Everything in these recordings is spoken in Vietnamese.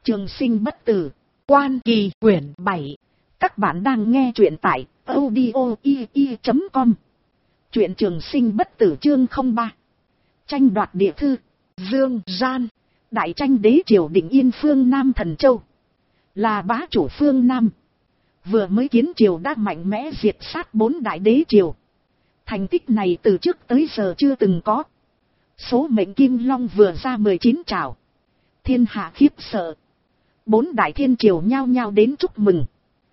Trường sinh bất tử, Quan Kỳ quyển 7. Các bạn đang nghe truyện tại audio.com. Truyện Trường sinh bất tử chương 03. Tranh đoạt địa thư, Dương Gian. Đại tranh đế triều định yên phương Nam Thần Châu. Là bá chủ phương Nam. Vừa mới kiến triều đã mạnh mẽ diệt sát 4 đại đế triều. Thành tích này từ trước tới giờ chưa từng có. Số mệnh Kim Long vừa ra 19 trảo. Thiên hạ khiếp sợ. 4 đại thiên triều nhao nhao đến chúc mừng.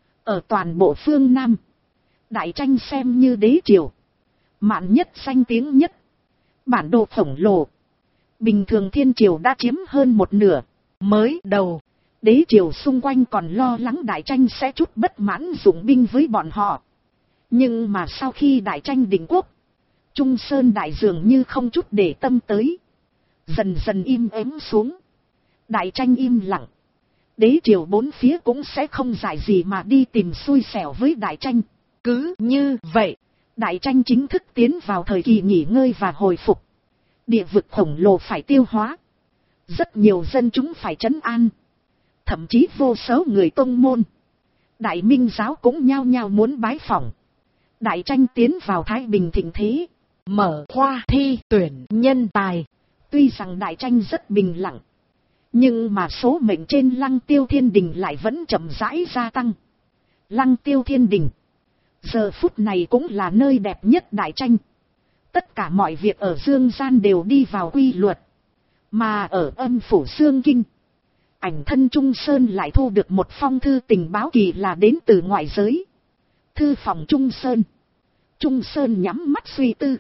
Ở toàn bộ phương Nam, đại tranh xem như đế triều mạn nhất, danh tiếng nhất. Bản đồ khổng lồ, bình thường thiên triều đã chiếm hơn một nửa. Mới đầu, đế triều xung quanh còn lo lắng đại tranh sẽ chút bất mãn dụng binh với bọn họ. Nhưng mà sau khi đại tranh định quốc, Trung Sơn đại dường như không chút để tâm tới. Dần dần im ắng xuống. Đại tranh im lặng. Đế triều bốn phía cũng sẽ không giải gì mà đi tìm xui xẻo với đại tranh. Cứ như vậy, đại tranh chính thức tiến vào thời kỳ nghỉ ngơi và hồi phục. Địa vực khổng lồ phải tiêu hóa. Rất nhiều dân chúng phải trấn an. Thậm chí vô số người tông môn, Đại Minh giáo cũng nhao nhao muốn bái phỏng. Đại tranh tiến vào thái bình thịnh thế, mở khoa thi tuyển nhân tài. Tuy rằng đại tranh rất bình lặng, nhưng mà số mệnh trên Lăng Tiêu Thiên Đình lại vẫn chậm rãi gia tăng. Lăng Tiêu Thiên Đình, giờ phút này cũng là nơi đẹp nhất đại tranh. Tất cả mọi việc ở Dương Gian đều đi vào quy luật. Mà ở âm phủ Xương Kinh, ảnh thân Trung Sơn lại thu được một phong thư tình báo kỳ lạ đến từ ngoại giới. Thư phòng Trung Sơn. Trung Sơn nhắm mắt suy tư,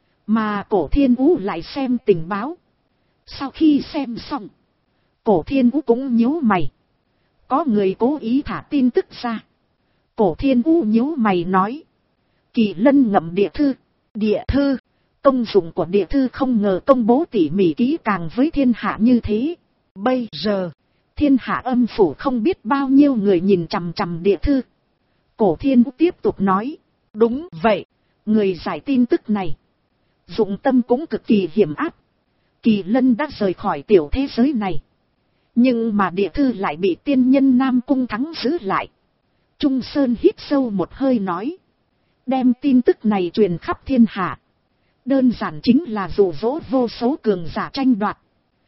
mà Cổ Thiên Vũ lại xem tình báo. Sau khi xem xong, Cổ Thiên Vũ cũng nhíu mày. Có người cố ý thả tin tức ra. Cổ Thiên Vũ nhíu mày nói: Kỳ Lân ngậm địa thư. Địa thư, công dụng của địa thư không ngờ công bố tỉ mỉ kỹ càng với thiên hạ như thế. Bây giờ, thiên hạ âm phủ không biết bao nhiêu người nhìn chằm chằm địa thư. Cổ Thiên Vũ tiếp tục nói: Đúng vậy, người giải tin tức này dụng tâm cũng cực kỳ hiểm ác. Kỳ Lân đã rời khỏi tiểu thế giới này, nhưng mà địa thư lại bị tiên nhân Nam Cung Thắng giữ lại. Trung Sơn hít sâu một hơi nói: Đem tin tức này truyền khắp thiên hạ, đơn giản chính là dụ dỗ vô số cường giả tranh đoạt.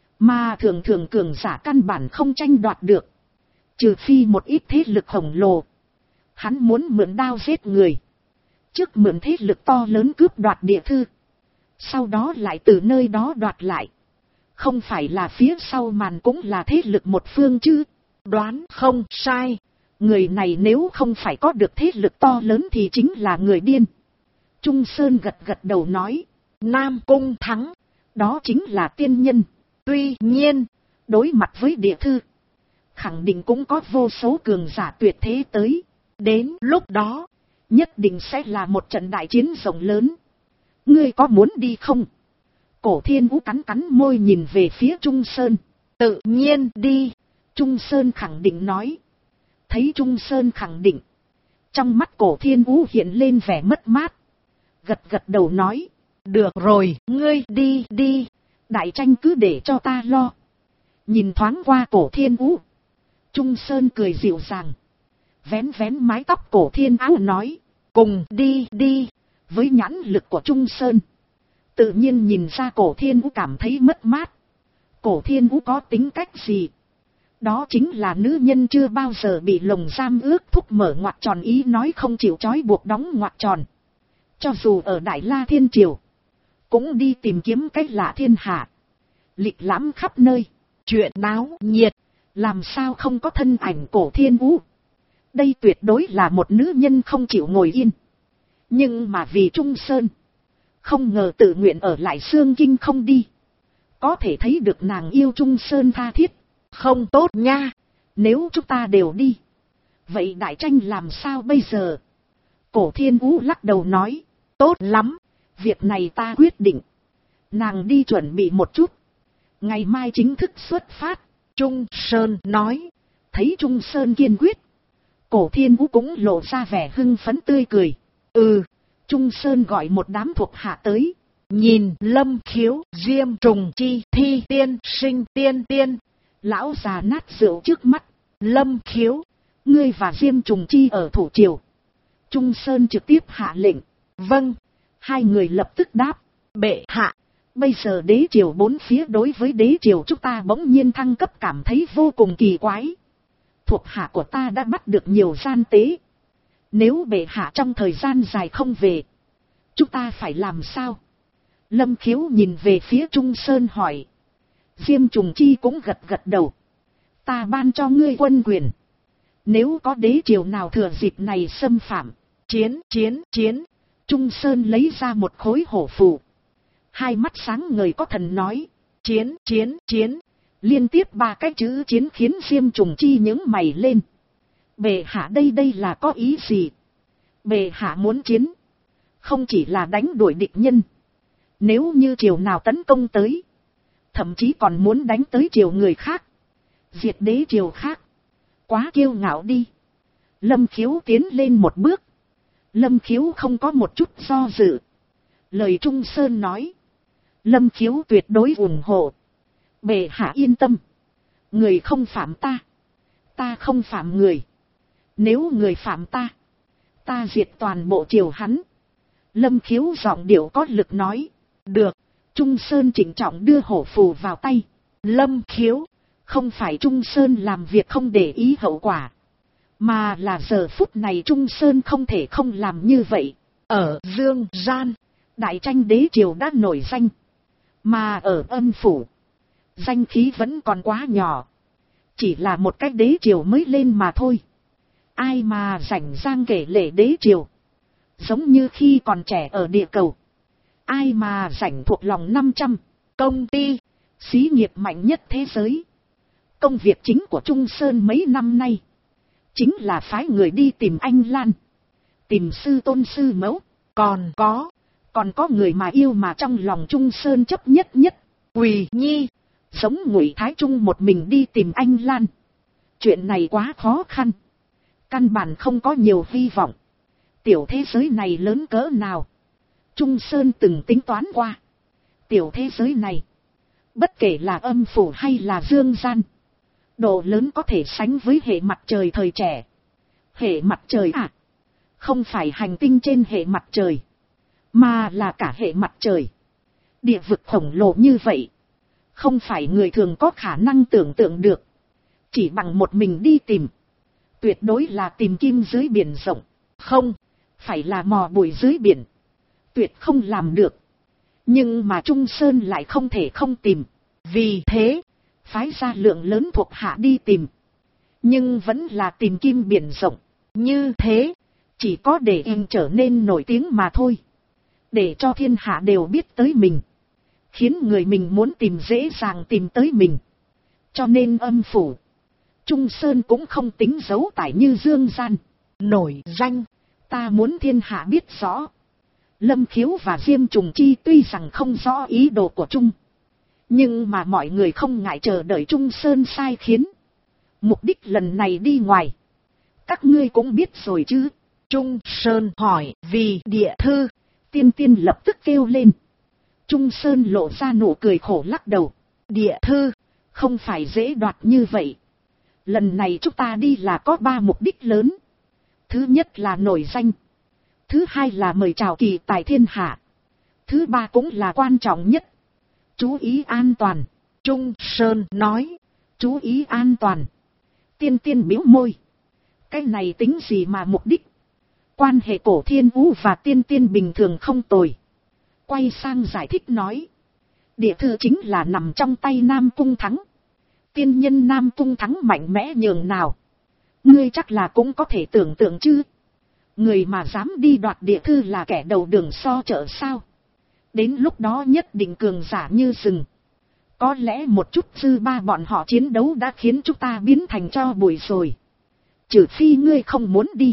Mà thường thường cường giả căn bản không tranh đoạt được, trừ phi một ít thế lực khổng lồ. Hắn muốn mượn đao giết người, trước mượn thế lực to lớn cướp đoạt địa thư, sau đó lại từ nơi đó đoạt lại. Không phải là phía sau màn cũng là thế lực một phương chứ? Đoán không sai. Người này nếu không phải có được thế lực to lớn thì chính là người điên. Trung Sơn gật gật đầu nói: Nam Cung Thắng, đó chính là tiên nhân. Tuy nhiên, đối mặt với địa thư, khẳng định cũng có vô số cường giả tuyệt thế tới. Đến lúc đó, nhất định sẽ là một trận đại chiến rộng lớn. Ngươi có muốn đi không? Cổ Thiên Vũ cắn cắn môi nhìn về phía Trung Sơn. Tự nhiên đi. Trung Sơn khẳng định nói. Thấy Trung Sơn khẳng định, trong mắt Cổ Thiên Vũ hiện lên vẻ mất mát. Gật gật đầu nói: Được rồi, ngươi đi đi. Đại tranh cứ để cho ta lo. Nhìn thoáng qua Cổ Thiên Vũ, Trung Sơn cười dịu dàng, vén vén mái tóc Cổ Thiên Vũ nói: Cùng đi đi. Với nhãn lực của Trung Sơn, tự nhiên nhìn ra Cổ Thiên Vũ cảm thấy mất mát. Cổ Thiên Vũ có tính cách gì? Đó chính là nữ nhân chưa bao giờ bị lồng giam ước thúc mở ngoặc tròn, ý nói không chịu trói buộc đóng ngoặc tròn. Cho dù ở Đại La Thiên Triều, cũng đi tìm kiếm cách lạ thiên hạ, lịch lãm khắp nơi, chuyện náo nhiệt, làm sao không có thân ảnh Cổ Thiên Vũ. Đây tuyệt đối là một nữ nhân không chịu ngồi yên. Nhưng mà vì Trung Sơn, không ngờ tự nguyện ở lại Xương Kinh không đi. Có thể thấy được nàng yêu Trung Sơn tha thiết. Không tốt nha, nếu chúng ta đều đi, vậy đại tranh làm sao bây giờ? Cổ Thiên Vũ lắc đầu nói: Tốt lắm, việc này ta quyết định. Nàng đi chuẩn bị một chút, ngày mai chính thức xuất phát. Trung Sơn nói. Thấy Trung Sơn kiên quyết, Cổ Thiên Vũ cũng lộ ra vẻ hưng phấn tươi cười. Trung Sơn gọi một đám thuộc hạ tới. Nhìn Lâm Khiếu, Diêm Trùng Chi, Thi Tiên, Sinh Tiên, Lão già nát rượu trước mắt. Lâm Khiếu, ngươi và Diêm Trùng Chi ở thủ triều. Trung Sơn trực tiếp hạ lệnh. Vâng. Hai người lập tức đáp. Bệ hạ, bây giờ đế triều bốn phía đối với đế triều chúng ta bỗng nhiên thăng cấp cảm thấy vô cùng kỳ quái. Thuộc hạ của ta đã bắt được nhiều gian tế. Nếu bệ hạ trong thời gian dài không về, chúng ta phải làm sao? Lâm Khiếu nhìn về phía Trung Sơn hỏi. Diêm Trùng Chi cũng gật gật đầu. Ta ban cho ngươi quân quyền. Nếu có đế triều nào thừa dịp này xâm phạm, chiến. Trung Sơn lấy ra một khối hổ phù. Hai mắt sáng ngời có thần nói. Chiến. Liên tiếp ba cái chữ chiến khiến Diêm Trùng Chi nhướng mày lên. Bệ hạ đây là có ý gì? Bệ hạ muốn chiến, không chỉ là đánh đuổi địch nhân. Nếu như triều nào tấn công tới, thậm chí còn muốn đánh tới triều người khác, diệt đế triều khác. Quá kiêu ngạo đi. Lâm Khiếu tiến lên một bước. Lâm Khiếu không có một chút do dự. Lời Trung Sơn nói, Lâm Khiếu tuyệt đối ủng hộ. Bệ hạ yên tâm. Người không phạm ta, ta không phạm người. Nếu người phạm ta, ta diệt toàn bộ triều hắn. Lâm Khiếu giọng điệu có lực nói. Được. Trung Sơn chỉnh trọng đưa hổ phù vào tay. Lâm Khiếu, không phải Trung Sơn làm việc không để ý hậu quả, mà là giờ phút này Trung Sơn không thể không làm như vậy. Ở Dương Gian, đại tranh đế triều đã nổi danh, mà ở Âm Phủ, danh khí vẫn còn quá nhỏ. Chỉ là một cái đế triều mới lên mà thôi. Ai mà rảnh rang kể lể đế triều. Giống như khi còn trẻ ở địa cầu. Ai mà rảnh thuộc lòng 500 công ty, xí nghiệp mạnh nhất thế giới. Công việc chính của Trung Sơn mấy năm nay chính là phái người đi tìm Anh Lan, tìm sư tôn sư mẫu. Còn có người mà yêu mà trong lòng Trung Sơn chấp nhất Quỳ Nhi. Giống Ngụy Thái Trung một mình đi tìm Anh Lan. Chuyện này quá khó khăn, căn bản không có nhiều hy vọng. Tiểu thế giới này lớn cỡ nào, Trung Sơn từng tính toán qua. Tiểu thế giới này, bất kể là Âm Phủ hay là Dương Gian, độ lớn có thể sánh với hệ mặt trời thời trẻ. Hệ mặt trời à? Không phải hành tinh trên hệ mặt trời, mà là cả hệ mặt trời. Địa vực khổng lồ như vậy, không phải người thường có khả năng tưởng tượng được. Chỉ bằng một mình đi tìm, tuyệt đối là tìm kim dưới biển rộng. Không, phải là mò bụi dưới biển. Tuyệt không làm được. Nhưng mà Trung Sơn lại không thể không tìm. Vì thế, phái ra lượng lớn thuộc hạ đi tìm. Nhưng vẫn là tìm kim biển rộng. Như thế, chỉ có để em trở nên nổi tiếng mà thôi. Để cho thiên hạ đều biết tới mình. Khiến người mình muốn tìm dễ dàng tìm tới mình. Cho nên Âm Phủ, Trung Sơn cũng không tính giấu tải như Dương Gian. Nổi danh, ta muốn thiên hạ biết rõ. Lâm Khiếu và Diêm Trùng Chi tuy rằng không rõ ý đồ của Trung, nhưng mà mọi người không ngại chờ đợi Trung Sơn sai khiến. Mục đích lần này đi ngoài, các ngươi cũng biết rồi chứ? Trung Sơn hỏi. Vì địa thư. Tiên Tiên lập tức kêu lên. Trung Sơn lộ ra nụ cười khổ lắc đầu. Địa thư, không phải dễ đoạt như vậy. Lần này chúng ta đi là có 3 mục đích lớn. Thứ nhất là nổi danh. Thứ hai là mời chào kỳ tài thiên hạ. Thứ ba cũng là quan trọng nhất. Chú ý an toàn. Trung Sơn nói. Chú ý an toàn. Tiên Tiên bĩu môi. Cái này tính gì mà mục đích? Quan hệ Cổ Thiên Vũ và Tiên Tiên bình thường không tồi. Quay sang giải thích nói. Địa thư chính là nằm trong tay Nam Cung Thắng. Tiên nhân Nam Cung Thắng mạnh mẽ nhường nào. Ngươi chắc là cũng có thể tưởng tượng chứ. Người mà dám đi đoạt địa thư là kẻ đầu đường so chợ sao. Đến lúc đó nhất định cường giả như rừng. Có lẽ một chút dư ba bọn họ chiến đấu đã khiến chúng ta biến thành tro bụi rồi. Trừ phi ngươi không muốn đi.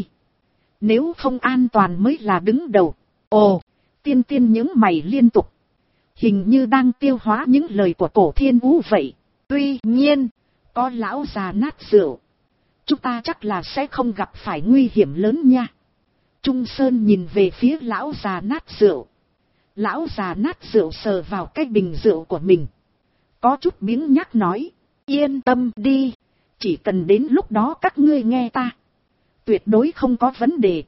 Nếu không an toàn mới là đứng đầu. Ồ, Tiên Tiên những mày liên tục. Hình như đang tiêu hóa những lời của Cổ Thiên Vũ vậy. Tuy nhiên, có lão già nát rượu, chúng ta chắc là sẽ không gặp phải nguy hiểm lớn nha. Trung Sơn nhìn về phía lão già nát rượu. Lão già nát rượu sờ vào cái bình rượu của mình, có chút biếng nhác nói. Yên tâm đi, chỉ cần đến lúc đó các ngươi nghe ta, tuyệt đối không có vấn đề.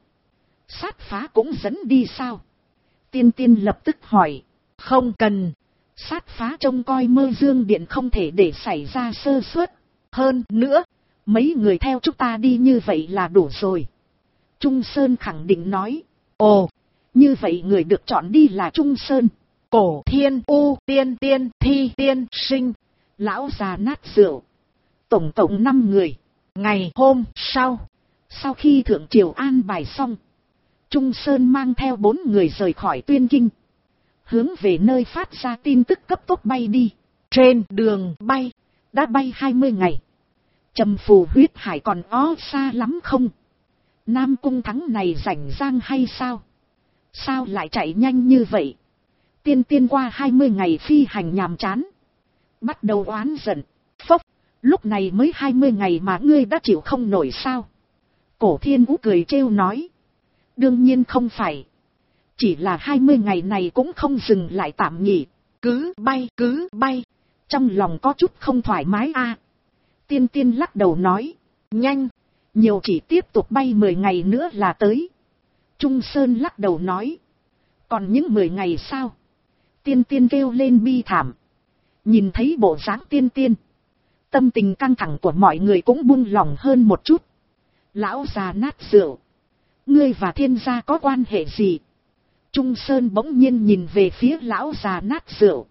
Sát phá cũng dẫn đi sao? Tiên tiên lập tức hỏi. Không cần, sát phá trông coi Mơ Dương Điện không thể để xảy ra sơ suất. Hơn nữa, mấy người theo chúng ta đi như vậy là đủ rồi. Trung Sơn khẳng định nói. Ồ, như vậy người được chọn đi là Trung Sơn, Cổ Thiên, U Tiên Tiên, Thi Tiên Sinh, lão già nát rượu. Tổng cộng 5 người. Ngày hôm sau, sau khi thượng triều an bài xong, Trung Sơn mang theo 4 người rời khỏi Tuyên Kinh, hướng về nơi phát ra tin tức cấp tốc bay đi. Trên đường bay, đã bay 20 ngày. Trầm Phù huyết hải còn xa lắm không? Nam Cung Thắng này rảnh rang hay sao? Sao lại chạy nhanh như vậy? Tiên tiên qua 20 ngày phi hành nhàm chán, bắt đầu oán giận. Phốc, lúc này mới 20 ngày mà ngươi đã chịu không nổi sao? Cổ Thiên Vũ cười trêu nói. Đương nhiên không phải. Chỉ là 20 ngày này cũng không dừng lại tạm nghỉ. Cứ bay. Trong lòng có chút không thoải mái a. Tiên tiên lắc đầu nói. Nhanh, nhiều chỉ tiếp tục bay 10 ngày nữa là tới. Trung Sơn lắc đầu nói. Còn những 10 ngày sao? Tiên tiên kêu lên bi thảm. Nhìn thấy bộ dáng tiên tiên, tâm tình căng thẳng của mọi người cũng buông lỏng hơn một chút. Lão già nát rượu, ngươi và Thiên gia có quan hệ gì? Trung Sơn bỗng nhiên nhìn về phía lão già nát rượu.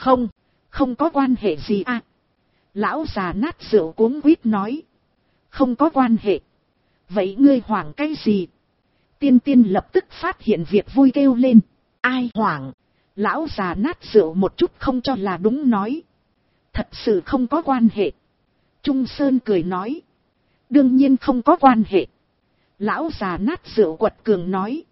Không có quan hệ gì à? Lão già nát rượu cuống quýt nói. Không có quan hệ. Vậy ngươi hoảng cái gì? Tiên tiên lập tức phát hiện việc vui kêu lên. Ai hoảng? Lão già nát rượu một chút không cho là đúng nói. Thật sự không có quan hệ. Trung Sơn cười nói. Đương nhiên không có quan hệ. Lão già nát rượu quật cường nói.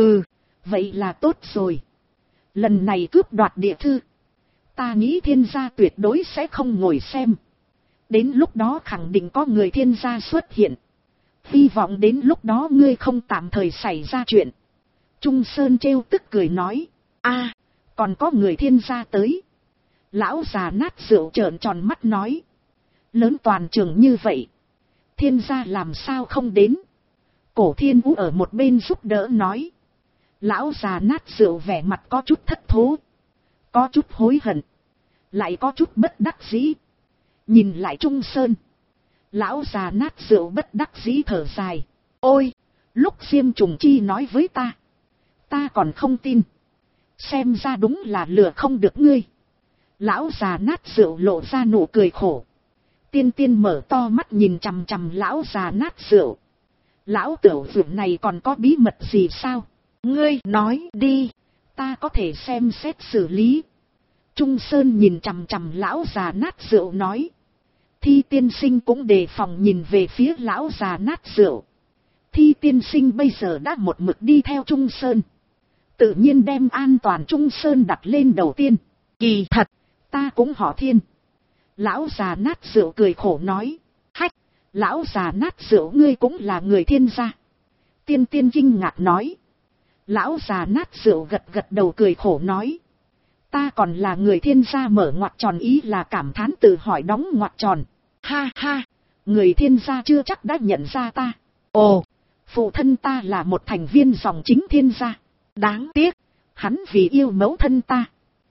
Vậy là tốt rồi. Lần này cướp đoạt địa thư, ta nghĩ Thiên gia tuyệt đối sẽ không ngồi xem. Đến lúc đó khẳng định có người Thiên gia xuất hiện. Hy vọng đến lúc đó ngươi không tạm thời xảy ra chuyện. Trung Sơn trêu tức cười nói. Còn có người Thiên gia tới. Lão già nát rượu trợn tròn mắt nói. Lớn toàn trường như vậy, Thiên gia làm sao không đến? Cổ Thiên Vũ ở một bên giúp đỡ nói. Lão già nát rượu vẻ mặt có chút thất thố, có chút hối hận, lại có chút bất đắc dĩ. Nhìn lại Trung Sơn, lão già nát rượu bất đắc dĩ thở dài. Ôi, lúc Diêm Trùng Chi nói với ta còn không tin. Xem ra đúng là lừa không được ngươi. Lão già nát rượu lộ ra nụ cười khổ. Tiên tiên mở to mắt nhìn chằm chằm lão già nát rượu. Lão tiểu tử này còn có bí mật gì sao? Ngươi nói đi, ta có thể xem xét xử lý. Trung Sơn nhìn chằm chằm lão già nát rượu nói. Thi tiên sinh cũng đề phòng nhìn về phía lão già nát rượu. Thi tiên sinh bây giờ đã một mực đi theo Trung Sơn, tự nhiên đem an toàn Trung Sơn đặt lên đầu tiên. Kỳ thật, ta cũng họ Thiên. Lão già nát rượu cười khổ nói. Hách, lão già nát rượu ngươi cũng là người Thiên gia? Tiên tiên kinh ngạc nói. Lão già nát rượu gật gật đầu cười khổ nói. Ta còn là người Thiên gia mở ngoặc tròn, ý là cảm thán tự hỏi đóng ngoặc tròn. Ha ha, người Thiên gia chưa chắc đã nhận ra ta. Ồ, phụ thân ta là một thành viên dòng chính Thiên gia. Đáng tiếc, hắn vì yêu mẫu thân ta,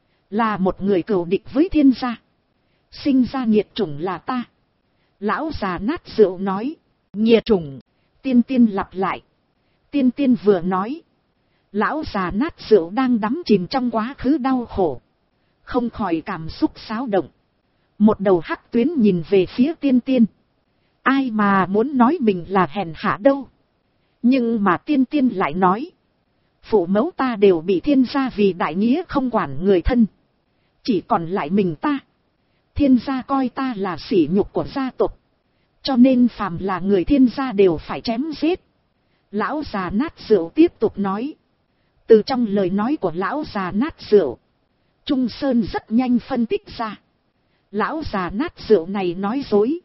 là một người cừu địch với Thiên gia, sinh ra nghiệt chủng là ta. Lão già nát rượu nói. Nghiệt chủng? Tiên tiên lặp lại. Tiên tiên vừa nói, lão già nát rượu đang đắm chìm trong quá khứ đau khổ, không khỏi cảm xúc xáo động. Một đầu hắc tuyến nhìn về phía tiên tiên. Ai mà muốn nói mình là hèn hạ đâu. Nhưng mà tiên tiên lại nói. Phụ mẫu ta đều bị Thiên gia vì đại nghĩa không quản người thân, chỉ còn lại mình ta. Thiên gia coi ta là sỉ nhục của gia tộc, cho nên phàm là người Thiên gia đều phải chém giết. Lão già nát rượu tiếp tục nói. Từ trong lời nói của lão già nát rượu, Trung Sơn rất nhanh phân tích ra. Lão già nát rượu này nói dối,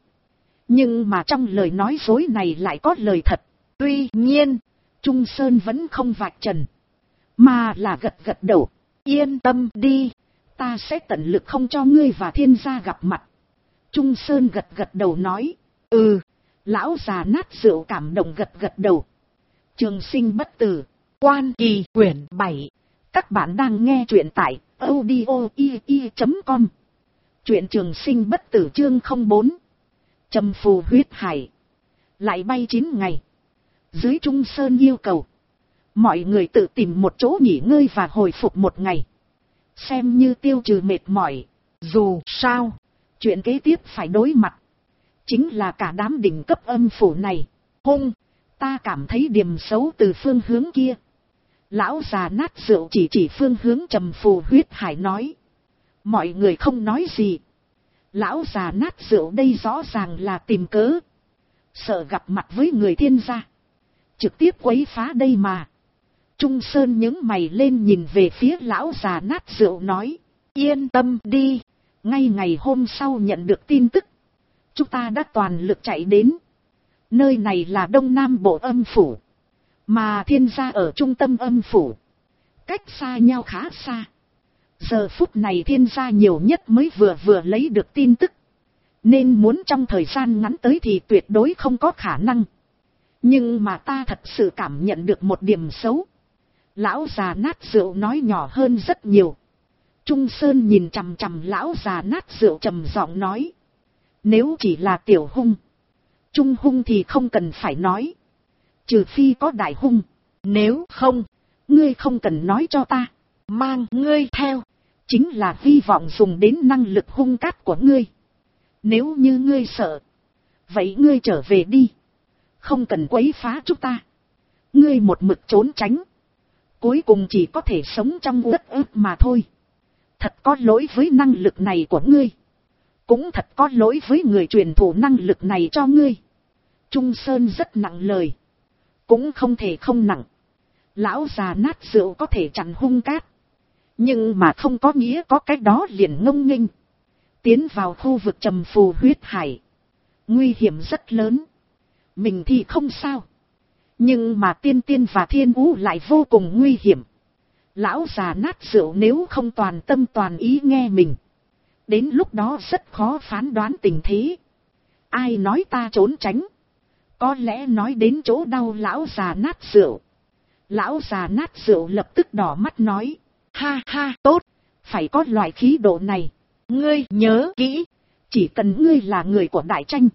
nhưng mà trong lời nói dối này lại có lời thật. Tuy nhiên, Trung Sơn vẫn không vạch trần, mà là gật gật đầu. Yên tâm đi, ta sẽ tận lực không cho ngươi và Thiên gia gặp mặt. Trung Sơn gật gật đầu nói. Ừ. Lão già nát rượu cảm động gật gật đầu. Trường sinh bất tử. Quan Kỳ quyển 7. Các bạn đang nghe truyện tại audio.com. Truyện Trường sinh bất tử chương 04. Trầm phù huyết hải. Lại bay 9 ngày. Dưới Trung Sơn yêu cầu. Mọi người tự tìm một chỗ nghỉ ngơi và hồi phục một ngày. Xem như tiêu trừ mệt mỏi. Dù sao, chuyện kế tiếp phải đối mặt. Chính là cả đám đỉnh cấp âm phủ này. Hung, ta cảm thấy điểm xấu từ phương hướng kia. Lão già nát rượu chỉ phương hướng trầm phù huyết hải nói. Mọi người không nói gì. Lão già nát rượu đây rõ ràng là tìm cớ. Sợ gặp mặt với người thiên gia. Trực tiếp quấy phá đây mà. Trung Sơn nhướng mày lên nhìn về phía lão già nát rượu nói. Yên tâm đi. Ngay ngày hôm sau nhận được tin tức. Chúng ta đã toàn lực chạy đến. Nơi này là Đông Nam Bộ âm phủ. Mà thiên gia ở trung tâm âm phủ. Cách xa nhau khá xa. Giờ phút này thiên gia nhiều nhất mới vừa lấy được tin tức. Nên muốn trong thời gian ngắn tới thì tuyệt đối không có khả năng. Nhưng mà ta thật sự cảm nhận được một điểm xấu. Lão già nát rượu nói nhỏ hơn rất nhiều. Trung Sơn nhìn chằm chằm lão già nát rượu trầm giọng nói. Nếu chỉ là tiểu hung. Trung hung thì không cần phải nói. Trừ phi có đại hung. Nếu không, ngươi không cần nói cho ta. Mang ngươi theo. Chính là hy vọng dùng đến năng lực hung cát của ngươi. Nếu như ngươi sợ. Vậy ngươi trở về đi. Không cần quấy phá chúng ta. Ngươi một mực trốn tránh. Cuối cùng chỉ có thể sống trong uất ức mà thôi. Thật có lỗi với năng lực này của ngươi. Cũng thật có lỗi với người truyền thụ năng lực này cho ngươi. Trung Sơn rất nặng lời. Cũng không thể không nặng. Lão già nát rượu có thể chặn hung cát. Nhưng mà không có nghĩa có cái đó liền ngông nghênh. Tiến vào khu vực trầm phù huyết hải. Nguy hiểm rất lớn. Mình thì không sao. Nhưng mà tiên tiên và thiên vũ lại vô cùng nguy hiểm. Lão già nát rượu nếu không toàn tâm toàn ý nghe mình. Đến lúc đó rất khó phán đoán tình thế. Ai nói ta trốn tránh. Có lẽ nói đến chỗ đau lão già nát rượu. Lão già nát rượu lập tức đỏ mắt nói. Ha ha tốt. Phải có loại khí độ này. Ngươi nhớ kỹ. Chỉ cần ngươi là người của đại tranh.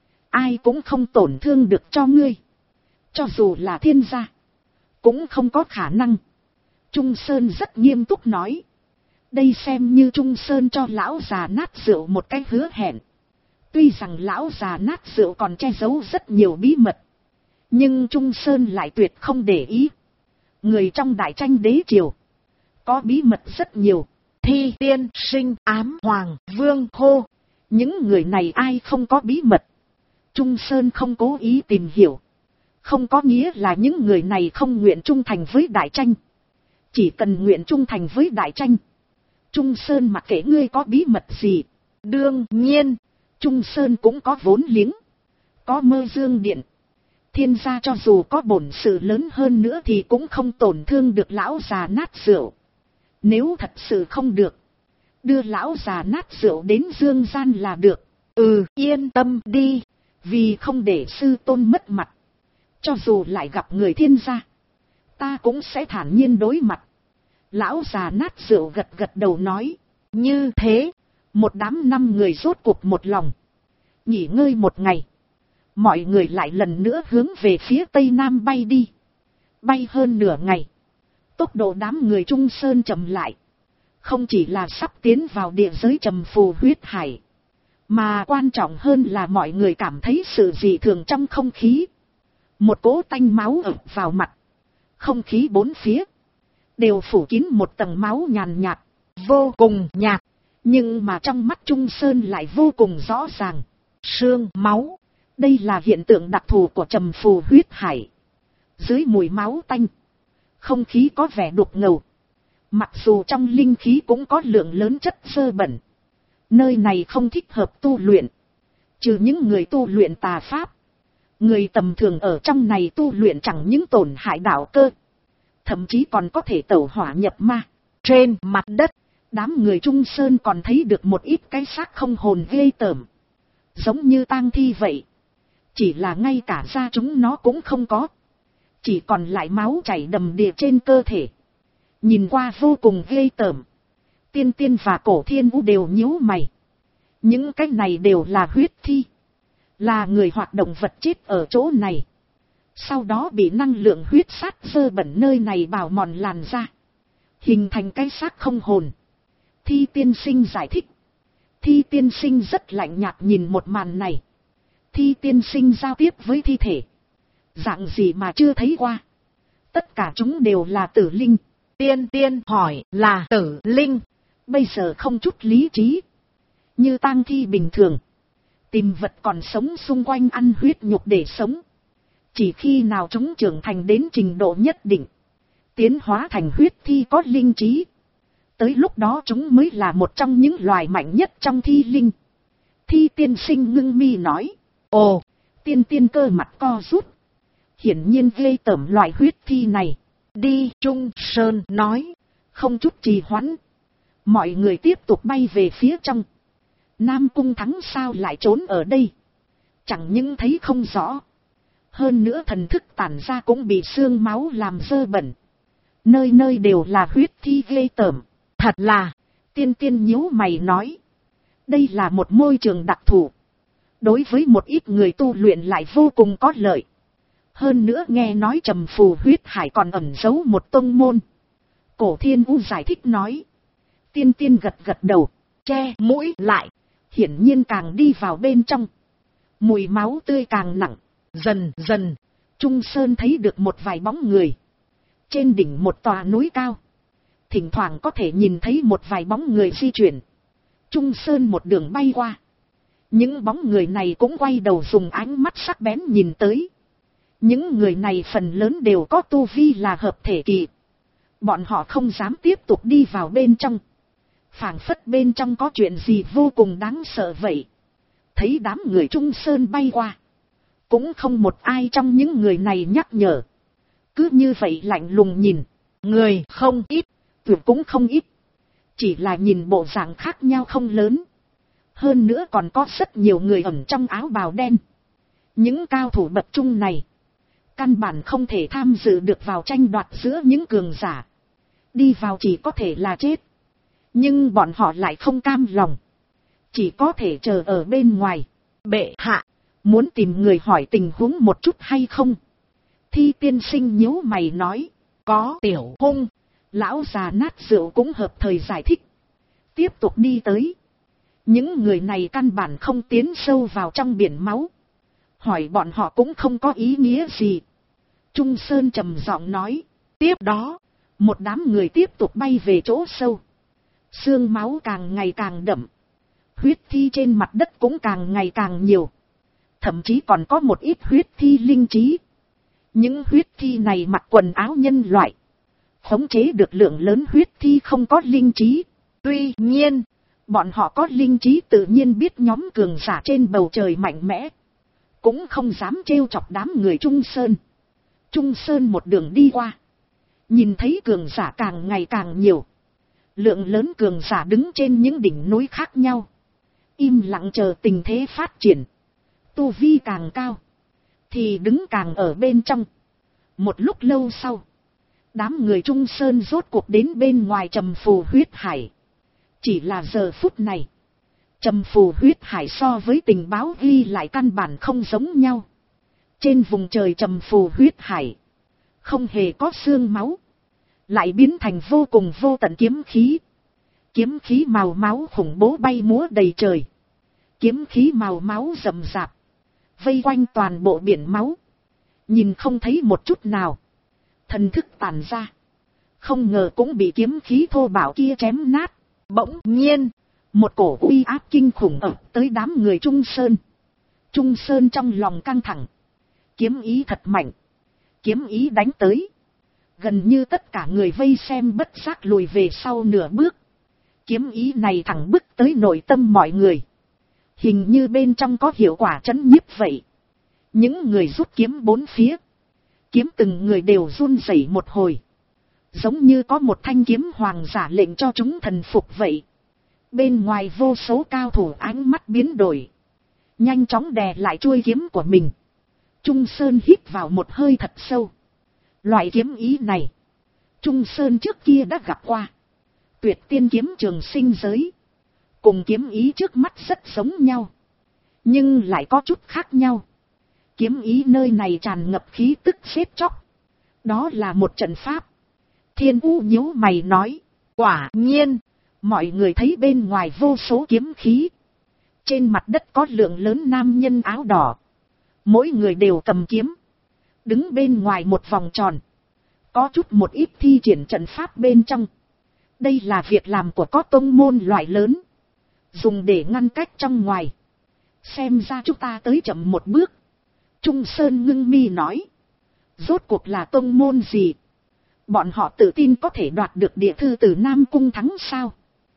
Ai cũng không tổn thương được cho ngươi. Cho dù là thiên gia. Cũng không có khả năng. Trung Sơn rất nghiêm túc nói. Đây xem như Trung Sơn cho lão già nát rượu một cái hứa hẹn. Tuy rằng lão già nát rượu còn che giấu rất nhiều bí mật. Nhưng Trung Sơn lại tuyệt không để ý. Người trong đại tranh đế triều. Có bí mật rất nhiều. Thi tiên sinh ám hoàng vương hô. Những người này ai không có bí mật. Trung Sơn không cố ý tìm hiểu. Không có nghĩa là những người này không nguyện trung thành với đại tranh. Chỉ cần nguyện trung thành với đại tranh. Trung Sơn mặc kệ ngươi có bí mật gì. Đương nhiên, Trung Sơn cũng có vốn liếng. Có Mơ Dương Điện. Thiên gia cho dù có bổn sự lớn hơn nữa thì cũng không tổn thương được lão già nát rượu. Nếu thật sự không được. Đưa lão già nát rượu đến dương gian là được. Yên tâm đi. Vì không để sư tôn mất mặt. Cho dù lại gặp người thiên gia. Ta cũng sẽ thản nhiên đối mặt. Lão già nát rượu gật gật đầu nói. Như thế. Một đám 5 người rốt cuộc một lòng. Nghỉ ngơi một ngày. Mọi người lại lần nữa hướng về phía tây nam bay đi. Bay hơn nửa ngày. Tốc độ đám người Trung Sơn chậm lại. Không chỉ là sắp tiến vào địa giới trầm phù huyết hải. Mà quan trọng hơn là mọi người cảm thấy sự dị thường trong không khí. Một cỗ tanh máu ập vào mặt. Không khí bốn phía. Đều phủ kín một tầng máu nhàn nhạt. Vô cùng nhạt. Nhưng mà trong mắt Trung Sơn lại vô cùng rõ ràng. Sương máu. Đây là hiện tượng đặc thù của trầm phù huyết hải. Dưới mùi máu tanh. Không khí có vẻ đục ngầu. Mặc dù trong linh khí cũng có lượng lớn chất xơ bẩn. Nơi này không thích hợp tu luyện. Trừ những người tu luyện tà pháp. Người tầm thường ở trong này tu luyện chẳng những tổn hại đạo cơ. Thậm chí còn có thể tẩu hỏa nhập ma. Trên mặt đất, đám người Trung Sơn còn thấy được một ít cái xác không hồn ghê tởm. giống như tang thi vậy. Chỉ là ngay cả da chúng nó cũng không có. Chỉ còn lại máu chảy đầm đìa trên cơ thể. Nhìn qua vô cùng ghê tởm. Tiên Tiên và Cổ Thiên Vũ đều nhíu mày. Những cái này đều là huyết thi. Là người hoặc động vật chết ở chỗ này. Sau đó bị năng lượng huyết sát dơ bẩn nơi này bào mòn làn ra. Hình thành cái xác không hồn. Thi tiên sinh giải thích. Thi tiên sinh rất lạnh nhạt nhìn một màn này. Thi tiên sinh giao tiếp với thi thể. Dạng gì mà chưa thấy qua. Tất cả chúng đều là tử linh. Tiên Tiên hỏi là tử linh. Bây giờ không chút lý trí. Như tang thi bình thường. Tìm vật còn sống xung quanh ăn huyết nhục để sống. Chỉ khi nào chúng trưởng thành đến trình độ nhất định. Tiến hóa thành huyết thi có linh trí. Tới lúc đó chúng mới là một trong những loài mạnh nhất trong thi linh. Thi tiên sinh ngưng mi nói. Ồ, Tiên Tiên cơ mặt co rút. Hiển nhiên ghê tởm loại huyết thi này. Đi, Trung Sơn nói. Không chút trì hoãn. Mọi người tiếp tục bay về phía trong. Nam Cung Thắng sao lại trốn ở đây? Chẳng những thấy không rõ. Hơn nữa thần thức tản ra cũng bị xương máu làm dơ bẩn. Nơi nơi đều là huyết thi ghê tởm. Thật là, Tiên Tiên nhíu mày nói. Đây là một môi trường đặc thù. Đối với một ít người tu luyện lại vô cùng có lợi. Hơn nữa nghe nói Trầm Phù huyết hải còn ẩn giấu một tông môn. Cổ Thiên Vũ giải thích nói. Tiên Tiên gật gật đầu, che mũi lại. Hiển nhiên càng đi vào bên trong. Mùi máu tươi càng nặng. Dần dần, Trung Sơn thấy được một vài bóng người. Trên đỉnh một tòa núi cao. Thỉnh thoảng có thể nhìn thấy một vài bóng người di chuyển. Trung Sơn một đường bay qua. Những bóng người này cũng quay đầu dùng ánh mắt sắc bén nhìn tới. Những người này phần lớn đều có tu vi là hợp thể kỳ. Bọn họ không dám tiếp tục đi vào bên trong. Phảng phất bên trong có chuyện gì vô cùng đáng sợ vậy. Thấy đám người Trung Sơn bay qua. Cũng không một ai trong những người này nhắc nhở. Cứ như vậy lạnh lùng nhìn. Người không ít, tuyệt cũng không ít. Chỉ là nhìn bộ dạng khác nhau không lớn. Hơn nữa còn có rất nhiều người ẩn trong áo bào đen. Những cao thủ bậc trung này. Căn bản không thể tham dự được vào tranh đoạt giữa những cường giả. Đi vào chỉ có thể là chết. Nhưng bọn họ lại không cam lòng. Chỉ có thể chờ ở bên ngoài. Bệ hạ, muốn tìm người hỏi tình huống một chút hay không? Thi tiên sinh nhíu mày nói. Có tiểu hung. Lão già nát rượu cũng hợp thời giải thích. Tiếp tục đi tới. Những người này căn bản không tiến sâu vào trong biển máu. Hỏi bọn họ cũng không có ý nghĩa gì. Trung Sơn trầm giọng nói. Tiếp đó, một đám người tiếp tục bay về chỗ sâu. Xương máu càng ngày càng đậm. Huyết thi trên mặt đất cũng càng ngày càng nhiều. Thậm chí còn có một ít huyết thi linh trí. Những huyết thi này mặc quần áo nhân loại. Khống chế được lượng lớn huyết thi không có linh trí. Tuy nhiên, bọn họ có linh trí tự nhiên biết nhóm cường giả trên bầu trời mạnh mẽ. Cũng không dám trêu chọc đám người Trung Sơn. Trung Sơn một đường đi qua. Nhìn thấy cường giả càng ngày càng nhiều. Lượng lớn cường giả đứng trên những đỉnh núi khác nhau. Im lặng chờ tình thế phát triển. Tu vi càng cao. Thì đứng càng ở bên trong. Một lúc lâu sau. Đám người Trung Sơn rốt cuộc đến bên ngoài Trầm Phù huyết hải. Chỉ là giờ phút này. Trầm Phù huyết hải so với tình báo ghi lại căn bản không giống nhau. Trên vùng trời Trầm Phù huyết hải. Không hề có xương máu. Lại biến thành vô cùng vô tận kiếm khí. Kiếm khí màu máu khủng bố bay múa đầy trời. Kiếm khí màu máu rậm rạp. Vây quanh toàn bộ biển máu. Nhìn không thấy một chút nào. Thần thức tàn ra. Không ngờ cũng bị kiếm khí thô bạo kia chém nát. Bỗng nhiên. Một cổ uy áp kinh khủng ập tới đám người Trung Sơn. Trung Sơn trong lòng căng thẳng. Kiếm ý thật mạnh. Kiếm ý đánh tới. Gần như tất cả người vây xem bất giác lùi về sau nửa bước. Kiếm ý này thẳng bức tới nội tâm mọi người. Hình như bên trong có hiệu quả trấn nhiếp vậy. Những người rút kiếm bốn phía. Kiếm từng người đều run rẩy một hồi. Giống như có một thanh kiếm hoàng giả lệnh cho chúng thần phục vậy. Bên ngoài vô số cao thủ ánh mắt biến đổi. nhanh chóng đè lại chuôi kiếm của mình. Trung Sơn hít vào một hơi thật sâu. Loại kiếm ý này, Trung Sơn trước kia đã gặp qua. Tuyệt tiên kiếm trường sinh giới, cùng kiếm ý trước mắt rất giống nhau, nhưng lại có chút khác nhau. Kiếm ý nơi này tràn ngập khí tức xếp chóc. Đó là một trận pháp. Thiên U nhíu mày nói. Quả nhiên, mọi người thấy bên ngoài vô số kiếm khí. Trên mặt đất có lượng lớn nam nhân áo đỏ. Mỗi người đều cầm kiếm. Đứng bên ngoài một vòng tròn. Có chút một ít thi triển trận pháp bên trong. Đây là việc làm của có tông môn loại lớn. Dùng để ngăn cách trong ngoài. Xem ra chúng ta tới chậm một bước. Trung Sơn ngưng mi nói. Rốt cuộc là tông môn gì? Bọn họ tự tin có thể đoạt được địa thư từ Nam Cung Thắng sao?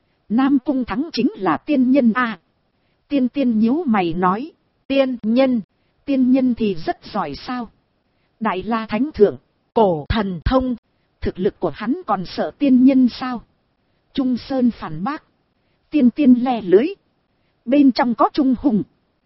Nam Cung Thắng chính là tiên nhân à? Tiên tiên nhíu mày nói. Tiên nhân? Tiên nhân thì rất giỏi sao? Đại La Thánh Thượng, cổ thần thông. Thực lực của hắn còn sợ tiên nhân sao? Trung Sơn phản bác. Tiên tiên le lưới. Bên trong có Trung Hùng.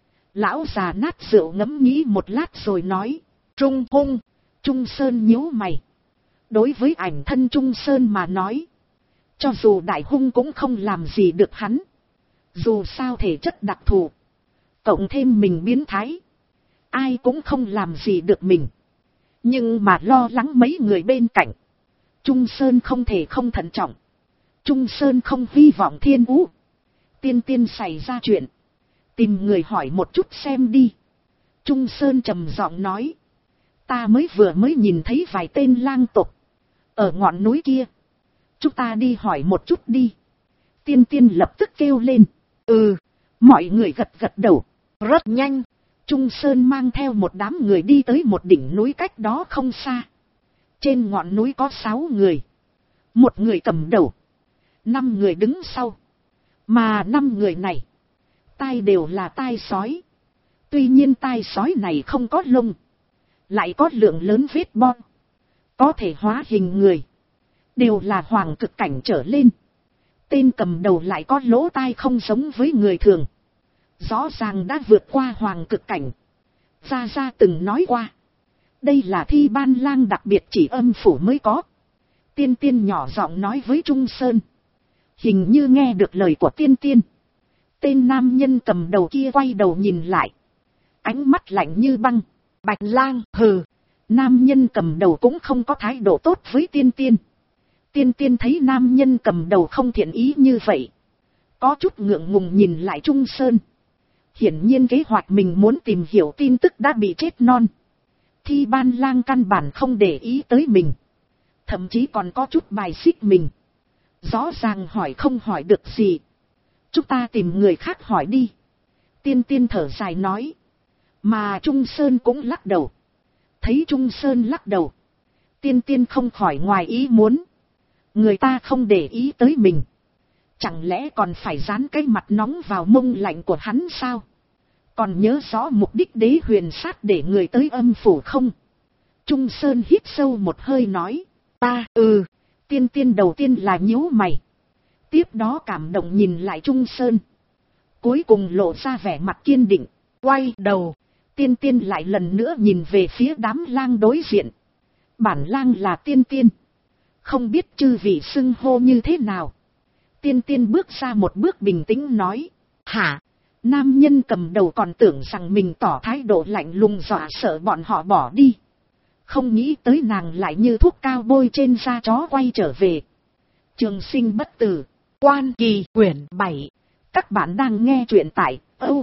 Lão già nát rượu ngẫm nghĩ một lát rồi nói. Trung Hùng. Trung Sơn nhíu mày. Đối với ảnh thân Trung Sơn mà nói, cho dù đại hung cũng không làm gì được hắn. Dù sao thể chất đặc thù, cộng thêm mình biến thái, ai cũng không làm gì được mình. Nhưng mà lo lắng mấy người bên cạnh, Trung Sơn không thể không thận trọng. Trung Sơn không hy vọng Thiên U tiên tiên xảy ra chuyện. Tìm người hỏi một chút xem đi. Trung Sơn trầm giọng nói. Ta mới nhìn thấy vài tên lang tộc ở ngọn núi kia. Chúng ta đi hỏi một chút đi. Tiên tiên lập tức kêu lên. Ừ. Mọi người gật gật đầu. Rất nhanh. Trung Sơn mang theo một đám người đi tới một đỉnh núi cách đó không xa. Trên ngọn núi có 6 người. Một người cầm đầu. 5 người đứng sau. Mà 5 người này, tai đều là tai sói. Tuy nhiên tai sói này không có lông, lại có lượng lớn vết bom, có thể hóa hình người. Đều là hoàng cực cảnh trở lên. Tên cầm đầu lại có lỗ tai không giống với người thường. Rõ ràng đã vượt qua hoàng cực cảnh. Gia Gia từng nói qua. Đây là thi ban lang đặc biệt chỉ âm phủ mới có. Tiên tiên nhỏ giọng nói với Trung Sơn. Hình như nghe được lời của tiên tiên. Tên nam nhân cầm đầu kia quay đầu nhìn lại. Ánh mắt lạnh như băng. Bạch lang, hừ. Nam nhân cầm đầu cũng không có thái độ tốt với tiên tiên. Tiên tiên thấy nam nhân cầm đầu không thiện ý như vậy, có chút ngượng ngùng nhìn lại Trung Sơn. Hiển nhiên kế hoạch mình muốn tìm hiểu tin tức đã bị chết non. Thi ban lang căn bản không để ý tới mình. Thậm chí còn có chút bài xích mình. Rõ ràng hỏi không hỏi được gì. Chúng ta tìm người khác hỏi đi. Tiên tiên thở dài nói. Mà Trung Sơn cũng lắc đầu. Thấy Trung Sơn lắc đầu, tiên tiên không khỏi ngoài ý muốn. Người ta không để ý tới mình, chẳng lẽ còn phải dán cái mặt nóng vào mông lạnh của hắn sao? Còn nhớ rõ mục đích Đế Huyền Sát để người tới âm phủ không? Trung Sơn hít sâu một hơi nói. Tiên tiên đầu tiên là nhíu mày. Tiếp đó cảm động nhìn lại Trung Sơn. Cuối cùng lộ ra vẻ mặt kiên định. Quay đầu, tiên tiên lại lần nữa nhìn về phía đám lang đối diện. Bản lang là tiên tiên. Không biết chư vị xưng hô như thế nào? Tiên tiên bước ra một bước bình tĩnh nói. Hả? Nam nhân cầm đầu còn tưởng rằng mình tỏ thái độ lạnh lùng dọa sợ bọn họ bỏ đi. Không nghĩ tới nàng lại như thuốc cao bôi trên da chó quay trở về. Trường sinh bất tử. Quan Kỳ quyển 7. Các bạn đang nghe truyện tại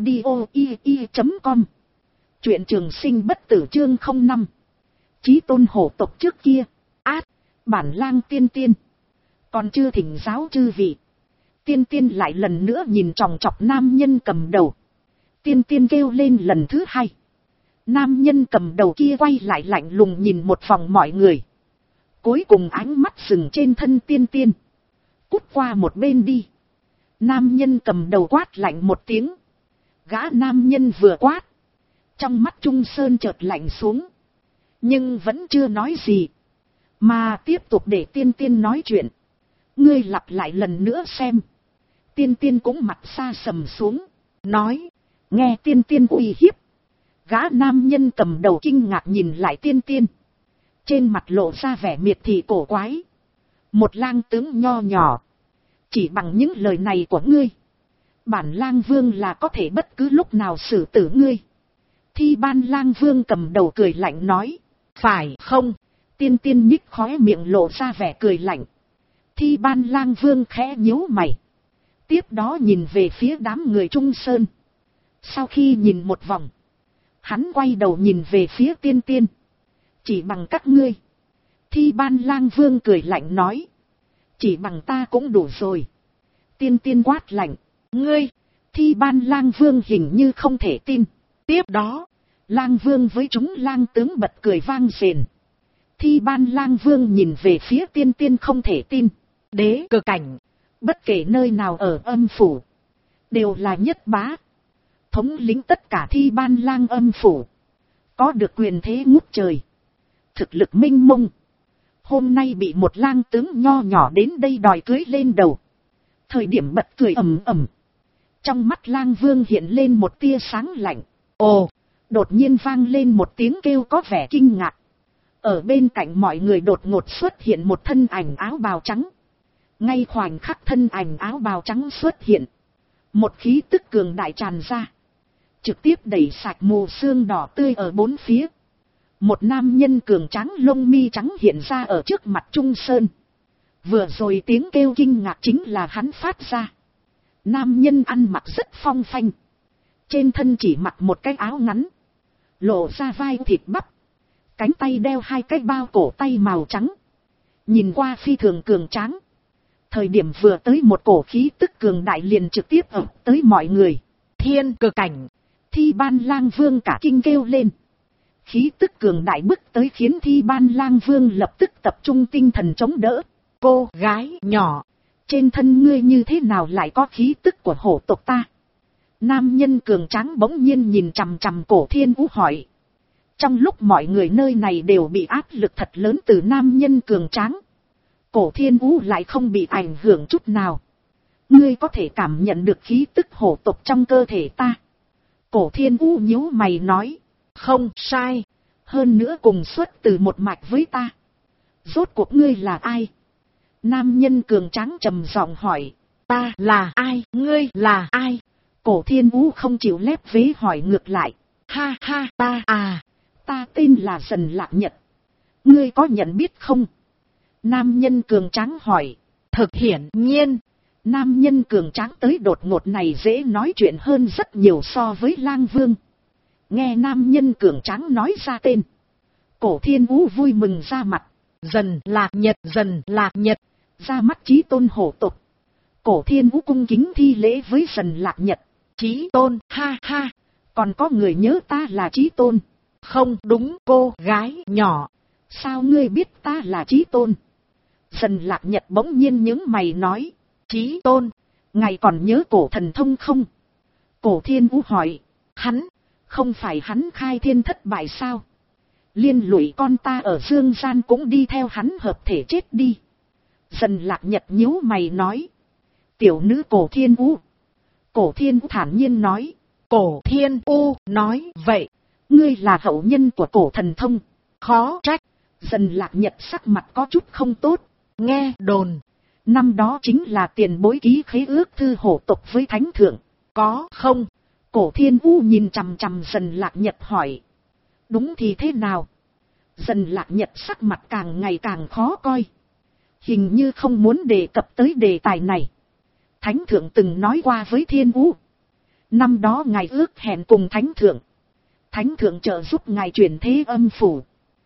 audio.com. Truyện Trường Sinh bất tử chương 05. Chí tôn hổ tộc trước kia. Bản lang tiên tiên. Còn chưa thỉnh giáo chư vị. Tiên tiên lại lần nữa nhìn chòng chọc nam nhân cầm đầu. Tiên tiên kêu lên lần thứ 2. Nam nhân cầm đầu kia quay lại lạnh lùng nhìn một vòng mọi người. Cuối cùng ánh mắt dừng trên thân tiên tiên. Cút qua một bên đi. Nam nhân cầm đầu quát lạnh một tiếng. Gã nam nhân vừa quát, trong mắt Trung Sơn chợt lạnh xuống. Nhưng vẫn chưa nói gì, mà tiếp tục để tiên tiên nói chuyện. Ngươi lặp lại lần nữa xem. Tiên tiên cũng mặt xa sầm xuống. Nói. Nghe tiên tiên uy hiếp. Gã nam nhân cầm đầu kinh ngạc nhìn lại tiên tiên. Trên mặt lộ ra vẻ miệt thị cổ quái. Một lang tướng nho nhỏ. Chỉ bằng những lời này của ngươi, bản lang vương là có thể bất cứ lúc nào xử tử ngươi. Thi ban lang vương cầm đầu cười lạnh nói. Phải không? Tiên tiên nhích khóe miệng lộ ra vẻ cười lạnh. Thi ban lang vương khẽ nhíu mày. Tiếp đó nhìn về phía đám người Trung Sơn. Sau khi nhìn một vòng, hắn quay đầu nhìn về phía tiên tiên. Chỉ bằng các ngươi. Thi ban lang vương cười lạnh nói. Chỉ bằng ta cũng đủ rồi. Tiên tiên quát lạnh. Ngươi! Thi ban lang vương hình như không thể tin. Tiếp đó, lang vương với chúng lang tướng bật cười vang rền. Thi ban lang vương nhìn về phía tiên tiên không thể tin. Đế Cực Cảnh, bất kể nơi nào ở âm phủ, đều là nhất bá. Thống lĩnh tất cả thi ban lang âm phủ. Có được quyền thế ngút trời. Thực lực minh mông. Hôm nay bị một lang tướng nho nhỏ đến đây đòi cưới lên đầu. Thời điểm bật cười ầm ầm. Trong mắt lang vương hiện lên một tia sáng lạnh. Ồ! Đột nhiên vang lên một tiếng kêu có vẻ kinh ngạc. Ở bên cạnh mọi người đột ngột xuất hiện một thân ảnh áo bào trắng. Ngay khoảnh khắc thân ảnh áo bào trắng xuất hiện, một khí tức cường đại tràn ra. Trực tiếp đẩy sạch mù sương đỏ tươi ở bốn phía. Một nam nhân cường tráng lông mi trắng hiện ra ở trước mặt Trung Sơn. Vừa rồi tiếng kêu kinh ngạc chính là hắn phát ra. Nam nhân ăn mặc rất phong phanh. Trên thân chỉ mặc một cái áo ngắn, lộ ra vai thịt bắp. Cánh tay đeo hai cái bao cổ tay màu trắng. Nhìn qua phi thường cường tráng. Thời điểm vừa tới một cổ khí tức cường đại liền trực tiếp ập tới mọi người. Thiên Cực Cảnh! Thi ban lang vương cả kinh kêu lên. Khí tức cường đại bước tới khiến thi ban lang vương lập tức tập trung tinh thần chống đỡ. Cô gái nhỏ, trên thân ngươi như thế nào lại có khí tức của hổ tộc ta? Nam nhân cường tráng bỗng nhiên nhìn chằm chằm Cổ Thiên Vũ hỏi. Trong lúc mọi người nơi này đều bị áp lực thật lớn từ nam nhân cường tráng, Cổ Thiên Vũ lại không bị ảnh hưởng chút nào. Ngươi có thể cảm nhận được khí tức hổ tộc trong cơ thể ta. Cổ Thiên Vũ nhíu mày nói. Không sai. Hơn nữa cùng xuất từ một mạch với ta. Rốt cuộc ngươi là ai? Nam nhân cường tráng trầm giọng hỏi. Ta là ai? Ngươi là ai? Cổ Thiên Vũ không chịu lép vế hỏi ngược lại. Ha ha, ta à. Ta tên là Dần Lạc Nhật. Ngươi có nhận biết không? Nam nhân cường tráng hỏi. Thực hiển nhiên. Nam nhân cường tráng tới đột ngột này dễ nói chuyện hơn rất nhiều so với lang vương. Nghe nam nhân cường tráng nói ra tên, Cổ Thiên Vũ vui mừng ra mặt. Dần Lạc Nhật, Dần Lạc Nhật. Ra mắt chí tôn hổ tộc. Cổ Thiên Vũ cung kính thi lễ với Dần Lạc Nhật. Chí tôn, ha ha. Còn có người nhớ ta là chí tôn? Không đúng, cô gái nhỏ. Sao ngươi biết ta là chí tôn? Dần Lạc Nhật bỗng nhiên nhướng mày nói. Chí tôn, ngài còn nhớ cổ thần thông không? Cổ Thiên Vũ hỏi. Hắn, không phải hắn khai thiên thất bại sao? Liên lụy con ta ở dương gian cũng đi theo hắn hợp thể chết đi. Dần Lạc Nhật nhíu mày nói. Tiểu nữ Cổ Thiên Vũ. Cổ Thiên Vũ thản nhiên nói. Cổ Thiên Vũ nói vậy, ngươi là hậu nhân của cổ thần thông. Khó trách. Dần Lạc Nhật sắc mặt có chút không tốt. Nghe đồn, năm đó chính là tiền bối ký khế ước thư hổ tộc với thánh thượng. Có không? Cổ Thiên Vũ nhìn chằm chằm Dần Lạc Nhật hỏi. Đúng thì thế nào? Dần Lạc Nhật sắc mặt càng ngày càng khó coi. Hình như không muốn đề cập tới đề tài này. Thánh thượng từng nói qua với Thiên Vũ. Năm đó ngài ước hẹn cùng thánh thượng. Thánh thượng trợ giúp ngài chuyển thế âm phủ.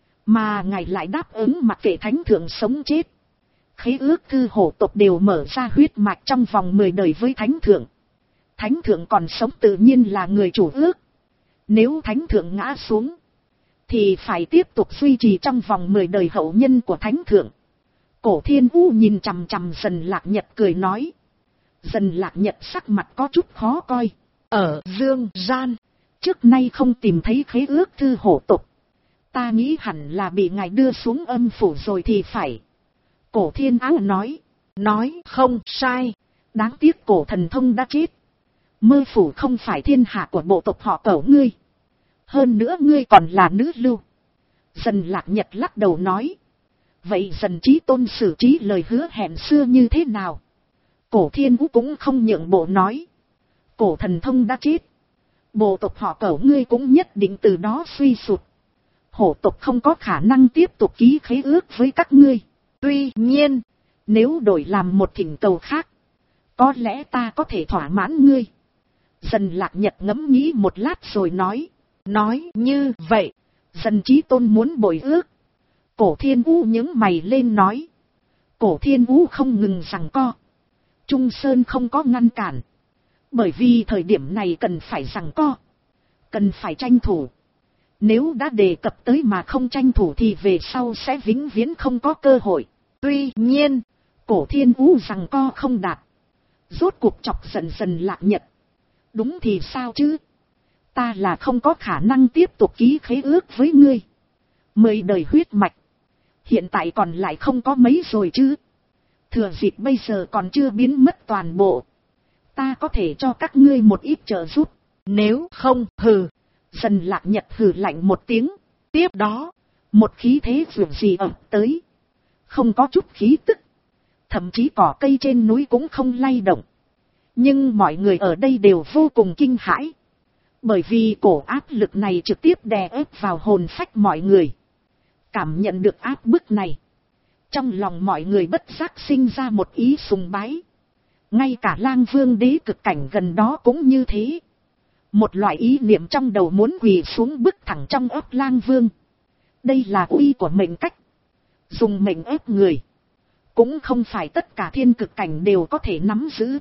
Mà ngài lại đáp ứng mặc kệ thánh thượng sống chết. Khế ước thư hổ tộc đều mở ra huyết mạch trong vòng 10 đời với thánh thượng. Thánh thượng còn sống tự nhiên là người chủ ước. Nếu thánh thượng ngã xuống, thì phải tiếp tục duy trì trong vòng 10 đời hậu nhân của thánh thượng. Cổ Thiên Vũ nhìn chằm chằm Dần Lạc Nhật cười nói. Dần Lạc Nhật sắc mặt có chút khó coi. Ở dương gian, trước nay không tìm thấy khế ước thư hổ tộc. Ta nghĩ hẳn là bị ngài đưa xuống âm phủ rồi thì phải. Cổ Thiên Áo nói. Nói không sai. Đáng tiếc cổ thần thông đã chết. Mơ phủ không phải thiên hạ của bộ tộc họ Cẩu ngươi. Hơn nữa ngươi còn là nữ lưu. Dần Lạc Nhật lắc đầu nói. Vậy Dần Chí Tôn xử trí lời hứa hẹn xưa như thế nào? Cổ Thiên Vũ cũng không nhượng bộ nói. Cổ thần thông đã chết. Bộ tộc họ Cẩu ngươi cũng nhất định từ đó suy sụt. Hổ tộc không có khả năng tiếp tục ký khế ước với các ngươi. Tuy nhiên, nếu đổi làm một thỉnh cầu khác, có lẽ ta có thể thỏa mãn ngươi. Dần Lạc Nhật ngẫm nghĩ một lát rồi nói. Nói như vậy, Dần Chí Tôn muốn bồi ước. Cổ Thiên Vũ nhướng mày lên nói. Cổ Thiên Vũ không ngừng giằng co. Trung Sơn không có ngăn cản. Bởi vì thời điểm này cần phải giằng co. Cần phải tranh thủ. Nếu đã đề cập tới mà không tranh thủ thì về sau sẽ vĩnh viễn không có cơ hội. Tuy nhiên, Cổ Thiên Vũ giằng co không đạt. Rốt cuộc chọc giận Dần Lạc Nhật. Đúng thì sao chứ? Ta là không có khả năng tiếp tục ký khế ước với ngươi. 10 đời huyết mạch. Hiện tại còn lại không có mấy rồi chứ. Thừa dịp bây giờ còn chưa biến mất toàn bộ. Ta có thể cho các ngươi một ít trợ giúp. Nếu không, hừ. Dần Lạc Nhật hừ lạnh một tiếng. Tiếp đó, một khí thế vượt gì ập tới. Không có chút khí tức. Thậm chí cỏ cây trên núi cũng không lay động. Nhưng mọi người ở đây đều vô cùng kinh hãi. Bởi vì cổ áp lực này trực tiếp đè ép vào hồn phách mọi người. Cảm nhận được áp bức này. Trong lòng mọi người bất giác sinh ra một ý sùng bái. Ngay cả Lang Vương đế cực cảnh gần đó cũng như thế. Một loại ý niệm trong đầu muốn quỳ xuống bức thẳng trong ấp Lang Vương. Đây là uy của mệnh cách. Dùng mệnh ép người. Cũng không phải tất cả thiên cực cảnh đều có thể nắm giữ.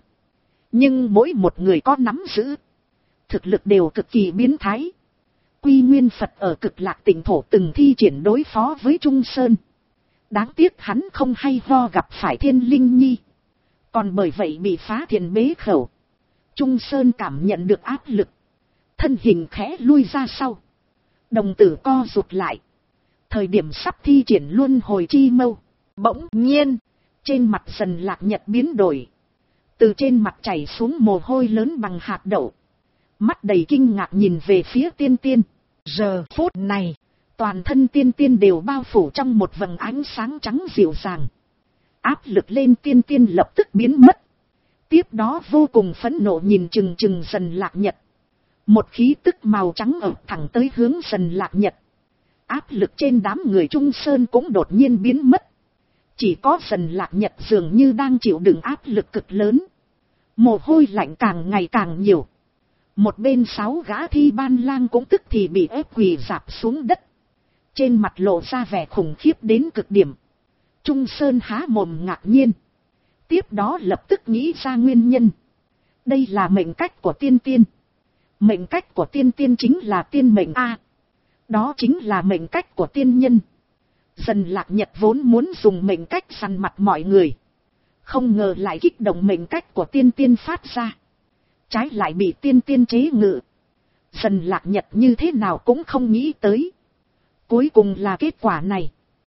Nhưng mỗi một người có nắm giữ. Thực lực đều cực kỳ biến thái. Quy Nguyên Phật ở Cực Lạc Tỉnh thổ từng thi triển đối phó với Trung Sơn. Đáng tiếc hắn không hay ho gặp phải Thiên Linh Nhi. Còn bởi vậy bị phá thiền bế khẩu. Trung Sơn cảm nhận được áp lực. Thân hình khẽ lui ra sau. Đồng tử co rụt lại. Thời điểm sắp thi triển luân hồi chi mâu. Bỗng nhiên, trên mặt Dần Lạc Nhật biến đổi. Từ trên mặt chảy xuống mồ hôi lớn bằng hạt đậu. Mắt đầy kinh ngạc nhìn về phía Tiên Tiên. Giờ phút này, toàn thân Tiên Tiên đều bao phủ trong một vầng ánh sáng trắng dịu dàng. Áp lực lên Tiên Tiên lập tức biến mất. Tiếp đó vô cùng phẫn nộ nhìn chừng chừng Dần Lạc Nhật. Một khí tức màu trắng ập thẳng tới hướng Dần Lạc Nhật. Áp lực trên đám người Trung Sơn cũng đột nhiên biến mất. Chỉ có Dần Lạc Nhật dường như đang chịu đựng áp lực cực lớn. Mồ hôi lạnh càng ngày càng nhiều. Một bên 6 gã thi ban lang cũng tức thì bị ép quỳ rạp xuống đất. Trên mặt lộ ra vẻ khủng khiếp đến cực điểm. Trung Sơn há mồm ngạc nhiên. Tiếp đó lập tức nghĩ ra nguyên nhân. Đây là mệnh cách của Tiên Tiên. Mệnh cách của Tiên Tiên chính là tiên mệnh A. Đó chính là mệnh cách của tiên nhân. Dần Lạc Nhật vốn muốn dùng mệnh cách săn mặt mọi người. Không ngờ lại kích động mệnh cách của Tiên Tiên phát ra. Trái lại bị Tiên Tiên chế ngự. Dần Lạc Nhật như thế nào cũng không nghĩ tới. Cuối cùng là kết quả này.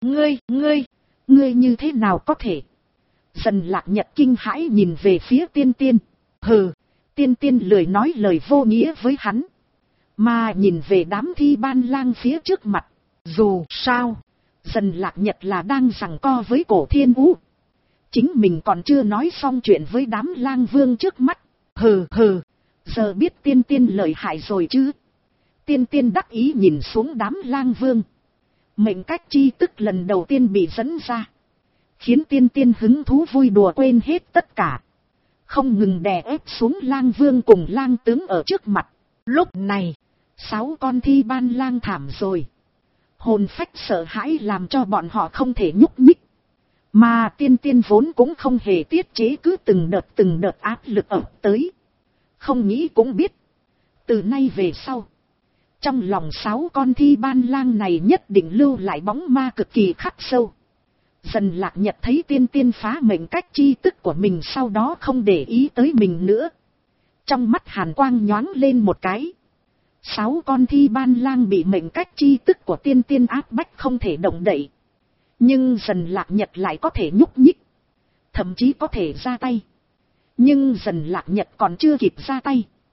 Ngươi như thế nào có thể? Dần Lạc Nhật kinh hãi nhìn về phía Tiên Tiên. Hừ, Tiên Tiên lười nói lời vô nghĩa với hắn. Mà nhìn về đám thi ban lang phía trước mặt. Dù sao, Dần Lạc Nhật là đang giằng co với Cổ Thiên Vũ. Chính mình còn chưa nói xong chuyện với đám lang vương trước mắt. Hừ, giờ biết Tiên Tiên lợi hại rồi chứ. Tiên Tiên đắc ý nhìn xuống đám lang vương. Mệnh cách chi tức lần đầu tiên bị dẫn ra. Khiến Tiên Tiên hứng thú vui đùa quên hết tất cả. Không ngừng đè ép xuống lang vương cùng lang tướng ở trước mặt. Lúc này, 6 con thi ban lang thảm rồi. Hồn phách sợ hãi làm cho bọn họ không thể nhúc nhích. Mà Tiên Tiên vốn cũng không hề tiết chế, cứ từng đợt áp lực ập tới. Không nghĩ cũng biết. Từ nay về sau, trong lòng 6 con thi ban lang này nhất định lưu lại bóng ma cực kỳ khắc sâu. Dần Lạc Nhật thấy Tiên Tiên phá mệnh cách chi tức của mình, sau đó không để ý tới mình nữa. Trong mắt hàn quang nhoáng lên một cái. 6 con thi ban lang bị mệnh cách chi tức của Tiên Tiên áp bách không thể động đậy. Nhưng Dần Lạc Nhật lại có thể nhúc nhích. Thậm chí có thể ra tay. Nhưng Dần Lạc Nhật còn chưa kịp ra tay.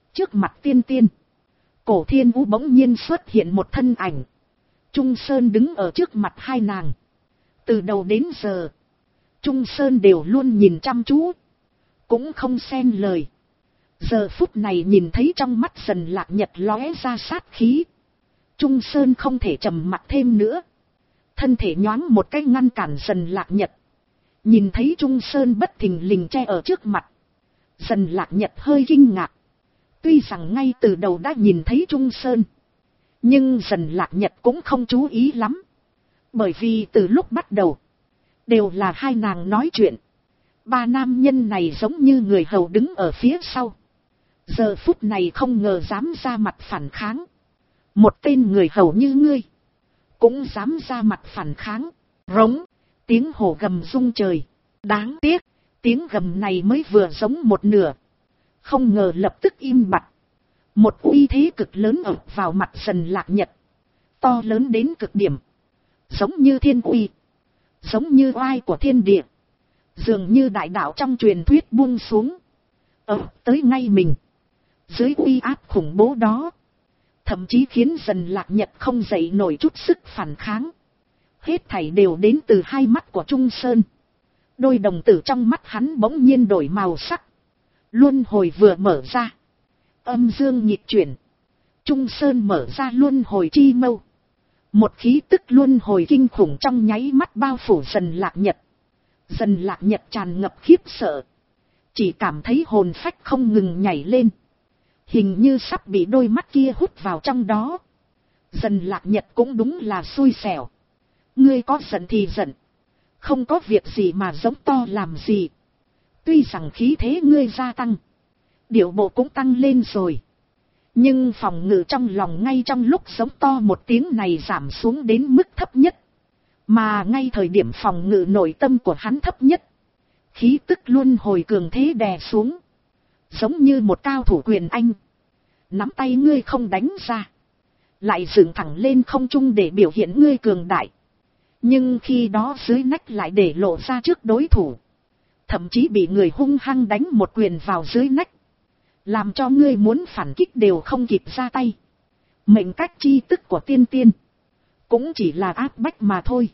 Trước mặt tiên tiên, Cổ Thiên Vũ bỗng nhiên xuất hiện một thân ảnh. Trung Sơn đứng ở trước mặt hai nàng. Từ đầu đến giờ, Trung Sơn đều luôn nhìn chăm chú, cũng không xen lời. Giờ phút này nhìn thấy trong mắt Dần Lạc Nhật lóe ra sát khí, Trung Sơn không thể trầm mặc thêm nữa. Thân thể nhoáng một cái ngăn cản Dần Lạc Nhật. Nhìn thấy Trung Sơn bất thình lình che ở trước mặt, Dần Lạc Nhật hơi kinh ngạc. Tuy rằng ngay từ đầu đã nhìn thấy Trung Sơn, nhưng Dần Lạc Nhật cũng không chú ý lắm. Bởi vì từ lúc bắt đầu, đều là hai nàng nói chuyện. Ba nam nhân này giống như người hầu đứng ở phía sau. Giờ phút này không ngờ dám ra mặt phản kháng. Một tên người hầu như ngươi, cũng dám ra mặt phản kháng. Rống, tiếng hổ gầm rung trời. Đáng tiếc, tiếng gầm này mới vừa giống một nửa, không ngờ lập tức im bặt. Một uy thế cực lớn ập vào mặt Dần Lạc Nhật, to lớn đến cực điểm, giống như thiên uy, giống như oai của thiên địa, dường như đại đạo trong truyền thuyết buông xuống, tới ngay mình. Dưới uy áp khủng bố đó, thậm chí khiến Dần Lạc Nhật không dậy nổi chút sức phản kháng. Hết thảy đều đến từ hai mắt của Trung Sơn. Đôi đồng tử trong mắt hắn bỗng nhiên đổi màu sắc. Luân hồi vừa mở ra, âm dương nhịp chuyển. Trung Sơn mở ra luân hồi chi mâu. Một khí tức luân hồi kinh khủng trong nháy mắt bao phủ Dần Lạc Nhật. Dần Lạc Nhật tràn ngập khiếp sợ, chỉ cảm thấy hồn phách không ngừng nhảy lên, hình như sắp bị đôi mắt kia hút vào trong đó. Dần Lạc Nhật cũng đúng là xui xẻo. Ngươi có giận thì giận, không có việc gì mà giống to làm gì. Tuy rằng khí thế ngươi gia tăng, điệu bộ cũng tăng lên rồi, nhưng phòng ngự trong lòng ngay trong lúc giống to một tiếng này giảm xuống đến mức thấp nhất. Mà ngay thời điểm phòng ngự nội tâm của hắn thấp nhất, khí tức luân hồi cường thế đè xuống, giống như một cao thủ quyền anh. Nắm tay ngươi không đánh ra, lại dựng thẳng lên không trung để biểu hiện ngươi cường đại. Nhưng khi đó dưới nách lại để lộ ra trước đối thủ, thậm chí bị người hung hăng đánh một quyền vào dưới nách, làm cho ngươi muốn phản kích đều không kịp ra tay. Mệnh cách chi tức của tiên tiên cũng chỉ là áp bách mà thôi.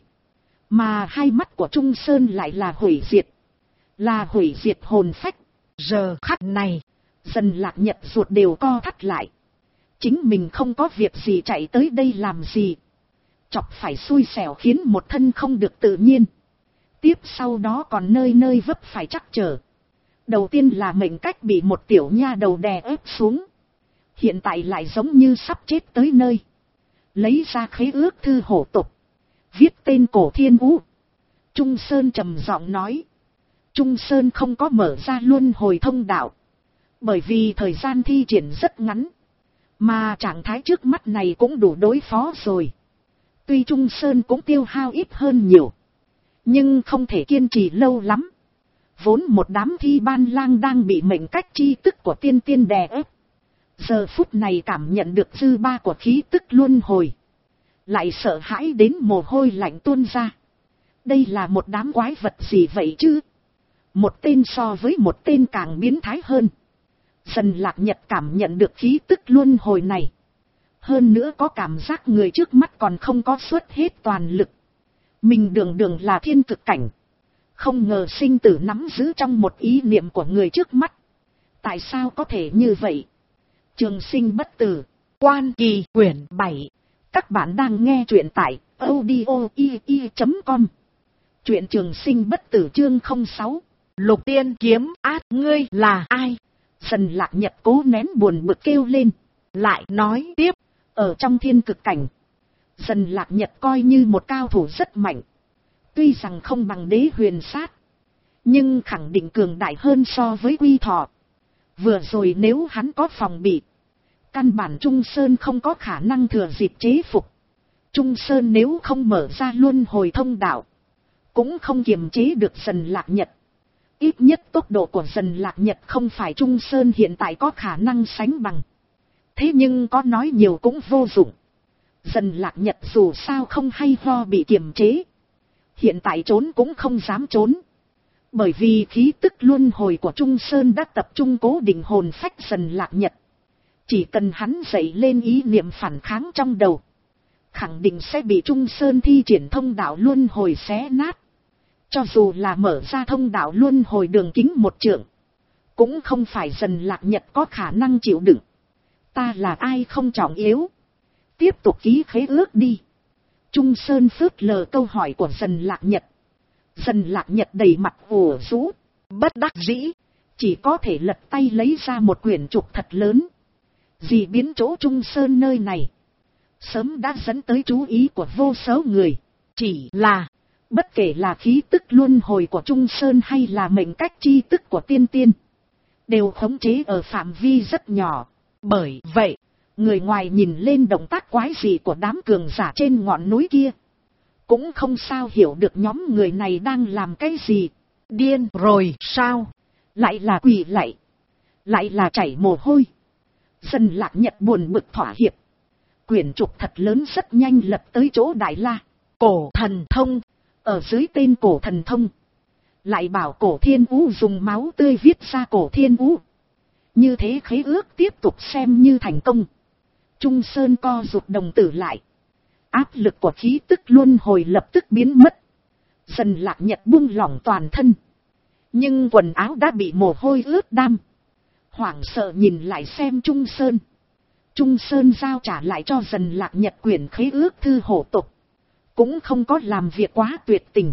Mà hai mắt của Trung Sơn lại là hủy diệt, là hủy diệt hồn phách. Giờ khắc này, Dần Lạc Nhật ruột đều co thắt lại. Chính mình không có việc gì chạy tới đây làm gì, chọc phải xui xẻo khiến một thân không được tự nhiên. Tiếp sau đó còn nơi nơi vấp phải trắc trở. Đầu tiên là mệnh cách bị một tiểu nha đầu đè ép xuống, hiện tại lại giống như sắp chết tới nơi. Lấy ra khế ước thư hổ tục, viết tên Cổ Thiên Vũ. Trung Sơn trầm giọng nói. Trung Sơn không có mở ra luân hồi thông đạo, bởi vì thời gian thi triển rất ngắn, mà trạng thái trước mắt này cũng đủ đối phó rồi. Tuy Trung Sơn cũng tiêu hao ít hơn nhiều, nhưng không thể kiên trì lâu lắm. Vốn một đám thi ban lang đang bị mệnh cách chi tức của tiên tiên đè ép, giờ phút này cảm nhận được dư ba của khí tức luân hồi, lại sợ hãi đến mồ hôi lạnh tuôn ra. Đây là một đám quái vật gì vậy chứ? Một tên so với một tên càng biến thái hơn. Dần Lạc Nhật cảm nhận được khí tức luân hồi này, hơn nữa có cảm giác người trước mắt còn không có xuất hết toàn lực. Mình đường đường là thiên cực cảnh, không ngờ sinh tử nắm giữ trong một ý niệm của người trước mắt. Tại sao có thể như vậy? Trường Sinh Bất Tử, Quan Kỳ quyển 7. Các bạn đang nghe truyện tại audio.com. Truyện Trường Sinh Bất Tử chương 06. Lục Tiên Kiếm Át, ngươi là ai? Dần Lạc Nhật cố nén buồn bực kêu lên, lại nói tiếp. Ở trong thiên cực cảnh, Dần Lạc Nhật coi như một cao thủ rất mạnh. Tuy rằng không bằng Đế Huyền Sát, nhưng khẳng định cường đại hơn so với Quy Thọ. Vừa rồi nếu hắn có phòng bị, căn bản Trung Sơn không có khả năng thừa dịp chế phục. Trung Sơn nếu không mở ra luân hồi thông đạo, cũng không kiềm chế được Dần Lạc Nhật. Ít nhất tốc độ của Dần Lạc Nhật không phải Trung Sơn hiện tại có khả năng sánh bằng. Thế nhưng có nói nhiều cũng vô dụng. Dần Lạc Nhật dù sao không hay ho bị kiềm chế, hiện tại trốn cũng không dám trốn. Bởi vì khí tức luân hồi của Trung Sơn đã tập trung cố định hồn phách Dần Lạc Nhật. Chỉ cần hắn dậy lên ý niệm phản kháng trong đầu, khẳng định sẽ bị Trung Sơn thi triển thông đạo luân hồi xé nát. Cho dù là mở ra thông đạo luân hồi đường kính 1 trượng, cũng không phải Dần Lạc Nhật có khả năng chịu đựng. Ta là ai không trọng yếu. Tiếp tục ký khế ước đi. Trung Sơn phớt lờ câu hỏi của Dần Lạc Nhật. Dần Lạc Nhật đầy mặt ủ rũ, bất đắc dĩ, chỉ có thể lật tay lấy ra một quyển trục thật lớn. Dị biến chỗ Trung Sơn nơi này sớm đã dẫn tới chú ý của vô số người. Chỉ là, bất kể là khí tức luân hồi của Trung Sơn hay là mệnh cách chi tức của tiên tiên, đều khống chế ở phạm vi rất nhỏ. Bởi vậy, người ngoài nhìn lên động tác quái dị của đám cường giả trên ngọn núi kia, cũng không sao hiểu được nhóm người này đang làm cái gì. Điên rồi sao? Lại là quỳ lạy, lại là chảy mồ hôi. Dần Lạc Nhật buồn bực thỏa hiệp. Quyển trục thật lớn rất nhanh lập tới chỗ Đại La. Cổ thần thông. Ở dưới tên cổ thần thông, lại bảo cổ thiên vũ dùng máu tươi viết ra cổ thiên vũ. Như thế khế ước tiếp tục xem như thành công. Trung Sơn co rụt đồng tử lại. Áp lực của khí tức luân hồi lập tức biến mất. Dần Lạc Nhật buông lỏng toàn thân. Nhưng quần áo đã bị mồ hôi ướt đam. Hoảng sợ nhìn lại xem Trung Sơn. Trung Sơn giao trả lại cho Dần Lạc Nhật quyển khế ước thư hổ tục. Cũng không có làm việc quá tuyệt tình.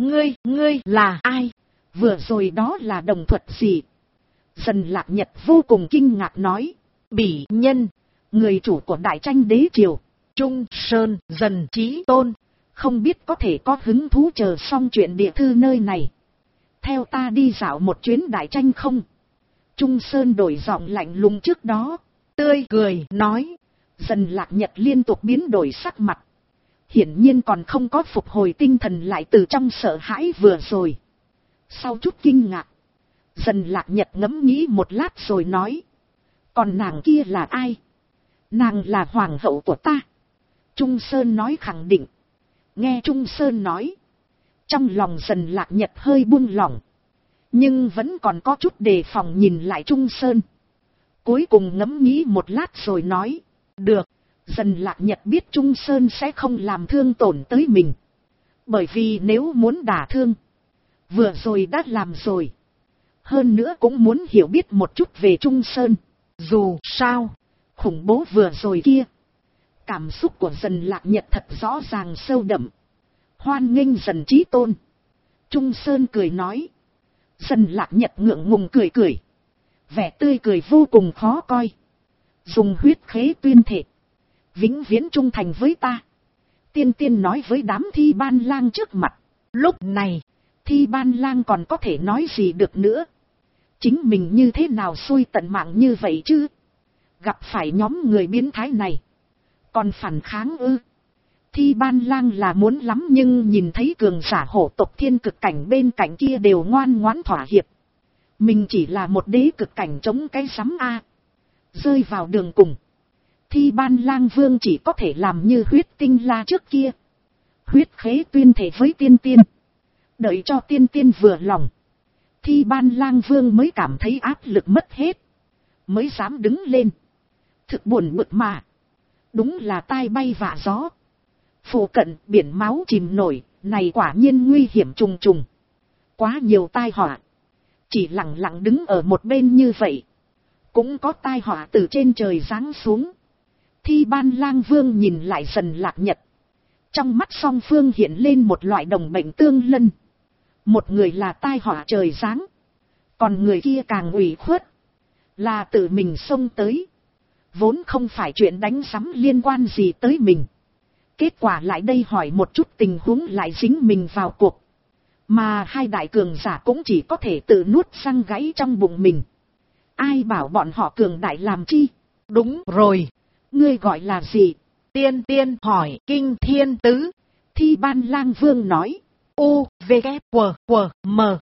Ngươi là ai? Vừa rồi đó là đồng thuật gì? Dần Lạc Nhật vô cùng kinh ngạc nói. Bỉ nhân, người chủ của Đại Tranh Đế Triều, Trung Sơn Dần Chí Tôn. Không biết có thể có hứng thú chờ xong chuyện địa thư nơi này, theo ta đi dạo một chuyến Đại Tranh không? Trung Sơn đổi giọng lạnh lùng trước đó, tươi cười nói. Dần Lạc Nhật liên tục biến đổi sắc mặt. Hiển nhiên còn không có phục hồi tinh thần lại từ trong sợ hãi vừa rồi. Sau chút kinh ngạc, Dần Lạc Nhật ngẫm nghĩ một lát rồi nói. Còn nàng kia là ai? Nàng là hoàng hậu của ta. Trung Sơn nói khẳng định. Nghe Trung Sơn nói, trong lòng Dần Lạc Nhật hơi buông lỏng, nhưng vẫn còn có chút đề phòng nhìn lại Trung Sơn. Cuối cùng ngẫm nghĩ một lát rồi nói. Được. Dần Lạc Nhật biết Trung Sơn sẽ không làm thương tổn tới mình. Bởi vì nếu muốn đả thương, vừa rồi đã làm rồi. Hơn nữa cũng muốn hiểu biết một chút về Trung Sơn. Dù sao, khủng bố vừa rồi kia, cảm xúc của Dần Lạc Nhật thật rõ ràng sâu đậm. Hoan nghênh Dần Chí Tôn. Trung Sơn cười nói. Dần Lạc Nhật ngượng ngùng cười cười. Vẻ tươi cười vô cùng khó coi. Dùng huyết khế tuyên thệ, vĩnh viễn trung thành với ta. Tiên tiên nói với đám Thi Ban Lang trước mặt. Lúc này, Thi Ban Lang còn có thể nói gì được nữa. Chính mình như thế nào xui tận mạng như vậy chứ? Gặp phải nhóm người biến thái này, còn phản kháng ư? Thi Ban Lang là muốn lắm, nhưng nhìn thấy cường giả hổ tộc thiên cực cảnh bên cạnh kia đều ngoan ngoãn thỏa hiệp. Mình chỉ là một đế cực cảnh chống cái sắm A. Rơi vào đường cùng, Thi Ban Lang Vương chỉ có thể làm như Huyết Tinh La trước kia. Huyết khế tuyên thể với tiên tiên. Đợi cho tiên tiên vừa lòng, Thi Ban Lang Vương mới cảm thấy áp lực mất hết, mới dám đứng lên. Thực buồn bực mà. Đúng là tai bay vạ gió. Phụ cận biển máu chìm nổi, này quả nhiên nguy hiểm trùng trùng. Quá nhiều tai họa. Chỉ lặng lặng đứng ở một bên như vậy, cũng có tai họa từ trên trời giáng xuống. Thi Ban Lang Vương nhìn lại Dần Lạc Nhật. Trong mắt song phương hiện lên một loại đồng bệnh tương lân. Một người là tai họa trời giáng, còn người kia càng ủy khuất, là tự mình xông tới. Vốn không phải chuyện đánh sắm liên quan gì tới mình, kết quả lại đây hỏi một chút tình huống lại dính mình vào cuộc. Mà hai đại cường giả cũng chỉ có thể tự nuốt răng gãy trong bụng mình. Ai bảo bọn họ cường đại làm chi? Đúng rồi. Ngươi gọi là gì? Tiên tiên hỏi Kinh Thiên Tứ. Thi Ban Lang Vương nói. U, V, K, W, W, M.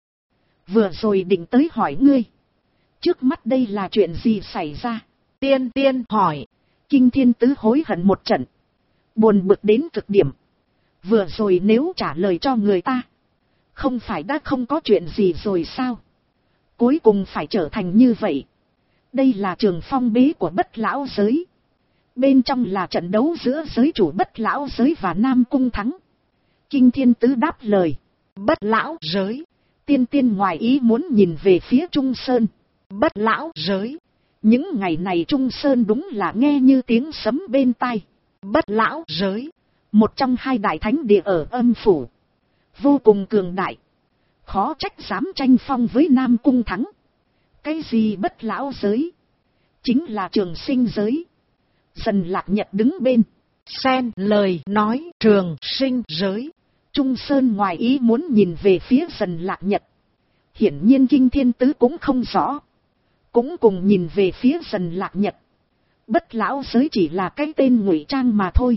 Vừa rồi định tới hỏi ngươi. Trước mắt đây là chuyện gì xảy ra? Tiên tiên hỏi. Kinh Thiên Tứ hối hận một trận, buồn bực đến cực điểm. Vừa rồi nếu trả lời cho người ta, không phải đã không có chuyện gì rồi sao? Cuối cùng phải trở thành như vậy. Đây là trường phong bế của bất lão giới. Bên trong là trận đấu giữa giới chủ bất lão giới và Nam Cung Thắng. Kinh Thiên Tứ đáp lời. Bất lão giới. Tiên tiên ngoài ý muốn nhìn về phía Trung Sơn. Bất lão giới. Những ngày này Trung Sơn đúng là nghe như tiếng sấm bên tai. Bất lão giới. Một trong hai đại thánh địa ở Âm Phủ. Vô cùng cường đại. Khó trách dám tranh phong với Nam Cung Thắng. Cái gì bất lão giới? Chính là trường sinh giới. Dần Lạc Nhật đứng bên. Xen lời nói trường sinh giới. Trung Sơn ngoài ý muốn nhìn về phía Dần Lạc Nhật. Hiển nhiên Kinh Thiên Tứ cũng không rõ. Cũng cùng nhìn về phía Dần Lạc Nhật. Bất lão giới chỉ là cái tên ngụy trang mà thôi.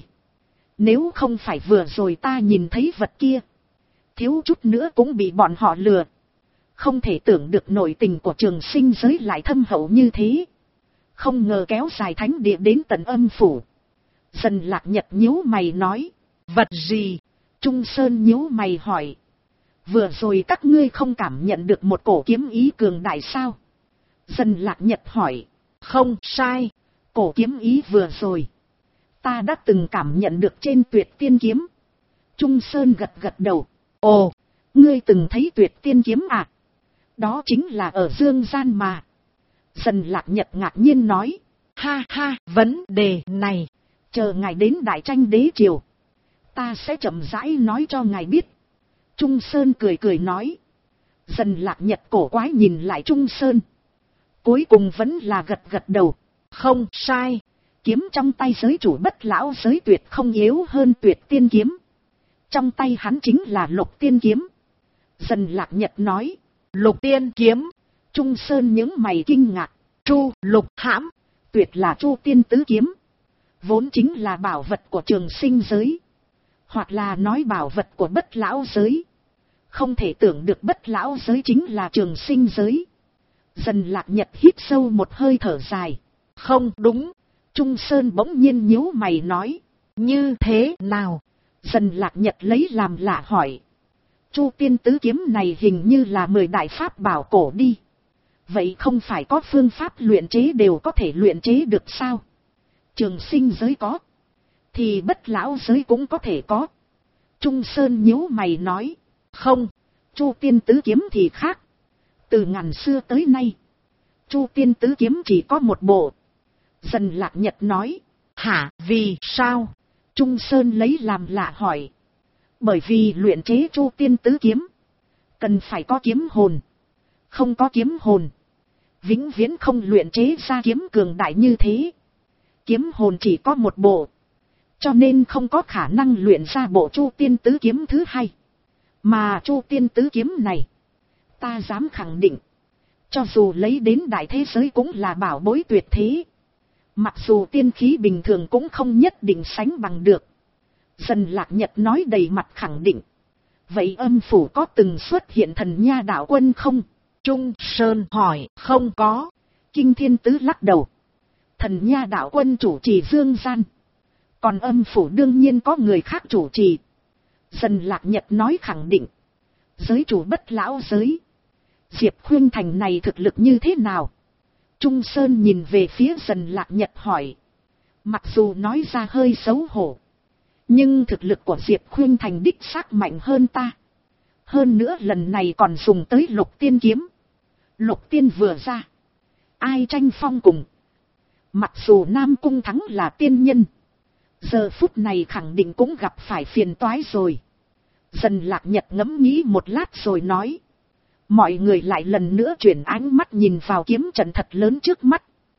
Nếu không phải vừa rồi ta nhìn thấy vật kia, thiếu chút nữa cũng bị bọn họ lừa. Không thể tưởng được nội tình của trường sinh giới lại thâm hậu như thế. Không ngờ kéo dài thánh địa đến tận Âm Phủ. Dần Lạc Nhật nhíu mày nói. Vật gì? Trung Sơn nhíu mày hỏi. Vừa rồi các ngươi không cảm nhận được một cổ kiếm ý cường đại sao? Dần Lạc Nhật hỏi. Không sai. Cổ kiếm ý vừa rồi ta đã từng cảm nhận được trên Tuyệt Tiên Kiếm. Trung Sơn gật gật đầu. Ồ, ngươi từng thấy Tuyệt Tiên Kiếm à? Đó chính là ở dương gian mà. Dần Lạc Nhật ngạc nhiên nói. Ha ha, vấn đề này. Chờ ngài đến Đại Tranh Đế Triều, ta sẽ chậm rãi nói cho ngài biết. Trung Sơn cười cười nói. Dần Lạc Nhật cổ quái nhìn lại Trung Sơn. Cuối cùng vẫn là gật gật đầu. Không sai. Kiếm trong tay giới chủ bất lão giới tuyệt không yếu hơn Tuyệt Tiên Kiếm. Trong tay hắn chính là Lục Tiên Kiếm. Dần Lạc Nhật nói. Lục Tiên Kiếm. Trung Sơn những mày kinh ngạc. Chu Lục hãm. Tuyệt là Chu Tiên Tứ Kiếm. Vốn chính là bảo vật của trường sinh giới. Hoặc là nói bảo vật của bất lão giới. Không thể tưởng được bất lão giới chính là trường sinh giới. Dần Lạc Nhật hít sâu một hơi thở dài. Không đúng. Trung Sơn bỗng nhiên nhíu mày nói. Như thế nào? Dần Lạc Nhật lấy làm lạ hỏi. Chu Tiên Tứ Kiếm này hình như là 10 đại pháp bảo cổ đi. Vậy không phải có phương pháp luyện chế đều có thể luyện chế được sao? Trường sinh giới có, thì bất lão giới cũng có thể có. Trung Sơn nhíu mày nói. Không, Chu Tiên Tứ Kiếm thì khác. Từ ngàn xưa tới nay, Chu Tiên Tứ Kiếm chỉ có một bộ. Dần Lạc Nhật nói. Hả, vì sao? Trung Sơn lấy làm lạ hỏi. Bởi vì luyện chế Chu Tiên Tứ Kiếm cần phải có kiếm hồn. Không có kiếm hồn, vĩnh viễn không luyện chế ra kiếm cường đại như thế. Kiếm hồn chỉ có một bộ, cho nên không có khả năng luyện ra bộ Chu Tiên Tứ Kiếm thứ hai. Mà Chu Tiên Tứ Kiếm này, ta dám khẳng định, cho dù lấy đến đại thế giới cũng là bảo bối tuyệt thế. Mặc dù tiên khí bình thường cũng không nhất định sánh bằng được. Dần Lạc Nhật nói đầy mặt khẳng định. Vậy Âm Phủ có từng xuất hiện thần nha đạo quân không? Trung Sơn hỏi. Không có. Kinh Thiên Tứ lắc đầu. Thần nha đạo quân chủ trì dương gian. Còn Âm Phủ đương nhiên có người khác chủ trì. Dần Lạc Nhật nói khẳng định. Giới chủ bất lão giới. Diệp Khuyên Thành này thực lực như thế nào? Trung Sơn nhìn về phía Dần Lạc Nhật hỏi. Mặc dù nói ra hơi xấu hổ, nhưng thực lực của Diệp Khuyên Thành đích xác mạnh hơn ta. Hơn nữa lần này còn dùng tới Lục Tiên Kiếm. Lục Tiên vừa ra, ai tranh phong cùng? Mặc dù Nam Cung Thắng là tiên nhân, giờ phút này khẳng định cũng gặp phải phiền toái rồi. Dần Lạc Nhật ngẫm nghĩ một lát rồi nói. Mọi người lại lần nữa chuyển ánh mắt nhìn vào kiếm trận thật lớn trước mắt.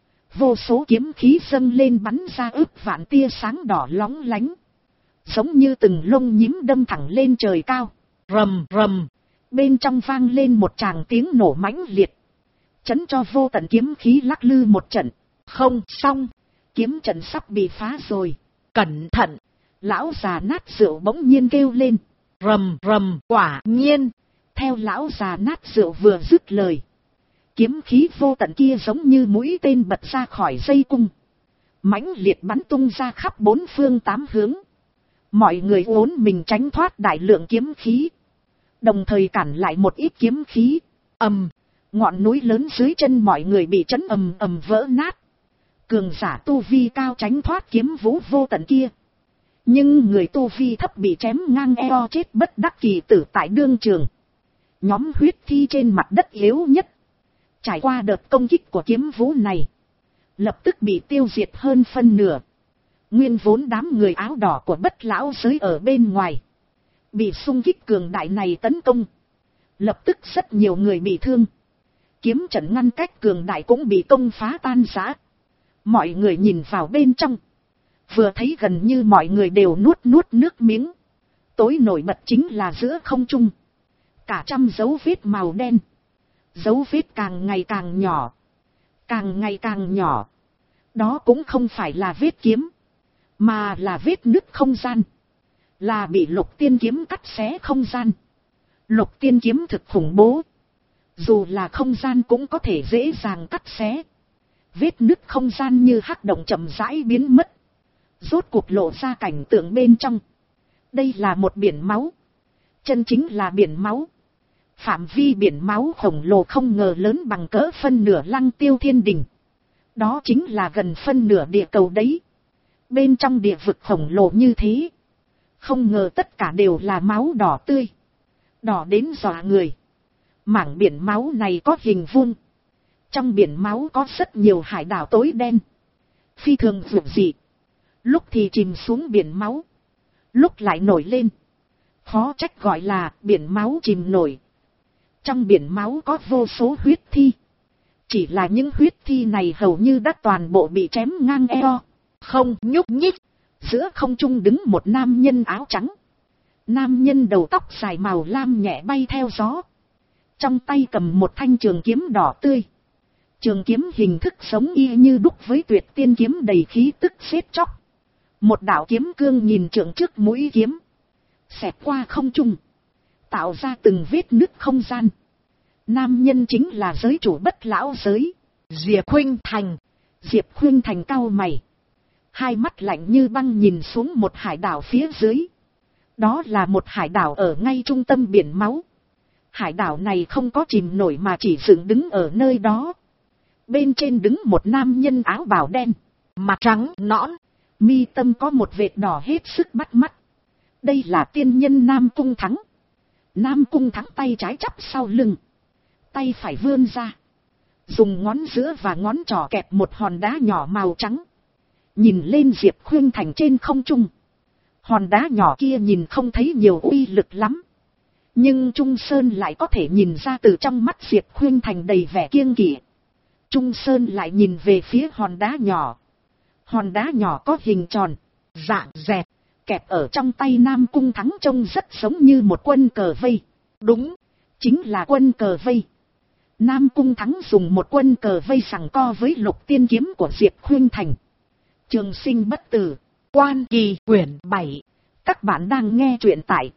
Vô số kiếm khí dâng lên bắn ra ước vạn tia sáng đỏ lóng lánh. Giống như từng lông nhím đâm thẳng lên trời cao. Rầm rầm. Bên trong vang lên một tràng tiếng nổ mãnh liệt. Chấn cho vô tận kiếm khí lắc lư một trận. Không xong. Kiếm trận sắp bị phá rồi. Cẩn thận. Lão già nát rượu bỗng nhiên kêu lên. Rầm rầm. Quả nhiên. Theo lão già nát rượu vừa dứt lời, kiếm khí vô tận kia giống như mũi tên bật ra khỏi dây cung, mãnh liệt bắn tung ra khắp bốn phương tám hướng. Mọi người uốn mình tránh thoát đại lượng kiếm khí, đồng thời cản lại một ít kiếm khí. Ngọn núi lớn dưới chân mọi người bị chấn ầm ầm vỡ nát. Cường giả tu vi cao tránh thoát kiếm vũ vô tận kia. Nhưng người tu vi thấp bị chém ngang eo chết bất đắc kỳ tử tại đương trường. Nhóm huyết thi trên mặt đất yếu nhất. Trải qua đợt công kích của kiếm vũ này. Lập tức bị tiêu diệt hơn phân nửa. Nguyên vốn đám người áo đỏ của bất lão giới ở bên ngoài. Bị xung kích cường đại này tấn công. Lập tức rất nhiều người bị thương. Kiếm trận ngăn cách cường đại cũng bị công phá tan rã. Mọi người nhìn vào bên trong. Vừa thấy gần như mọi người đều nuốt nước miếng. Tối nổi bật chính là giữa không trung. Cả trăm dấu vết màu đen. Dấu vết càng ngày càng nhỏ. Càng ngày càng nhỏ. Đó cũng không phải là vết kiếm. Mà là vết nứt không gian. Là bị lục tiên kiếm cắt xé không gian. Lục tiên kiếm thực khủng bố. Dù là không gian cũng có thể dễ dàng cắt xé. Vết nứt không gian như hắc động chậm rãi biến mất. Rốt cuộc lộ ra cảnh tượng bên trong. Đây là một biển máu. Chân chính là biển máu. Phạm vi biển máu khổng lồ không ngờ lớn bằng cỡ phân nửa Lăng Tiêu Thiên Đình. Đó chính là gần phân nửa địa cầu đấy. Bên trong địa vực khổng lồ như thế. Không ngờ tất cả đều là máu đỏ tươi. Đỏ đến dọa người. Mảng biển máu này có hình vuông. Trong biển máu có rất nhiều hải đảo tối đen. Phi thường vượt dị. Lúc thì chìm xuống biển máu. Lúc lại nổi lên. Khó trách gọi là biển máu chìm nổi. Trong biển máu có vô số huyết thi. Chỉ là những huyết thi này hầu như đã toàn bộ bị chém ngang eo. Không nhúc nhích. Giữa không trung đứng một nam nhân áo trắng. Nam nhân đầu tóc dài màu lam nhẹ bay theo gió. Trong tay cầm một thanh trường kiếm đỏ tươi. Trường kiếm hình thức sống y như đúc với tuyệt tiên kiếm đầy khí tức xếp chóc. Một đạo kiếm cương nhìn trượng trước mũi kiếm. Xẹt qua không trung. Tạo ra từng vết nứt không gian. Nam nhân chính là giới chủ bất lão giới. Diệp Khuynh Thành. Diệp Khuynh Thành cau mày. Hai mắt lạnh như băng nhìn xuống một hải đảo phía dưới. Đó là một hải đảo ở ngay trung tâm biển máu. Hải đảo này không có chìm nổi mà chỉ dựng đứng ở nơi đó. Bên trên đứng một nam nhân áo bào đen. Mặt trắng nõn. Mi tâm có một vệt đỏ hết sức bắt mắt. Đây là tiên nhân Nam Cung Thắng. Nam Cung Thắng tay trái chắp sau lưng. Tay phải vươn ra. Dùng ngón giữa và ngón trỏ kẹp một hòn đá nhỏ màu trắng. Nhìn lên Diệp Khuynh Thành trên không trung. Hòn đá nhỏ kia nhìn không thấy nhiều uy lực lắm. Nhưng Trung Sơn lại có thể nhìn ra từ trong mắt Diệp Khuynh Thành đầy vẻ kiêng kỵ. Trung Sơn lại nhìn về phía hòn đá nhỏ. Hòn đá nhỏ có hình tròn, dạng dẹt, kẹp ở trong tay Nam Cung Thắng trông rất giống như một quân cờ vây. Đúng, chính là quân cờ vây. Nam Cung Thắng dùng một quân cờ vây giằng co với lục tiên kiếm của Diệp Khuynh Thành. Trường sinh bất tử, Quan Kỳ quyển 7. Các bạn đang nghe truyện tại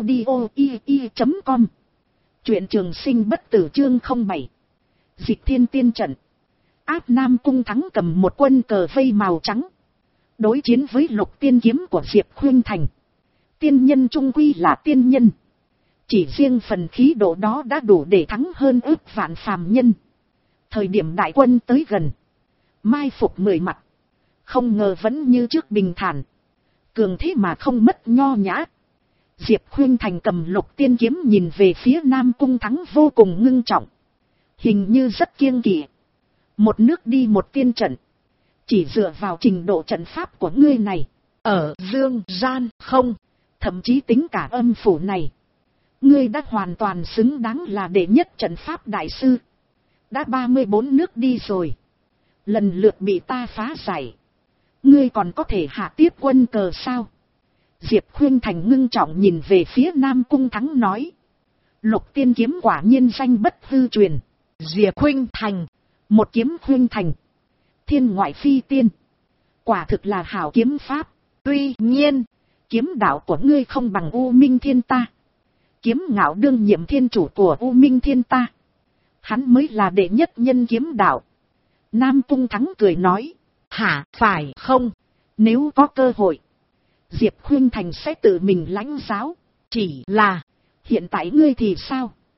audio.ii.com. Truyện Trường sinh bất tử chương 07. Dịch Thiên Tiên trận. Áp Nam Cung Thắng cầm một quân cờ vây màu trắng. Đối chiến với lục tiên kiếm của Diệp Khuynh Thành. Tiên nhân trung quy là tiên nhân. Chỉ riêng phần khí độ đó đã đủ để thắng hơn ước vạn phàm nhân. Thời điểm đại quân tới gần. Mai phục 10 mặt. Không ngờ vẫn như trước bình thản. Cường thế mà không mất nho nhã. Diệp Khuynh Thành cầm lục tiên kiếm nhìn về phía Nam Cung Thắng vô cùng ngưng trọng. Hình như rất kiêng kỵ. Một nước đi một tiên trận. Chỉ dựa vào trình độ trận pháp của ngươi này. Ở dương gian không. Thậm chí tính cả âm phủ này. Ngươi đã hoàn toàn xứng đáng là đệ nhất trận pháp đại sư. Đã 34 nước đi rồi. Lần lượt bị ta phá giải. Ngươi còn có thể hạ tiếp quân cờ sao? Diệp Khuynh Thành ngưng trọng nhìn về phía Nam Cung Thắng nói. Lục tiên kiếm quả nhiên danh bất hư truyền. Diệp Khuynh Thành. Một kiếm Khuynh Thành. Thiên ngoại phi tiên. Quả thực là hảo kiếm pháp. Tuy nhiên, kiếm đạo của ngươi không bằng U Minh Thiên ta. Kiếm ngạo đương nhiệm thiên chủ của U Minh Thiên ta. Hắn mới là đệ nhất nhân kiếm đạo. Nam Cung Thắng cười nói. Hả, phải không? Nếu có cơ hội, Diệp Khuynh Thành sẽ tự mình lãnh giáo. Chỉ là, hiện tại ngươi thì sao?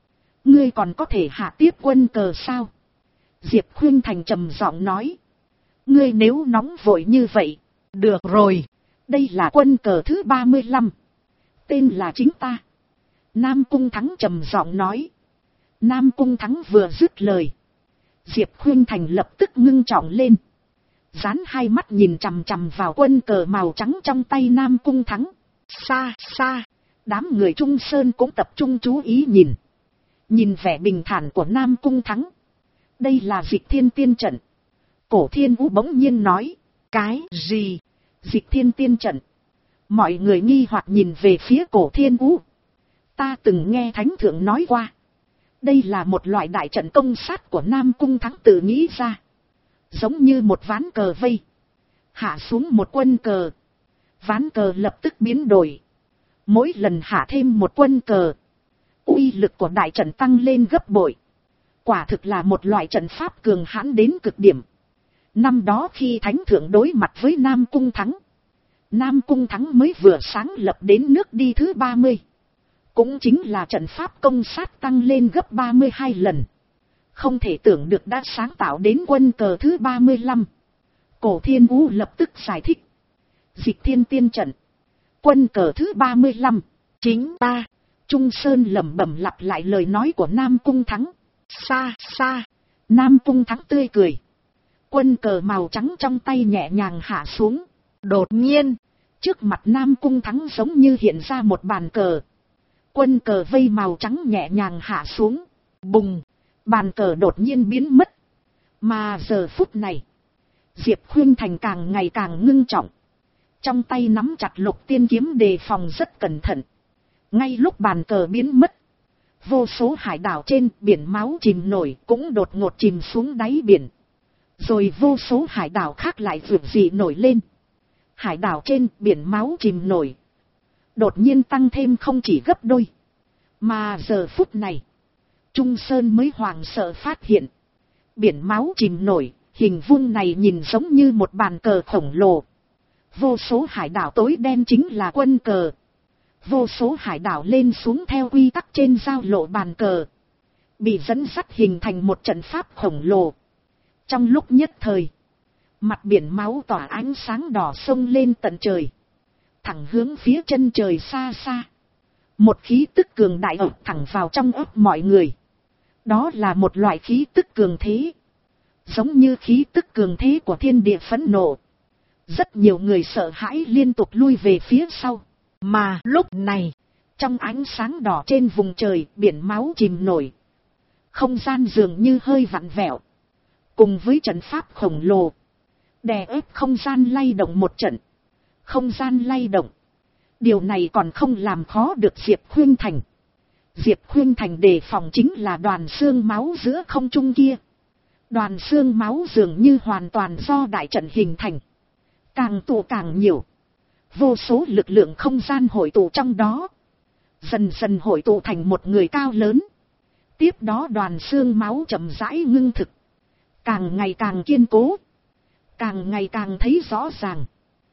Ngươi còn có thể hạ tiếp quân cờ sao? Diệp Khuynh Thành trầm giọng nói. Ngươi nếu nóng vội như vậy. Được rồi. Đây là quân cờ thứ 35. Tên là chính ta. Nam Cung Thắng trầm giọng nói. Nam Cung Thắng vừa dứt lời. Diệp Khuynh Thành lập tức ngưng trọng lên. Dán hai mắt nhìn chằm chằm vào quân cờ màu trắng trong tay Nam Cung Thắng. Xa xa. Đám người Trung Sơn cũng tập trung chú ý nhìn. Nhìn vẻ bình thản của Nam Cung Thắng. Đây là Dịch Thiên Tiên trận. Cổ Thiên Vũ bỗng nhiên nói. Cái gì? Dịch Thiên Tiên trận. Mọi người nghi hoặc nhìn về phía Cổ Thiên Vũ. Ta từng nghe Thánh Thượng nói qua. Đây là một loại đại trận công sát của Nam Cung Thắng tự nghĩ ra. Giống như một ván cờ vây. Hạ xuống một quân cờ. Ván cờ lập tức biến đổi. Mỗi lần hạ thêm một quân cờ. Uy lực của đại trận tăng lên gấp bội. Quả thực là một loại trận pháp cường hãn đến cực điểm. Năm đó khi Thánh Thượng đối mặt với Nam Cung Thắng. Nam Cung Thắng mới vừa sáng lập đến nước đi thứ 30. Cũng chính là trận pháp công sát tăng lên gấp 32 lần. Không thể tưởng được đã sáng tạo đến quân cờ thứ 35. Cổ Thiên Vũ lập tức giải thích. Dịch Thiên Tiên trận. Quân cờ thứ 35. Chính ta. Trung Sơn lẩm bẩm lặp lại lời nói của Nam Cung Thắng. Xa xa. Nam Cung Thắng tươi cười. Quân cờ màu trắng trong tay nhẹ nhàng hạ xuống. Đột nhiên. Trước mặt Nam Cung Thắng giống như hiện ra một bàn cờ. Quân cờ vây màu trắng nhẹ nhàng hạ xuống. Bùng. Bàn cờ đột nhiên biến mất. Mà giờ phút này. Diệp Khuynh Thành càng ngày càng ngưng trọng. Trong tay nắm chặt Lục Tiên kiếm đề phòng rất cẩn thận. Ngay lúc bàn cờ biến mất. Vô số hải đảo trên biển máu chìm nổi cũng đột ngột chìm xuống đáy biển. Rồi vô số hải đảo khác lại vượt dị nổi lên. Hải đảo trên biển máu chìm nổi. Đột nhiên tăng thêm không chỉ gấp đôi. Mà giờ phút này. Trung Sơn mới hoảng sợ phát hiện. Biển máu chìm nổi. Hình vuông này nhìn giống như một bàn cờ khổng lồ. Vô số hải đảo tối đen chính là quân cờ. Vô số hải đảo lên xuống theo quy tắc trên giao lộ bàn cờ. Bị dẫn dắt hình thành một trận pháp khổng lồ. Trong lúc nhất thời. Mặt biển máu tỏa ánh sáng đỏ sông lên tận trời. Thẳng hướng phía chân trời xa xa. Một khí tức cường đại ập thẳng vào trong óc mọi người. Đó là một loại khí tức cường thế. Giống như khí tức cường thế của thiên địa phẫn nộ. Rất nhiều người sợ hãi liên tục lui về phía sau. Mà lúc này, trong ánh sáng đỏ trên vùng trời, biển máu chìm nổi. Không gian dường như hơi vặn vẹo. Cùng với trận pháp khổng lồ. Đè ép không gian lay động một trận. Không gian lay động. Điều này còn không làm khó được Diệp Khuynh Thành. Diệp Khuynh Thành đề phòng chính là đoàn xương máu giữa không trung kia. Đoàn xương máu dường như hoàn toàn do đại trận hình thành. Càng tụ càng nhiều. Vô số lực lượng không gian hội tụ trong đó. Dần dần hội tụ thành một người cao lớn. Tiếp đó đoàn xương máu chậm rãi ngưng thực. Càng ngày càng kiên cố. Càng ngày càng thấy rõ ràng.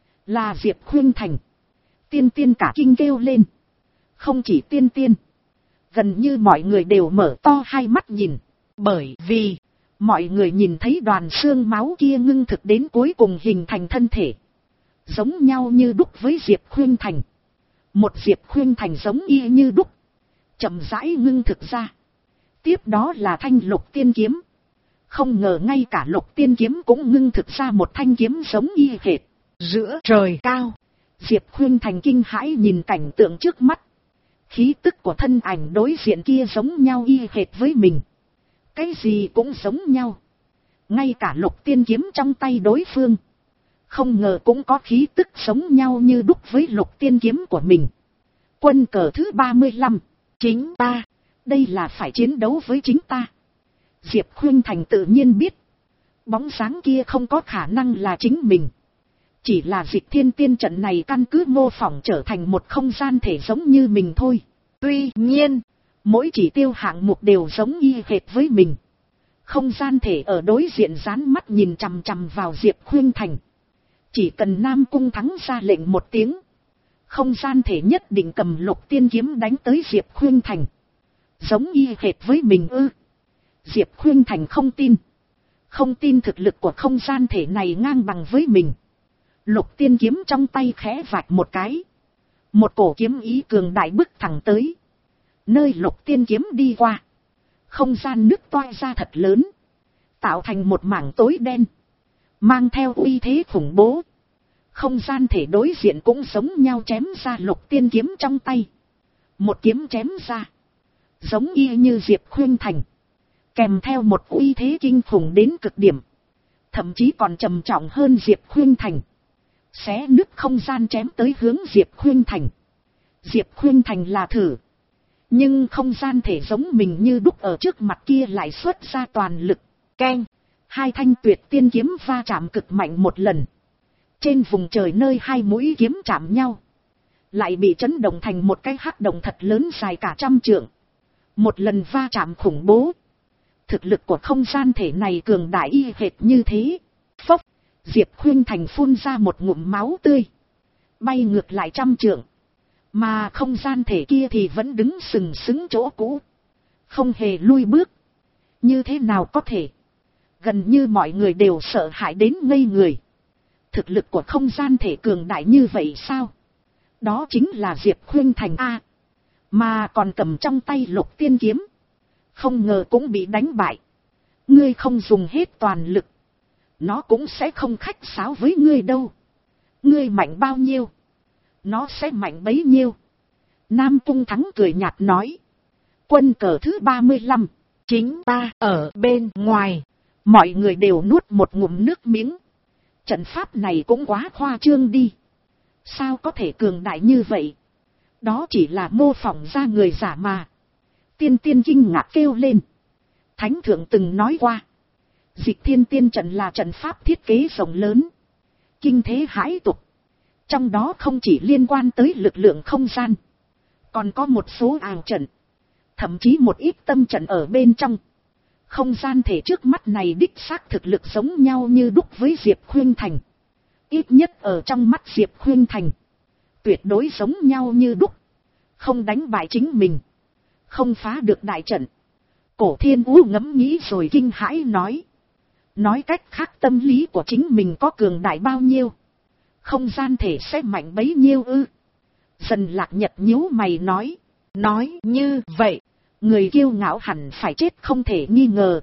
Là Diệp Khuynh Thành. Tiên tiên cả kinh kêu lên. Không chỉ tiên tiên. Gần như mọi người đều mở to hai mắt nhìn. Bởi vì mọi người nhìn thấy đoàn xương máu kia ngưng thực đến cuối cùng hình thành thân thể. Giống nhau như đúc với Diệp Khuynh Thành. Một Diệp Khuynh Thành giống y như đúc. Chậm rãi ngưng thực ra. Tiếp đó là thanh Lục Tiên kiếm. Không ngờ ngay cả Lục Tiên kiếm cũng ngưng thực ra một thanh kiếm giống y hệt. Giữa trời cao. Diệp Khuynh Thành kinh hãi nhìn cảnh tượng trước mắt. Khí tức của thân ảnh đối diện kia giống nhau y hệt với mình. Cái gì cũng giống nhau. Ngay cả Lục Tiên kiếm trong tay đối phương. Không ngờ cũng có khí tức giống nhau như đúc với Lục Tiên kiếm của mình. Quân cờ thứ 35. Chính ta. Đây là phải chiến đấu với chính ta. Diệp Khuynh Thành tự nhiên biết. Bóng dáng kia không có khả năng là chính mình. Chỉ là Dịch Thiên Tiên trận này căn cứ mô phỏng trở thành một không gian thể giống như mình thôi. Tuy nhiên, mỗi chỉ tiêu hạng mục đều giống y hệt với mình. Không gian thể ở đối diện dán mắt nhìn chằm chằm vào Diệp Khuynh Thành. Chỉ cần Nam Cung Thắng ra lệnh một tiếng. Không gian thể nhất định cầm Lục Tiên kiếm đánh tới Diệp Khuynh Thành. Giống y hệt với mình ư? Diệp Khuynh Thành không tin. Không tin thực lực của không gian thể này ngang bằng với mình. Lục tiên kiếm trong tay khẽ vạch một cái. Một cổ kiếm ý cường đại bức thẳng tới. Nơi lục tiên kiếm đi qua, không gian nứt toang ra thật lớn, tạo thành một mảng tối đen, mang theo uy thế khủng bố. Không gian thể đối diện cũng giống nhau chém ra lục tiên kiếm trong tay. Một kiếm chém ra, giống y như Diệp Khuynh Thành, kèm theo một uy thế kinh khủng đến cực điểm, thậm chí còn trầm trọng hơn Diệp Khuynh Thành. Xé nứt không gian chém tới hướng Diệp Khuynh Thành. Diệp Khuynh Thành là thử, nhưng không gian thể giống mình như đúc ở trước mặt kia lại xuất ra toàn lực. Keng, hai thanh tuyệt tiên kiếm va chạm cực mạnh một lần. Trên vùng trời nơi hai mũi kiếm chạm nhau, lại bị chấn động thành một cái hắc động thật lớn dài cả 100 trượng. Một lần va chạm khủng bố. Thực lực của không gian thể này cường đại y hệt như thế. Phốc, Diệp Khuynh Thành phun ra một ngụm máu tươi, bay ngược lại 100 trượng. Mà không gian thể kia thì vẫn đứng sừng sững chỗ cũ, không hề lui bước. Như thế nào có thể? Gần như mọi người đều sợ hãi đến ngây người. Thực lực của không gian thể cường đại như vậy sao? Đó chính là Diệp Khuynh Thành A. Mà còn cầm trong tay lục tiên kiếm, không ngờ cũng bị đánh bại. Ngươi không dùng hết toàn lực, nó cũng sẽ không khách sáo với ngươi đâu. Ngươi mạnh bao nhiêu, nó sẽ mạnh bấy nhiêu. Nam Cung Thắng cười nhạt nói. Quân cờ thứ 35, chính ta ở bên ngoài. Mọi người đều nuốt một ngụm nước miếng. Trận pháp này cũng quá khoa trương đi. Sao có thể cường đại như vậy? Đó chỉ là mô phỏng ra người giả mà. Tiên tiên kinh ngạc kêu lên. Thánh thượng từng nói qua, Dịch Thiên Tiên trận là trận pháp thiết kế rộng lớn, kinh thế hãi tục. Trong đó không chỉ liên quan tới lực lượng không gian, còn có một số ảo trận, thậm chí một ít tâm trận ở bên trong. Không gian thể trước mắt này đích xác thực lực giống nhau như đúc với Diệp Khuynh Thành. Ít nhất ở trong mắt Diệp Khuynh Thành, tuyệt đối giống nhau như đúc. Không đánh bại chính mình, không phá được đại trận. Cổ Thiên Ú ngẫm nghĩ rồi kinh hãi nói. Nói cách khác tâm lý của chính mình có cường đại bao nhiêu, không gian thể sẽ mạnh bấy nhiêu ư? Dần Lạc Nhật nhíu mày nói. Nói như vậy, người kiêu ngạo hẳn phải chết không thể nghi ngờ.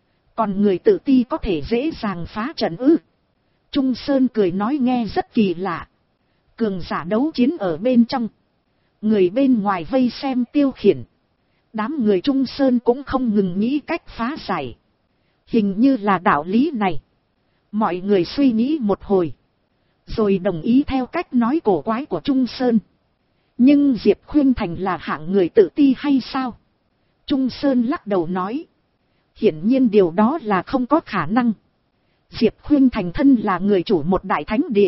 Còn người tự ti có thể dễ dàng phá trận ư? Trung Sơn cười nói nghe rất kỳ lạ. Cường giả đấu chiến ở bên trong, người bên ngoài vây xem tiêu khiển. Đám người Trung Sơn cũng không ngừng nghĩ cách phá giải. Hình như là đạo lý này. Mọi người suy nghĩ một hồi, rồi đồng ý theo cách nói cổ quái của Trung Sơn. Nhưng Diệp Khuynh Thành là hạng người tự ti hay sao? Trung Sơn lắc đầu nói. Hiển nhiên điều đó là không có khả năng. Diệp Khuynh Thành thân là người chủ một đại thánh địa,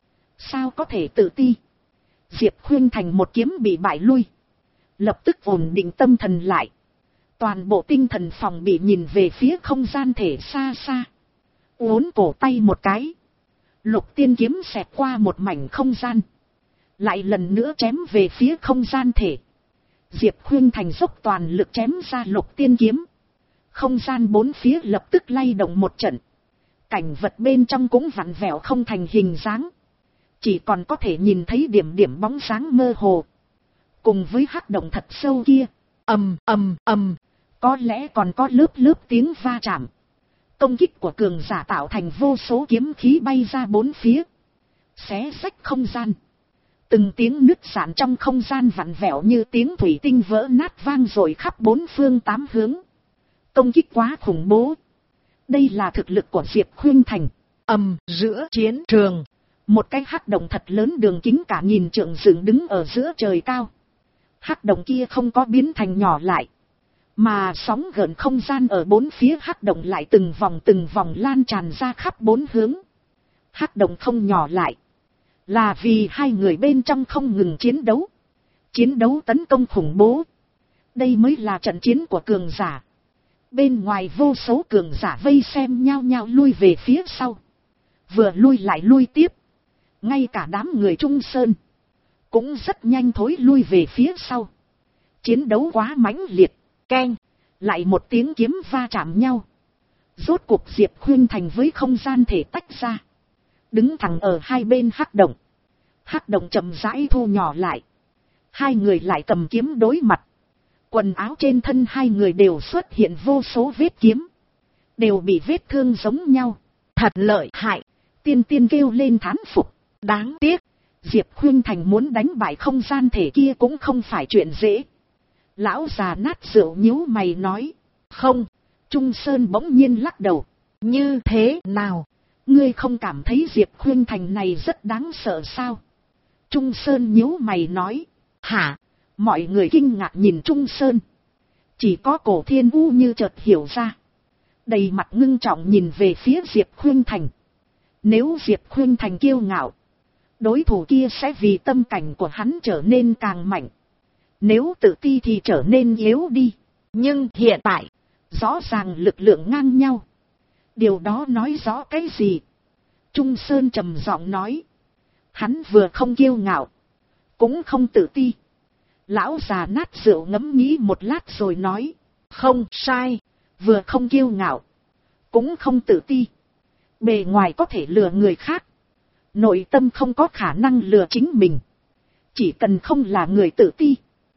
sao có thể tự ti? Diệp Khuynh Thành một kiếm bị bại lui, lập tức ổn định tâm thần lại. Toàn bộ tinh thần phòng bị nhìn về phía không gian thể xa xa. Uốn cổ tay một cái, lục tiên kiếm xẹt qua một mảnh không gian, lại lần nữa chém về phía không gian thể. Diệp Khuynh Thành dốc toàn lực chém ra lục tiên kiếm. Không gian bốn phía lập tức lay động một trận. Cảnh vật bên trong cũng vặn vẹo không thành hình dáng, chỉ còn có thể nhìn thấy điểm điểm bóng sáng mơ hồ. Cùng với hắc động thật sâu kia, ầm ầm ầm, có lẽ còn có lớp lớp tiếng va chạm. Công kích của cường giả tạo thành vô số kiếm khí bay ra bốn phía, xé rách không gian. Từng tiếng nứt rạn trong không gian vặn vẹo như tiếng thủy tinh vỡ nát vang dội khắp bốn phương tám hướng. Công kích quá khủng bố. Đây là thực lực của Diệp Khuynh Thành. Giữa chiến trường, một cái hắc động thật lớn đường kính cả 1000 trượng dựng đứng ở giữa trời cao. Hắc động kia không có biến thành nhỏ lại, mà sóng gợn không gian ở bốn phía hắc động lại từng vòng lan tràn ra khắp bốn hướng. Hắc động không nhỏ lại, là vì hai người bên trong không ngừng chiến đấu tấn công khủng bố. Đây mới là trận chiến của cường giả. Bên ngoài vô số cường giả vây xem nhao nhao lui về phía sau, vừa lui lại lui tiếp. Ngay cả đám người Trung Sơn cũng rất nhanh thối lui về phía sau. Chiến đấu quá mãnh liệt, Keng. Lại một tiếng kiếm va chạm nhau. Rốt cuộc Diệp Khuynh Thành với không gian thể tách ra. Đứng thẳng ở hai bên hắc động. Hắc động chậm rãi thu nhỏ lại. Hai người lại cầm kiếm đối mặt. Quần áo trên thân hai người đều xuất hiện vô số vết kiếm. Đều bị vết thương giống nhau. Thật lợi hại. Tiên tiên kêu lên thán phục. Đáng tiếc. Diệp Khuynh Thành muốn đánh bại không gian thể kia cũng không phải chuyện dễ. Lão già nát rượu nhíu mày nói. Không. Trung Sơn bỗng nhiên lắc đầu. Như thế nào? Ngươi không cảm thấy Diệp Khuynh Thành này rất đáng sợ sao? Trung Sơn nhíu mày nói. Hả? Mọi người kinh ngạc nhìn Trung Sơn. Chỉ có Cổ Thiên U như chợt hiểu ra. Đầy mặt ngưng trọng nhìn về phía Diệp Khuynh Thành. Nếu Diệp Khuynh Thành kiêu ngạo, đối thủ kia sẽ vì tâm cảnh của hắn trở nên càng mạnh. Nếu tự ti thì trở nên yếu đi. Nhưng hiện tại, rõ ràng lực lượng ngang nhau. Điều đó nói rõ cái gì? Trung Sơn trầm giọng nói. Hắn vừa không kiêu ngạo, cũng không tự ti. Lão già nát rượu ngẫm nghĩ một lát rồi nói. Không sai. Vừa không kiêu ngạo, cũng không tự ti. Bề ngoài có thể lừa người khác, nội tâm không có khả năng lừa chính mình. Chỉ cần không là người tự ti,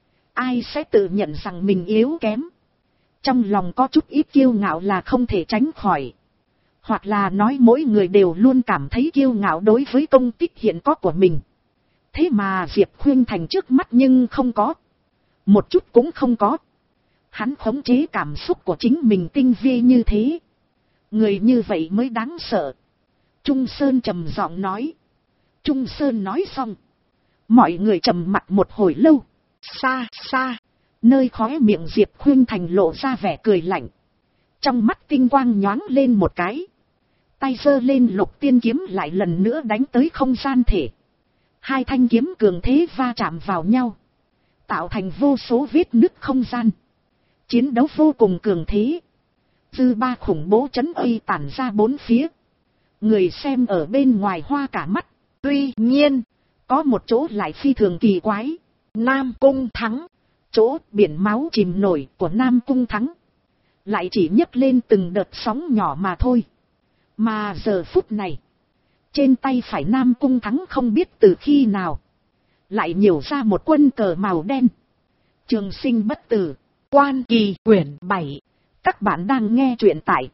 ai sẽ tự nhận rằng mình yếu kém. Trong lòng có chút ít kiêu ngạo là không thể tránh khỏi. Hoặc là nói mỗi người đều luôn cảm thấy kiêu ngạo đối với công tích hiện có của mình. Thế mà Diệp Khuynh Thành trước mắt nhưng không có. Một chút cũng không có. Hắn khống chế cảm xúc của chính mình tinh vi như thế. Người như vậy mới đáng sợ. Trung Sơn trầm giọng nói. Trung Sơn nói xong, mọi người trầm mặt một hồi lâu. Xa xa, nơi khóe miệng Diệp Khuynh Thành lộ ra vẻ cười lạnh. Trong mắt tinh quang nhoáng lên một cái. Tay giơ lên Lục Tiên kiếm lại lần nữa đánh tới không gian thể. Hai thanh kiếm cường thế va chạm vào nhau, tạo thành vô số vết nứt không gian. Chiến đấu vô cùng cường thế. Dư ba khủng bố chấn uy tản ra bốn phía. Người xem ở bên ngoài hoa cả mắt. Tuy nhiên, có một chỗ lại phi thường kỳ quái. Nam Cung thắng. Chỗ biển máu chìm nổi của Nam Cung thắng lại chỉ nhấc lên từng đợt sóng nhỏ mà thôi. Mà giờ phút này, trên tay phải Nam Cung thắng không biết từ khi nào lại nhiều ra một quân cờ màu đen. Trường sinh bất tử, Quan Kỳ quyển 7. Các bạn đang nghe truyện tại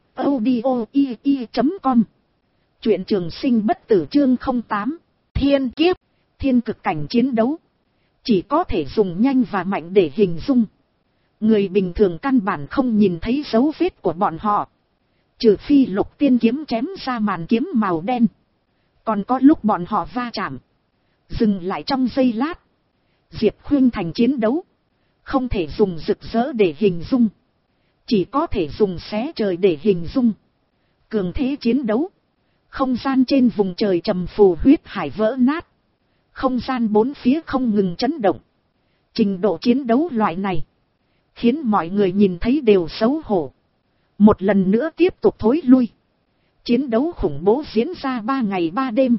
audio.com. Truyện Trường sinh bất tử chương 08. Thiên kiếp. Thiên cực cảnh chiến đấu chỉ có thể dùng nhanh và mạnh để hình dung. Người bình thường căn bản không nhìn thấy dấu vết của bọn họ. Trừ phi Lục Tiên kiếm chém ra màn kiếm màu đen. Còn có lúc bọn họ va chạm, dừng lại trong giây lát. Diệp Khuynh Thành chiến đấu không thể dùng rực rỡ để hình dung, chỉ có thể dùng xé trời để hình dung. Cường thế chiến đấu, không gian trên vùng trời trầm phù huyết hải vỡ nát. Không gian bốn phía không ngừng chấn động. Trình độ chiến đấu loại này khiến mọi người nhìn thấy đều xấu hổ. Một lần nữa tiếp tục thối lui. Chiến đấu khủng bố diễn ra 3 ngày 3 đêm.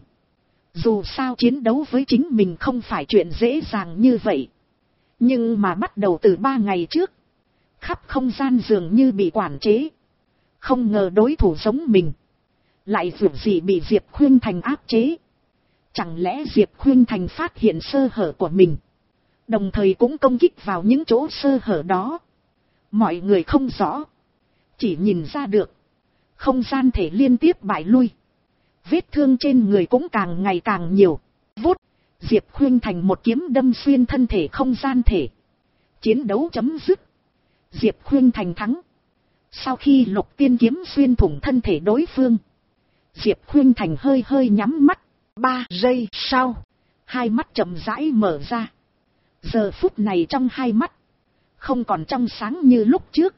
Dù sao chiến đấu với chính mình không phải chuyện dễ dàng như vậy. Nhưng mà bắt đầu từ 3 ngày trước, khắp không gian dường như bị quản chế. Không ngờ đối thủ giống mình lại vượt gì bị Diệp Khuynh Thành áp chế. Chẳng lẽ Diệp Khuynh Thành phát hiện sơ hở của mình, đồng thời cũng công kích vào những chỗ sơ hở đó? Mọi người không rõ, chỉ nhìn ra được không gian thể liên tiếp bại lui. Vết thương trên người cũng càng ngày càng nhiều. Vút, Diệp Khuynh Thành một kiếm đâm xuyên thân thể không gian thể. Chiến đấu chấm dứt. Diệp Khuynh Thành thắng. Sau khi Lục Tiên kiếm xuyên thủng thân thể đối phương, Diệp Khuynh Thành hơi hơi nhắm mắt. 3 giây sau, hai mắt chậm rãi mở ra. Giờ phút này trong hai mắt không còn trong sáng như lúc trước,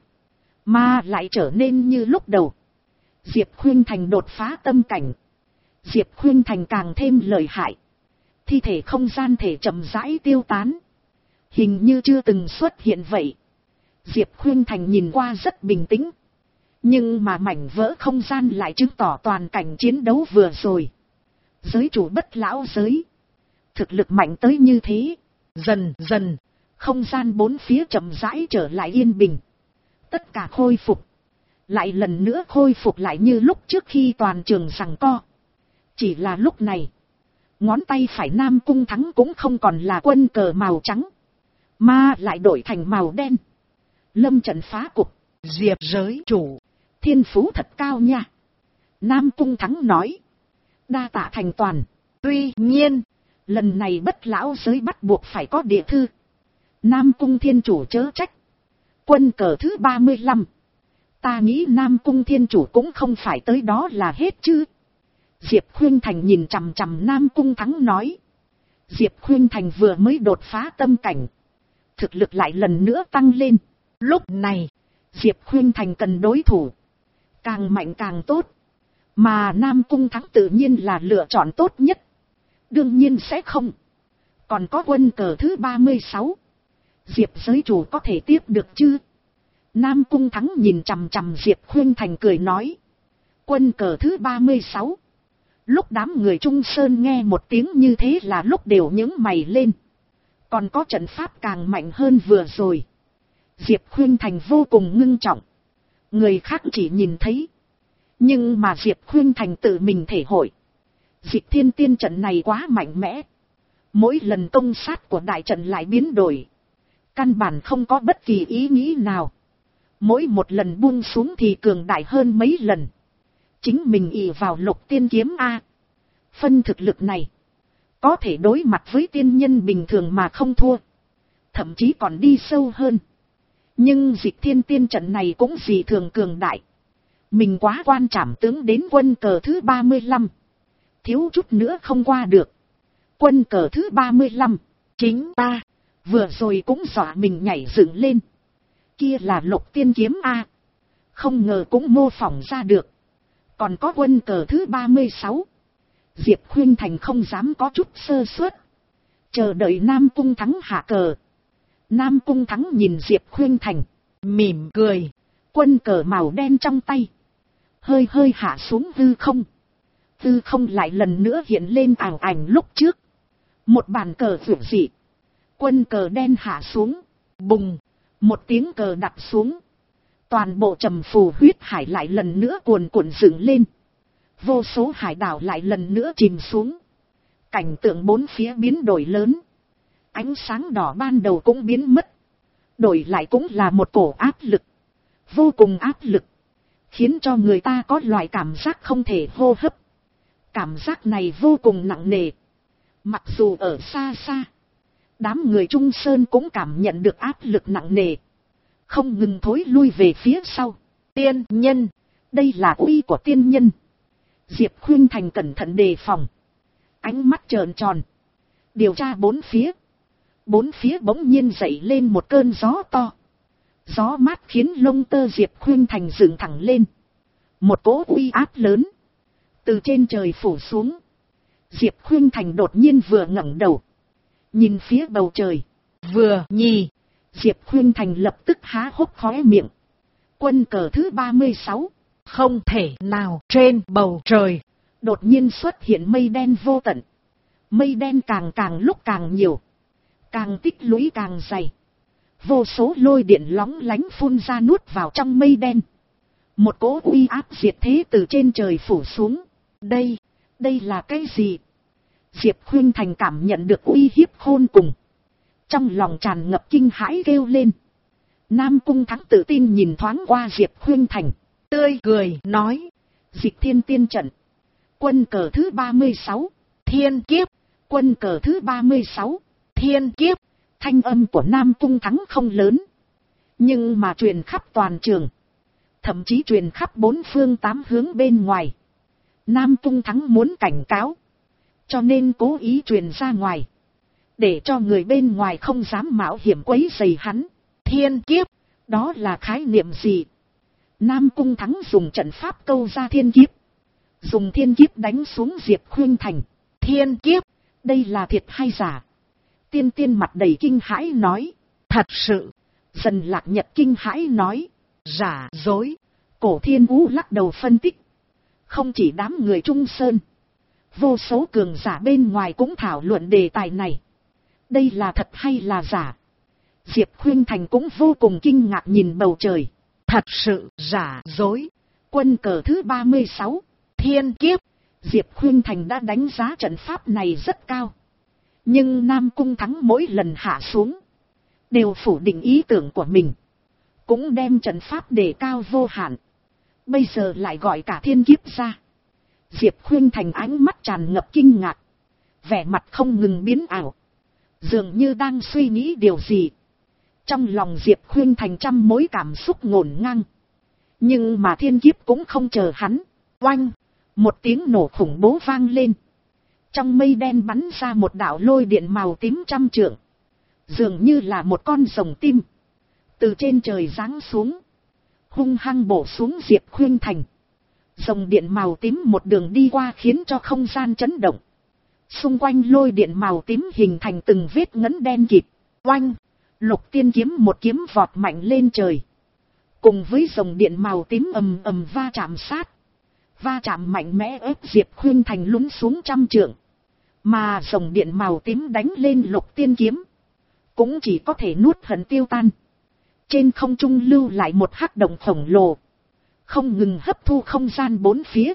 mà lại trở nên như lúc đầu. Diệp Khuynh Thành đột phá tâm cảnh. Diệp Khuynh Thành càng thêm lợi hại. Thi thể không gian thể chậm rãi tiêu tán, hình như chưa từng xuất hiện vậy. Diệp Khuynh Thành nhìn qua rất bình tĩnh, nhưng mà mảnh vỡ không gian lại chứng tỏ toàn cảnh chiến đấu vừa rồi. Giới chủ Bất Lão giới thực lực mạnh tới như thế. Dần dần, không gian bốn phía chậm rãi trở lại yên bình. Tất cả khôi phục. Lại lần nữa khôi phục lại như lúc trước khi toàn trường giằng co. Chỉ là lúc này, ngón tay phải Nam Cung Thắng cũng không còn là quân cờ màu trắng, mà lại đổi thành màu đen. Lâm trận phá cục. Diệp giới chủ, Thiên phú thật cao nha. Nam Cung Thắng nói. Đa tạ thành toàn. tuy nhiên, Lần này Bất lão giới bắt buộc phải có địa thư. Nam Cung thiên chủ chớ trách. Quân cờ thứ 35. Ta nghĩ Nam Cung thiên chủ cũng không phải tới đó là hết chứ. Diệp Khuynh Thành nhìn chằm chằm Nam Cung Thắng nói. Diệp Khuynh Thành vừa mới đột phá tâm cảnh. Thực lực lại lần nữa tăng lên. lúc này, Diệp Khuynh Thành cần đối thủ. Càng mạnh càng tốt. Mà Nam Cung Thắng tự nhiên là lựa chọn tốt nhất. Đương nhiên sẽ không. Còn có quân cờ thứ 36. Diệp giới chủ có thể tiếp được chứ? Nam Cung Thắng nhìn chằm chằm Diệp Khuynh Thành cười nói. Quân cờ thứ 36. Lúc đám người Trung Sơn nghe một tiếng như thế là lúc đều nhướng mày lên. Còn có trận pháp càng mạnh hơn vừa rồi. Diệp Khuynh Thành vô cùng ngưng trọng. Người khác chỉ nhìn thấy. Nhưng mà Diệp Khuynh Thành tự mình thể hội. Dịch Thiên Tiên trận này quá mạnh mẽ. Mỗi lần công sát của đại trận lại biến đổi. Căn bản không có bất kỳ ý nghĩ nào. Mỗi một lần buông xuống thì cường đại hơn mấy lần. Chính mình ỷ vào Lục Tiên kiếm A. Phân thực lực này. Có thể đối mặt với tiên nhân bình thường mà không thua. Thậm chí còn đi sâu hơn. Nhưng Dịch Thiên Tiên trận này cũng dị thường cường đại. Mình quá quan trảm tướng đến quân cờ thứ 35. Thiếu chút nữa không qua được. Quân cờ thứ 35. Chính ta. Vừa rồi cũng dọa mình nhảy dựng lên. Kia là Lục Tiên kiếm A. Không ngờ cũng mô phỏng ra được. Còn có quân cờ thứ 36. Diệp Khuynh Thành không dám có chút sơ suất. Chờ đợi Nam Cung Thắng hạ cờ. Nam Cung Thắng nhìn Diệp Khuynh Thành. mỉm cười. Quân cờ màu đen trong tay. Hơi hơi hạ xuống hư không. Hư không lại lần nữa hiện lên ảo ảnh lúc trước. Một bàn cờ vượt dị. Quân cờ đen hạ xuống. Bùng. Một tiếng cờ đặt xuống. Toàn bộ Trầm Phù huyết hải lại lần nữa cuồn cuộn dựng lên. Vô số hải đảo lại lần nữa chìm xuống. Cảnh tượng bốn phía biến đổi lớn. Ánh sáng đỏ ban đầu cũng biến mất. Đổi lại cũng là một cổ áp lực. Vô cùng áp lực. Khiến cho người ta có loại cảm giác không thể hô hấp. Cảm giác này vô cùng nặng nề. Mặc dù ở xa xa. Đám người Trung Sơn cũng cảm nhận được áp lực nặng nề. Không ngừng thối lui về phía sau. Tiên nhân. Đây là uy của tiên nhân. Diệp Khuynh Thành cẩn thận đề phòng. Ánh mắt trợn tròn. Điều tra bốn phía. Bốn phía bỗng nhiên dậy lên một cơn gió to. Gió mát khiến lông tơ Diệp Khuynh Thành dựng thẳng lên. Một cỗ uy áp lớn. Từ trên trời phủ xuống. Diệp Khuynh Thành đột nhiên vừa ngẩng đầu. Nhìn phía bầu trời. Vừa nhì. Diệp Khuynh Thành lập tức há hốc khóe miệng. Quân cờ thứ 36. Không thể nào trên bầu trời. Đột nhiên xuất hiện mây đen vô tận. Mây đen càng lúc càng nhiều. Càng tích lũy càng dày. Vô số lôi điện lóng lánh phun ra nuốt vào trong mây đen. Một cỗ uy áp diệt thế từ trên trời phủ xuống. Đây là cái gì? Diệp Khuynh Thành cảm nhận được uy hiếp khôn cùng. Trong lòng tràn ngập kinh hãi kêu lên. Nam Cung Thắng tự tin nhìn thoáng qua Diệp Khuynh Thành. Tươi cười nói. Dịch Thiên Tiên trận. Quân cờ thứ 36. Thiên kiếp. Quân cờ thứ 36. Thiên kiếp. Thanh âm của Nam Cung Thắng không lớn. Nhưng mà truyền khắp toàn trường. Thậm chí truyền khắp bốn phương tám hướng bên ngoài. Nam Cung Thắng muốn cảnh cáo. Cho nên cố ý truyền ra ngoài. Để cho người bên ngoài không dám mạo hiểm quấy rầy hắn. Thiên kiếp. Đó là khái niệm gì? Nam Cung Thắng dùng trận pháp câu ra thiên kiếp. Dùng thiên kiếp đánh xuống Diệp Khuynh Thành. Thiên kiếp. Đây là thiệt hay giả? Tiên Tiên mặt đầy kinh hãi nói. Thật sự. Dần Lạc Nhật kinh hãi nói. Giả dối. Cổ Thiên Vũ lắc đầu phân tích. Không chỉ đám người Trung Sơn. Vô số cường giả bên ngoài cũng thảo luận đề tài này. Đây là thật hay là giả? Diệp Khuynh Thành cũng vô cùng kinh ngạc nhìn bầu trời. thật sự giả dối. Quân cờ thứ 36, Thiên kiếp. Diệp Khuynh Thành đã đánh giá trận pháp này rất cao. Nhưng Nam Cung Thắng mỗi lần hạ xuống, đều phủ định ý tưởng của mình. Cũng đem trận pháp đề cao vô hạn. Bây giờ lại gọi cả thiên kiếp ra. Diệp Khuynh Thành ánh mắt tràn ngập kinh ngạc. Vẻ mặt không ngừng biến ảo. Dường như đang suy nghĩ điều gì. Trong lòng Diệp Khuynh Thành trăm mối cảm xúc ngổn ngang. Nhưng mà thiên kiếp cũng không chờ hắn. Oanh! Một tiếng nổ khủng bố vang lên. Trong mây đen bắn ra một đạo lôi điện màu tím trăm trượng. Dường như là một con rồng tim. Từ trên trời giáng xuống. Hung hăng bổ xuống Diệp Khuynh Thành. Rồng điện màu tím một đường đi qua khiến cho không gian chấn động. Xung quanh lôi điện màu tím hình thành từng vết ngấn đen kịt. Oanh! Lục Tiên kiếm một kiếm vọt mạnh lên trời. Cùng với rồng điện màu tím ầm ầm va chạm sát. Va chạm mạnh mẽ ép Diệp Khuynh Thành lún xuống trăm trượng. Mà rồng điện màu tím đánh lên Lục Tiên kiếm. Cũng chỉ có thể nuốt hận tiêu tan. Trên không trung lưu lại một hắc động khổng lồ. Không ngừng hấp thu không gian bốn phía.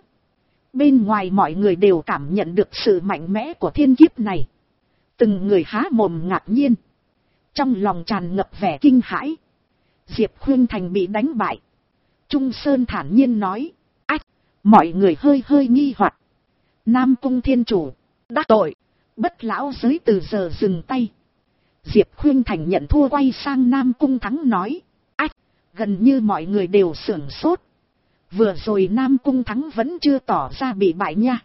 Bên ngoài mọi người đều cảm nhận được sự mạnh mẽ của thiên kiếp này. Từng người há mồm ngạc nhiên. Trong lòng tràn ngập vẻ kinh hãi. Diệp Khuynh Thành bị đánh bại. Trung Sơn thản nhiên nói. Ách! Mọi người hơi hơi nghi hoặc. Nam Cung Thiên Chủ. Đắc tội. Bất lão giới từ giờ dừng tay. Diệp Khuynh Thành nhận thua quay sang Nam Cung Thắng nói. Ách! Gần như mọi người đều sửng sốt. Vừa rồi Nam Cung Thắng vẫn chưa tỏ ra bị bại nha.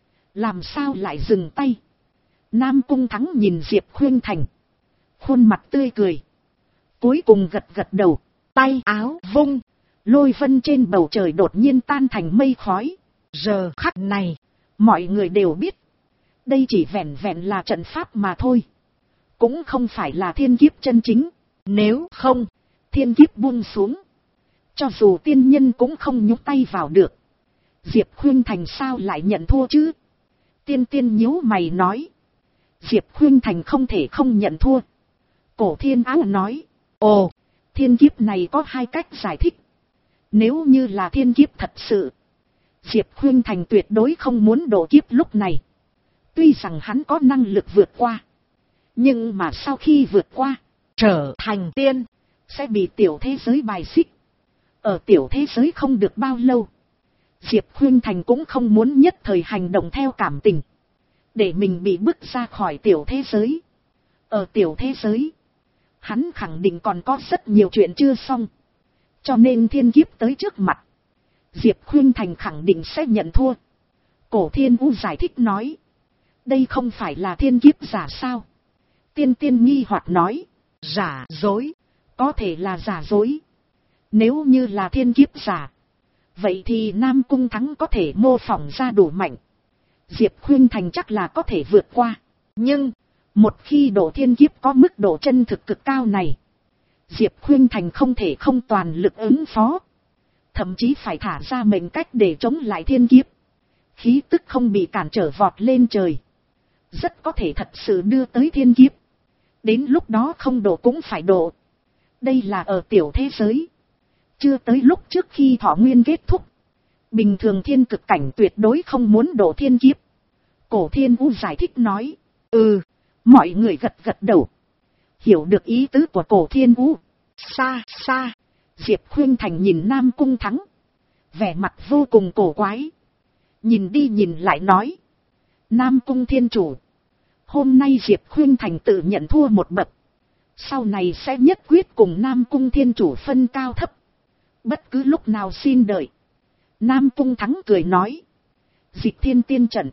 Làm sao lại dừng tay? Nam Cung Thắng nhìn Diệp Khuynh Thành. Khuôn mặt tươi cười. Cuối cùng gật gật đầu. Tay áo vung. Lôi vân trên bầu trời đột nhiên tan thành mây khói. Giờ khắc này, mọi người đều biết. Đây chỉ vẹn vẹn là trận pháp mà thôi. Cũng không phải là thiên kiếp chân chính. Nếu không, thiên kiếp buông xuống. Cho dù tiên nhân cũng không nhúc tay vào được. Diệp Khuynh Thành sao lại nhận thua chứ? Tiên tiên nhíu mày nói. Diệp Khuynh Thành không thể không nhận thua. Cổ Thiên Áo nói. Ồ, thiên kiếp này có hai cách giải thích. Nếu như là thiên kiếp thật sự, Diệp Khuynh Thành tuyệt đối không muốn độ kiếp lúc này. Tuy rằng hắn có năng lực vượt qua. Nhưng mà sau khi vượt qua, trở thành tiên, sẽ bị tiểu thế giới bài xích. Ở tiểu thế giới không được bao lâu, Diệp Khuynh Thành cũng không muốn nhất thời hành động theo cảm tình. Để mình bị bức ra khỏi tiểu thế giới. Ở tiểu thế giới, hắn khẳng định còn có rất nhiều chuyện chưa xong. Cho nên thiên kiếp tới trước mặt, Diệp Khuynh Thành khẳng định sẽ nhận thua. Cổ Thiên U giải thích nói. Đây không phải là thiên kiếp giả sao? Tiên tiên nghi hoặc nói. Giả dối. Có thể là giả dối. Nếu như là thiên kiếp giả, vậy thì Nam Cung Thắng có thể mô phỏng ra đủ mạnh. Diệp Khuynh Thành chắc là có thể vượt qua. Nhưng, một khi độ thiên kiếp có mức độ chân thực cực cao này, Diệp Khuynh Thành không thể không toàn lực ứng phó. Thậm chí phải thả ra mệnh cách để chống lại thiên kiếp. Khí tức không bị cản trở vọt lên trời. Rất có thể thật sự đưa tới thiên kiếp. Đến lúc đó không độ cũng phải độ. Đây là ở tiểu thế giới. Chưa tới lúc trước khi thọ nguyên kết thúc. Bình thường thiên cực cảnh tuyệt đối không muốn độ thiên kiếp. Cổ Thiên U giải thích nói. Mọi người gật gật đầu. Hiểu được ý tứ của Cổ Thiên U. Xa xa, Diệp Khuynh Thành nhìn Nam Cung Thắng. Vẻ mặt vô cùng cổ quái. Nhìn đi nhìn lại nói. Nam Cung Thiên Chủ, hôm nay Diệp Khuynh Thành tự nhận thua một bậc. Sau này sẽ nhất quyết cùng Nam Cung Thiên Chủ phân cao thấp. Bất cứ lúc nào xin đợi. Nam Cung Thắng cười nói. Dịch Thiên Tiên Trận,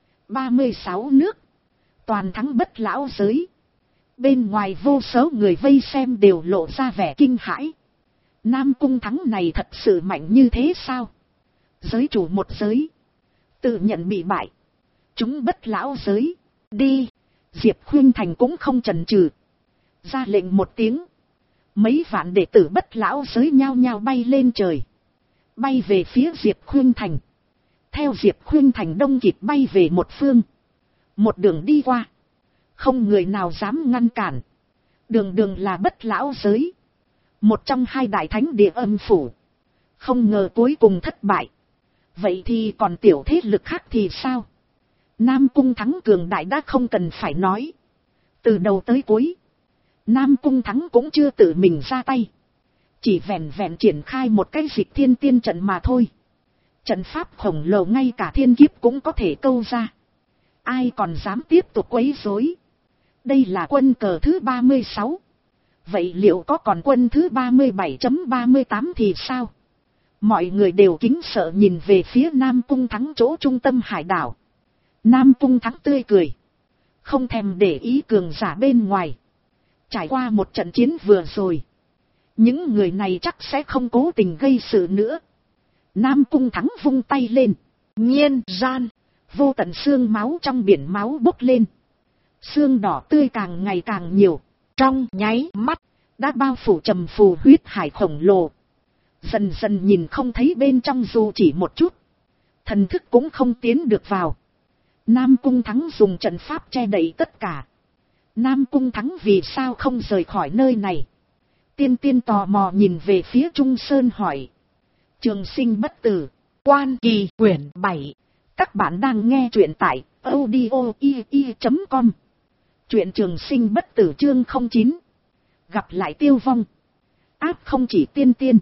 36 nước, toàn thắng bất lão giới. Bên ngoài vô số người vây xem đều lộ ra vẻ kinh hãi. Nam Cung Thắng này thật sự mạnh như thế sao? Giới chủ một giới, tự nhận bị bại. Chúng bất lão giới, đi. Diệp Khuynh Thành cũng không chần chừ, ra lệnh một tiếng. Mấy vạn đệ tử bất lão giới nhao nhao bay lên trời, bay về phía Diệp Khuynh Thành. Theo Diệp Khuynh Thành đông kịt bay về một phương. Một đường đi qua, không người nào dám ngăn cản. Đường đường là bất lão giới. một trong hai đại thánh địa âm phủ. Không ngờ cuối cùng thất bại. Vậy thì còn tiểu thế lực khác thì sao? Nam Cung Thắng cường đại đã không cần phải nói. Từ đầu tới cuối, Nam Cung Thắng cũng chưa tự mình ra tay. Chỉ vẹn vẹn triển khai một cái dịch thiên tiên trận mà thôi. Trận pháp khổng lồ ngay cả thiên kiếp cũng có thể câu ra. Ai còn dám tiếp tục quấy rối? Đây là quân cờ thứ 36. Vậy liệu có còn quân thứ 37.38 thì sao? Mọi người đều kính sợ nhìn về phía Nam Cung Thắng chỗ trung tâm hải đảo. Nam Cung Thắng tươi cười, không thèm để ý cường giả bên ngoài. Trải qua một trận chiến vừa rồi, những người này chắc sẽ không cố tình gây sự nữa. Nam Cung Thắng vung tay lên, nhiên gian, vô tận xương máu trong biển máu bốc lên. Xương đỏ tươi càng ngày càng nhiều, trong nháy mắt đã bao phủ trầm phù huyết hải khổng lồ. Dần dần nhìn không thấy bên trong dù chỉ một chút, thần thức cũng không tiến được vào. Nam Cung Thắng dùng trận pháp che đậy tất cả. Nam Cung Thắng vì sao không rời khỏi nơi này? Tiên Tiên tò mò nhìn về phía Trung Sơn hỏi. Trường Sinh Bất Tử, Quan Kỳ quyển 7. Các bạn đang nghe truyện tại audio.com. Truyện Trường Sinh Bất Tử chương 09. Gặp lại Tiêu Vong. Áp không chỉ Tiên Tiên,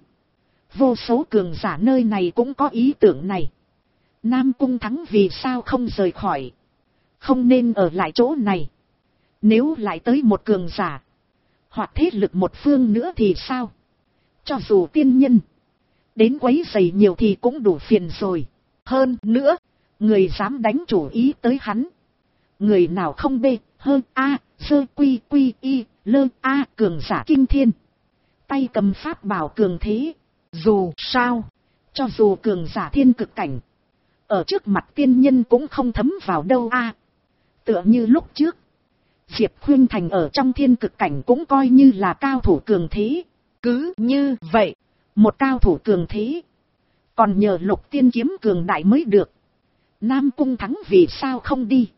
vô số cường giả nơi này cũng có ý tưởng này. Nam Cung Thắng vì sao không rời khỏi? Không nên ở lại chỗ này. Nếu lại tới một cường giả, hoặc thế lực một phương nữa thì sao? Cho dù tiên nhân đến quấy rầy nhiều thì cũng đủ phiền rồi. Hơn nữa, người dám đánh chủ ý tới hắn, người nào không bê hơn a sơ quy quy y lơ a cường giả kinh thiên, tay cầm pháp bảo cường thế. Dù sao, cho dù cường giả thiên cực cảnh, ở trước mặt tiên nhân cũng không thấm vào đâu a. Tựa như lúc trước, Diệp Khuynh Thành ở trong thiên cực cảnh cũng coi như là cao thủ cường thế. Cứ như vậy, một cao thủ cường thế, còn nhờ Lục Tiên kiếm cường đại mới được. Nam Cung Thắng vì sao không đi?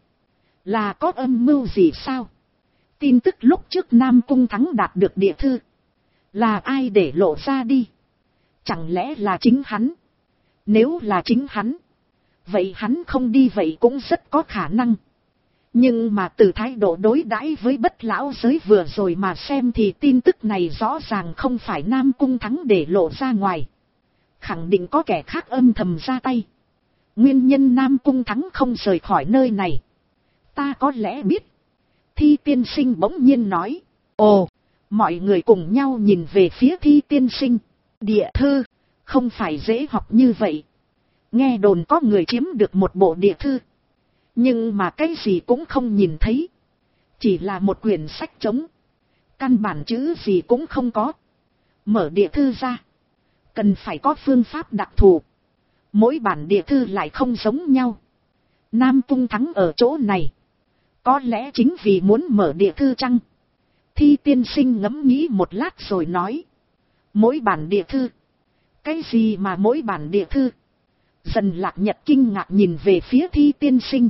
Là có âm mưu gì sao? Tin tức lúc trước Nam Cung Thắng đạt được địa thư, là ai để lộ ra đi? Chẳng lẽ là chính hắn? Nếu là chính hắn, vậy hắn không đi vậy cũng rất có khả năng. Nhưng mà từ thái độ đối đãi với Bất Lão Giới vừa rồi mà xem thì tin tức này rõ ràng không phải Nam Cung Thắng để lộ ra ngoài. Khẳng định có kẻ khác âm thầm ra tay. Nguyên nhân Nam Cung Thắng không rời khỏi nơi này, ta có lẽ biết. Thi Tiên Sinh bỗng nhiên nói. Ồ, mọi người cùng nhau nhìn về phía Thi Tiên Sinh. Địa thư, không phải dễ học như vậy. Nghe đồn có người chiếm được một bộ địa thư, nhưng mà cái gì cũng không nhìn thấy. Chỉ là một quyển sách trống, căn bản chữ gì cũng không có. Mở địa thư ra, cần phải có phương pháp đặc thù. Mỗi bản địa thư lại không giống nhau. Nam Cung Thắng ở chỗ này, có lẽ chính vì muốn mở địa thư chăng? Thi Tiên Sinh ngẫm nghĩ một lát rồi nói. Mỗi bản địa thư? Cái gì mà mỗi bản địa thư? Dần Lạc Nhật kinh ngạc nhìn về phía Thi Tiên Sinh.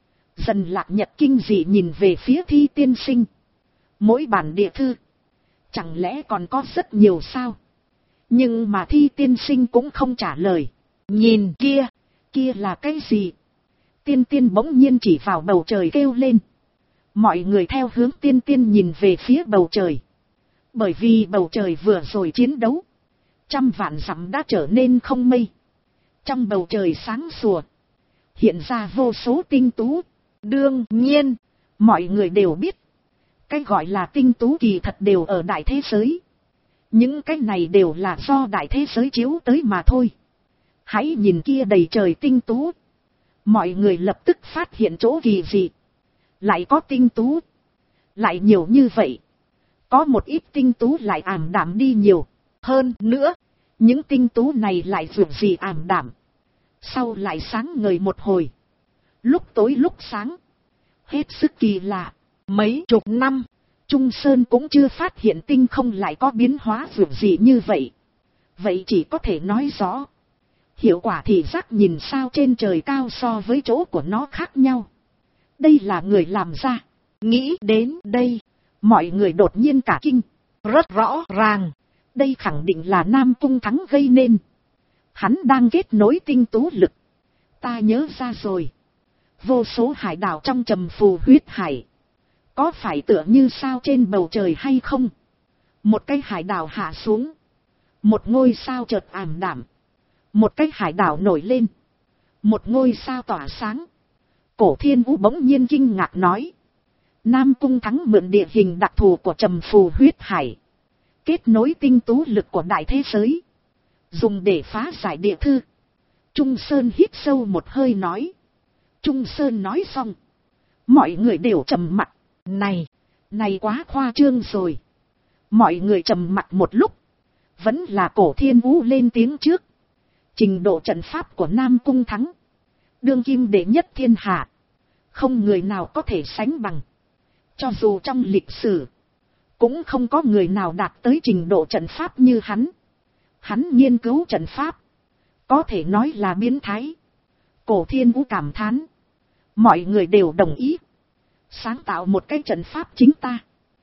Dần Lạc Nhật kinh dị nhìn về phía Thi Tiên Sinh. Mỗi bản địa thư? Chẳng lẽ còn có rất nhiều sao? Nhưng mà Thi Tiên Sinh cũng không trả lời. Nhìn kia, kia là cái gì? Tiên Tiên bỗng nhiên chỉ vào bầu trời kêu lên. Mọi người theo hướng Tiên Tiên nhìn về phía bầu trời. Bởi vì bầu trời vừa rồi chiến đấu, trăm vạn dặm đã trở nên không mây. Trong bầu trời sáng sủa, hiện ra vô số tinh tú. Đương nhiên, mọi người đều biết, cái gọi là tinh tú kỳ thật đều ở đại thế giới. Những cái này đều là do đại thế giới chiếu tới mà thôi. Hãy nhìn kia đầy trời tinh tú. Mọi người lập tức phát hiện chỗ kỳ dị. Lại có tinh tú, lại nhiều như vậy. Có một ít tinh tú lại ảm đạm đi nhiều. Hơn nữa, những tinh tú này lại dù gì ảm đạm, sau lại sáng ngời một hồi. Lúc tối lúc sáng, hết sức kỳ lạ. Mấy chục năm, Trung Sơn cũng chưa phát hiện tinh không lại có biến hóa dù gì như vậy. Vậy chỉ có thể nói rõ, hiệu quả thị giác nhìn sao trên trời cao so với chỗ của nó khác nhau. Đây là người làm ra. Nghĩ đến đây, mọi người đột nhiên cả kinh. Rất rõ ràng, Đây khẳng định là Nam Cung Thắng gây nên. Hắn đang kết nối tinh tú lực. Ta nhớ ra rồi. Vô số hải đảo trong trầm phù huyết hải. Có phải tựa như sao trên bầu trời hay không? Một cái hải đảo hạ xuống. Một ngôi sao chợt ảm đạm. Một cái hải đảo nổi lên. Một ngôi sao tỏa sáng. Cổ Thiên Vũ bỗng nhiên kinh ngạc nói. Nam Cung Thắng mượn địa hình đặc thù của trầm phù huyết hải. Kết nối tinh tú lực của đại thế giới. Dùng để phá giải địa thư. Trung Sơn hít sâu một hơi nói. Trung Sơn nói xong. Mọi người đều trầm mặc. Này quá khoa trương rồi. Mọi người trầm mặc một lúc. Vẫn là Cổ Thiên Vũ lên tiếng trước. Trình độ trận pháp của Nam Cung Thắng. Đương kim đệ nhất thiên hạ. Không người nào có thể sánh bằng. Cho dù trong lịch sử. Cũng không có người nào đạt tới trình độ trận pháp như hắn. Hắn nghiên cứu trận pháp. Có thể nói là biến thái. Cổ Thiên Vũ cảm thán. Mọi người đều đồng ý. Sáng tạo một cái trận pháp chính ta.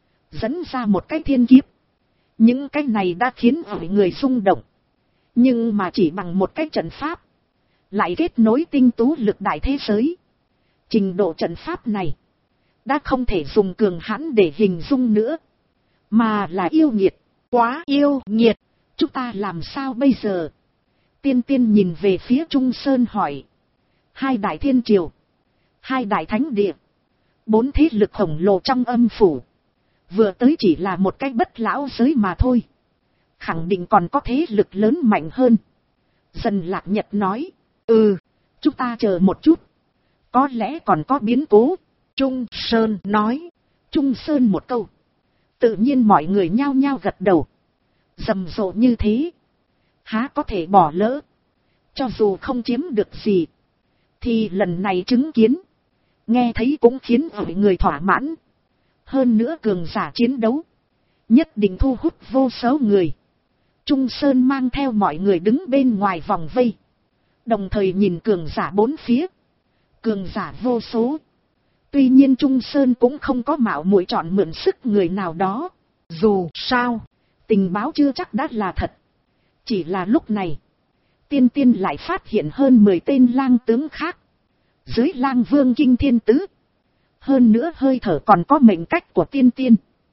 Dẫn ra một cái thiên kiếp. Những cái này đã khiến mọi người rung động. Nhưng mà chỉ bằng một cái trận pháp. Lại kết nối tinh tú lực đại thế giới. Trình độ trận pháp này. Đã không thể dùng cường hãn để hình dung nữa. Mà là yêu nghiệt. Quá yêu nghiệt. Chúng ta làm sao bây giờ? Tiên Tiên nhìn về phía Trung Sơn hỏi. Hai đại thiên triều. Hai đại thánh địa. 4 thế lực khổng lồ trong âm phủ. Vừa tới chỉ là một cái bất lão giới mà thôi. Khẳng định còn có thế lực lớn mạnh hơn. Dần Lạc Nhật nói. Chúng ta chờ một chút. Có lẽ còn có biến cố. Trung Sơn nói. Trung Sơn một câu. Tự nhiên mọi người nhao nhao gật đầu. Rầm rộ như thế. Há có thể bỏ lỡ. Cho dù không chiếm được gì. Thì lần này chứng kiến. Nghe thấy cũng khiến mọi người thỏa mãn. Hơn nữa cường giả chiến đấu. Nhất định thu hút vô số người. Trung Sơn mang theo mọi người đứng bên ngoài vòng vây. Đồng thời nhìn cường giả bốn phía. Cường giả vô số. Tuy nhiên Trung Sơn cũng không có mạo muội chọn mượn sức người nào đó. Dù sao, tình báo chưa chắc đã là thật. Chỉ là lúc này, Tiên Tiên lại phát hiện hơn 10 tên lang tướng khác. Dưới Lang Vương Kinh Thiên Tứ. Hơn nữa hơi thở còn có mệnh cách của Tiên Tiên.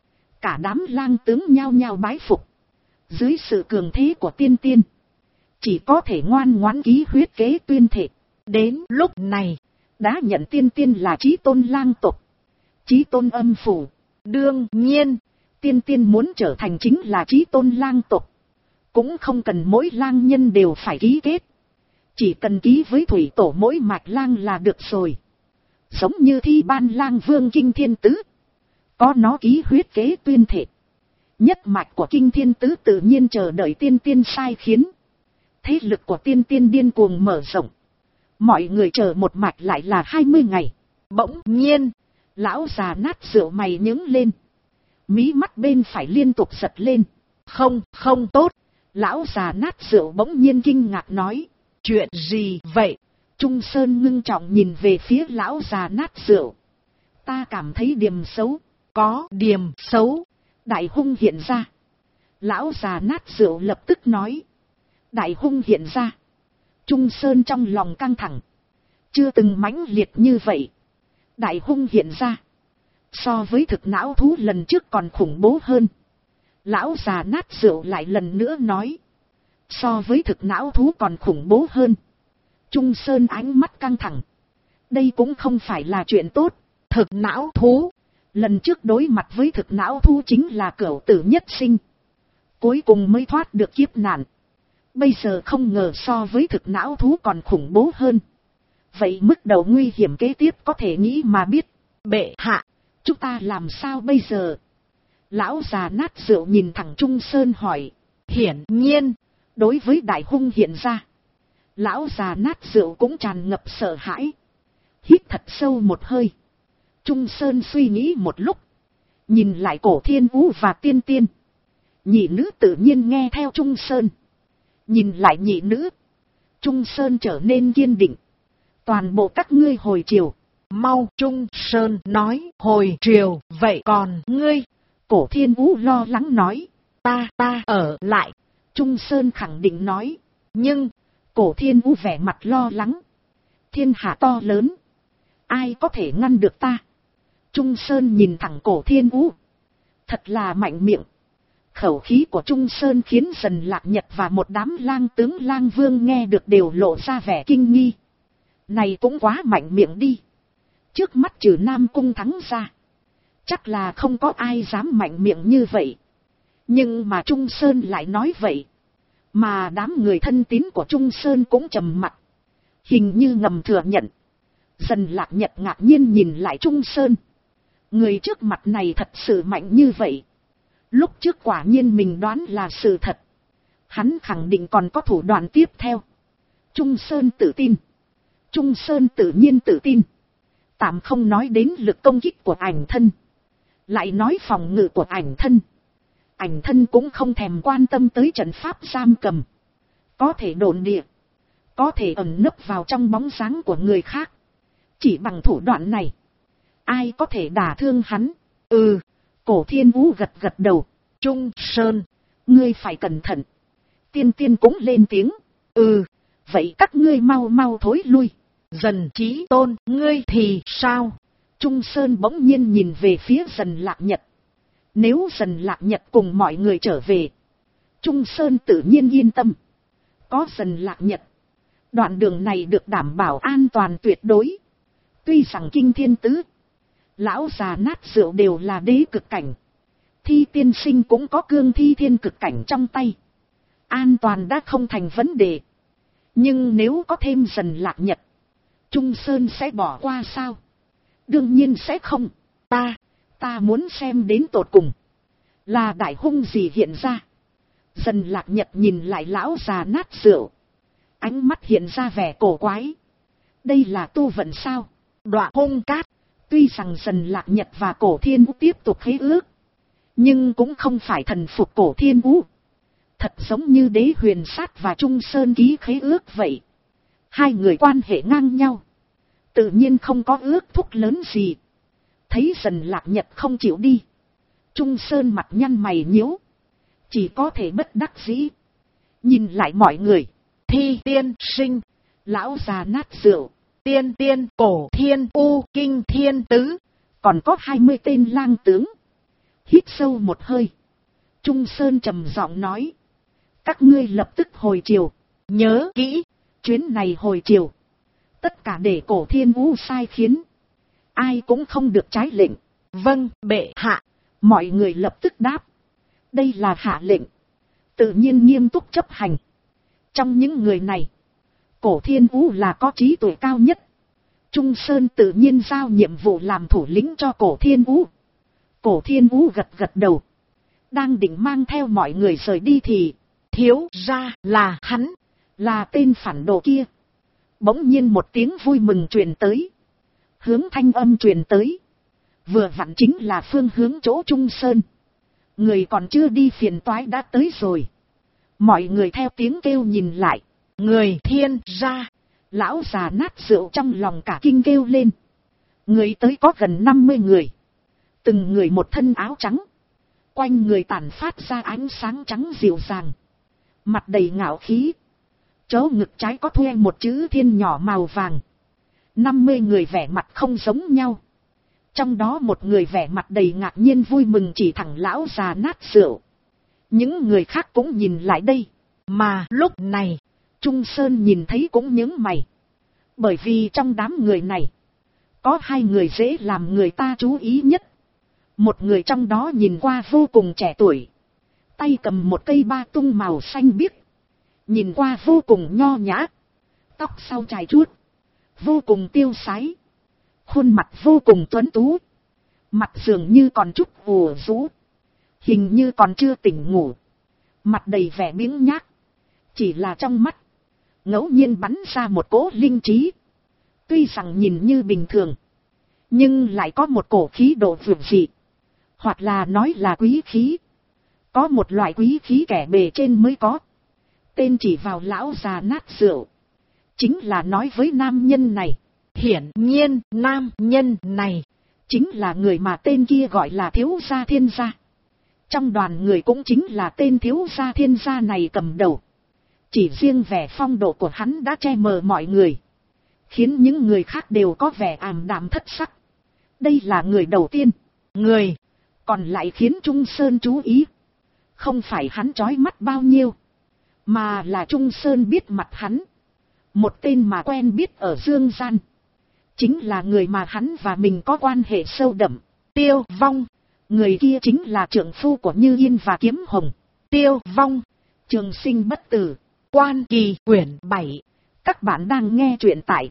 Cả đám lang tướng nhao nhao bái phục. Dưới sự cường thế của Tiên Tiên. Chỉ có thể ngoan ngoãn ký huyết kế tuyên thệ. Đến lúc này, đã nhận Tiên Tiên là chí tôn lang tộc. Chí tôn âm phủ. Đương nhiên, Tiên Tiên muốn trở thành chính là chí tôn lang tộc. Cũng không cần mỗi lang nhân đều phải ký kết. Chỉ cần ký với thủy tổ mỗi mạch lang là được rồi. Giống như thi ban Lang Vương Kinh Thiên Tứ. Có nó ký huyết kế tuyên thệ. Nhất mạch của Kinh Thiên Tứ tự nhiên chờ đợi Tiên Tiên sai khiến. Thế lực của Tiên Tiên điên cuồng mở rộng. Mọi người chờ một mạch lại là 20 ngày. Bỗng nhiên, lão già nát rượu mày nhướng lên. Mí mắt bên phải liên tục giật lên. Không tốt. Lão già nát rượu bỗng nhiên kinh ngạc nói. Chuyện gì vậy? Trung Sơn ngưng trọng nhìn về phía lão già nát rượu. Ta cảm thấy điểm xấu. Có điểm xấu. Đại hung hiện ra. Lão già nát rượu lập tức nói. Đại hung hiện ra. Trung Sơn trong lòng căng thẳng. Chưa từng mãnh liệt như vậy. Đại hung hiện ra. So với thực não thú lần trước còn khủng bố hơn. Lão già nát rượu lại lần nữa nói. So với thực não thú còn khủng bố hơn. Trung Sơn ánh mắt căng thẳng. Đây cũng không phải là chuyện tốt. Thực não thú. Lần trước đối mặt với thực não thú chính là cửu tử nhất sinh. Cuối cùng mới thoát được kiếp nạn. Bây giờ không ngờ so với thực não thú còn khủng bố hơn. Vậy mức độ nguy hiểm kế tiếp có thể nghĩ mà biết. Bệ hạ, chúng ta làm sao bây giờ? Lão già nát rượu nhìn thẳng Trung Sơn hỏi. Hiển nhiên, đối với đại hung hiện ra. Lão già nát rượu cũng tràn ngập sợ hãi. Hít thật sâu một hơi. Trung Sơn suy nghĩ một lúc. Nhìn lại Cổ Thiên Vũ và Tiên Tiên. Nhị nữ tự nhiên nghe theo Trung Sơn. Nhìn lại nhị nữ. Trung Sơn trở nên kiên định. Toàn bộ các ngươi hồi triều. Mau. Trung Sơn nói hồi triều. Vậy còn ngươi? Cổ Thiên Vũ lo lắng nói. ta ở lại. Trung Sơn khẳng định nói. Nhưng, Cổ Thiên Vũ vẻ mặt lo lắng. Thiên hạ to lớn, ai có thể ngăn được ta? Trung Sơn nhìn thẳng Cổ Thiên Vũ. Thật là mạnh miệng. Khẩu khí của Trung Sơn khiến Dần Lạc Nhật và một đám lang tướng lang vương nghe được đều lộ ra vẻ kinh nghi. Này cũng quá mạnh miệng đi. Trước mắt trừ Nam Cung Thắng ra, chắc là không có ai dám mạnh miệng như vậy. Nhưng mà Trung Sơn lại nói vậy. Mà đám người thân tín của Trung Sơn cũng trầm mặc, hình như ngầm thừa nhận. Dần Lạc Nhật ngạc nhiên nhìn lại Trung Sơn. Người trước mặt này thật sự mạnh như vậy. Lúc trước quả nhiên mình đoán là sự thật. Hắn khẳng định còn có thủ đoạn tiếp theo. Trung Sơn tự tin. Trung Sơn tự nhiên tự tin. Tạm không nói đến lực công kích của ảnh thân, lại nói phòng ngự của ảnh thân. Ảnh thân cũng không thèm quan tâm tới trận pháp giam cầm. Có thể đồn địa, có thể ẩn nấp vào trong bóng dáng của người khác. Chỉ bằng thủ đoạn này, ai có thể đả thương hắn? Cổ Thiên Vũ gật gật đầu. Trung Sơn, ngươi phải cẩn thận. Tiên Tiên cũng lên tiếng. Vậy các ngươi mau mau thối lui. Dần Chí Tôn, ngươi thì sao? Trung Sơn bỗng nhiên nhìn về phía Dần Lạc Nhật. Nếu Dần Lạc Nhật cùng mọi người trở về, Trung Sơn tự nhiên yên tâm. Có Dần Lạc Nhật, đoạn đường này được đảm bảo an toàn tuyệt đối. Tuy rằng Kinh Thiên Tứ, lão già nát rượu đều là đế cực cảnh, Thi Tiên Sinh cũng có cương thi thiên cực cảnh trong tay, an toàn đã không thành vấn đề. Nhưng nếu có thêm Dần Lạc Nhật, Trung Sơn sẽ bỏ qua sao? Đương nhiên sẽ không. Ta muốn xem đến tột cùng là đại hung gì hiện ra. Dần Lạc Nhật nhìn lại lão già nát rượu, ánh mắt hiện ra vẻ cổ quái. Đây là tu vận sao? Đọa hung cát. Tuy rằng Dần Lạc Nhật và Cổ Thiên Vũ tiếp tục khế ước, nhưng cũng không phải thần phục Cổ Thiên Vũ. Thật giống như Đế Huyền Sát và Trung Sơn ký khế ước vậy. Hai người quan hệ ngang nhau, tự nhiên không có ước thúc lớn gì. Thấy Dần Lạc Nhật không chịu đi, Trung Sơn mặt nhăn mày nhíu, chỉ có thể bất đắc dĩ nhìn lại mọi người. Thi Tiên Sinh, lão già nát rượu, Tiên Cổ Thiên U Kinh Thiên Tứ, còn có 20 tên lang tướng. Hít sâu một hơi, Trung Sơn trầm giọng nói. Các ngươi lập tức hồi triều. Nhớ kỹ, chuyến này hồi triều, tất cả để Cổ Thiên Vũ sai khiến, ai cũng không được trái lệnh. Vâng, bệ hạ. Mọi người lập tức đáp. Đây là hạ lệnh, tự nhiên nghiêm túc chấp hành. Trong những người này, Cổ Thiên Vũ là có trí tuệ cao nhất. Trung Sơn tự nhiên giao nhiệm vụ làm thủ lĩnh cho Cổ Thiên Vũ. Cổ Thiên Vũ gật gật đầu, đang định mang theo mọi người rời đi thì thiếu ra là hắn, là tên phản đồ kia. Bỗng nhiên một tiếng vui mừng truyền tới, hướng thanh âm truyền tới, vừa vặn chính là phương hướng chỗ Trung Sơn. Người còn chưa đi phiền toái đã tới rồi. Mọi người theo tiếng kêu nhìn lại. Người Thiên gia. Lão già nát rượu trong lòng cả kinh kêu lên. Người tới có gần 50 người, từng người một thân áo trắng, quanh người tản phát ra ánh sáng trắng dịu dàng, mặt đầy ngạo khí. Chỗ ngực trái có thuê một chữ Thiên nhỏ màu vàng. 50 người vẻ mặt không giống nhau. Trong đó một người vẻ mặt đầy ngạc nhiên vui mừng chỉ thẳng lão già nát rượu. Những người khác cũng nhìn lại đây. Mà lúc này, Trung Sơn nhìn thấy cũng nhướng mày. Bởi vì trong đám người này, có hai người dễ làm người ta chú ý nhất. Một người trong đó nhìn qua vô cùng trẻ tuổi, tay cầm một cây ba tung màu xanh biếc, nhìn qua vô cùng nho nhã, tóc sau chải chuốt, vô cùng tiêu sái, khuôn mặt vô cùng tuấn tú, mặt dường như còn chút ùa rũ, hình như còn chưa tỉnh ngủ, mặt đầy vẻ biếng nhác. Chỉ là trong mắt ngẫu nhiên bắn ra một cỗ linh trí, tuy rằng nhìn như bình thường, nhưng lại có một cổ khí độ vượt dị, hoặc là nói là quý khí. Có một loại quý khí kẻ bề trên mới có. Tên chỉ vào lão già nát rượu, chính là nói với nam nhân này. Hiển nhiên nam nhân này chính là người mà tên kia gọi là thiếu gia Thiên gia. Trong đoàn người cũng chính là tên thiếu gia Thiên gia này cầm đầu. Chỉ riêng vẻ phong độ của hắn đã che mờ mọi người, khiến những người khác đều có vẻ ảm đạm thất sắc. Đây là người đầu tiên. Người còn lại khiến Trung Sơn chú ý. Không phải hắn chói mắt bao nhiêu, mà là Trung Sơn biết mặt hắn. Một tên mà quen biết ở Dương Gian. Chính là người mà hắn và mình có quan hệ sâu đậm. Tiêu Vong. Người kia chính là trượng phu của Như Yên và Kiếm Hồng. Tiêu Vong. Trường sinh bất tử. Quan Kỳ quyển 7. Các bạn đang nghe truyện tại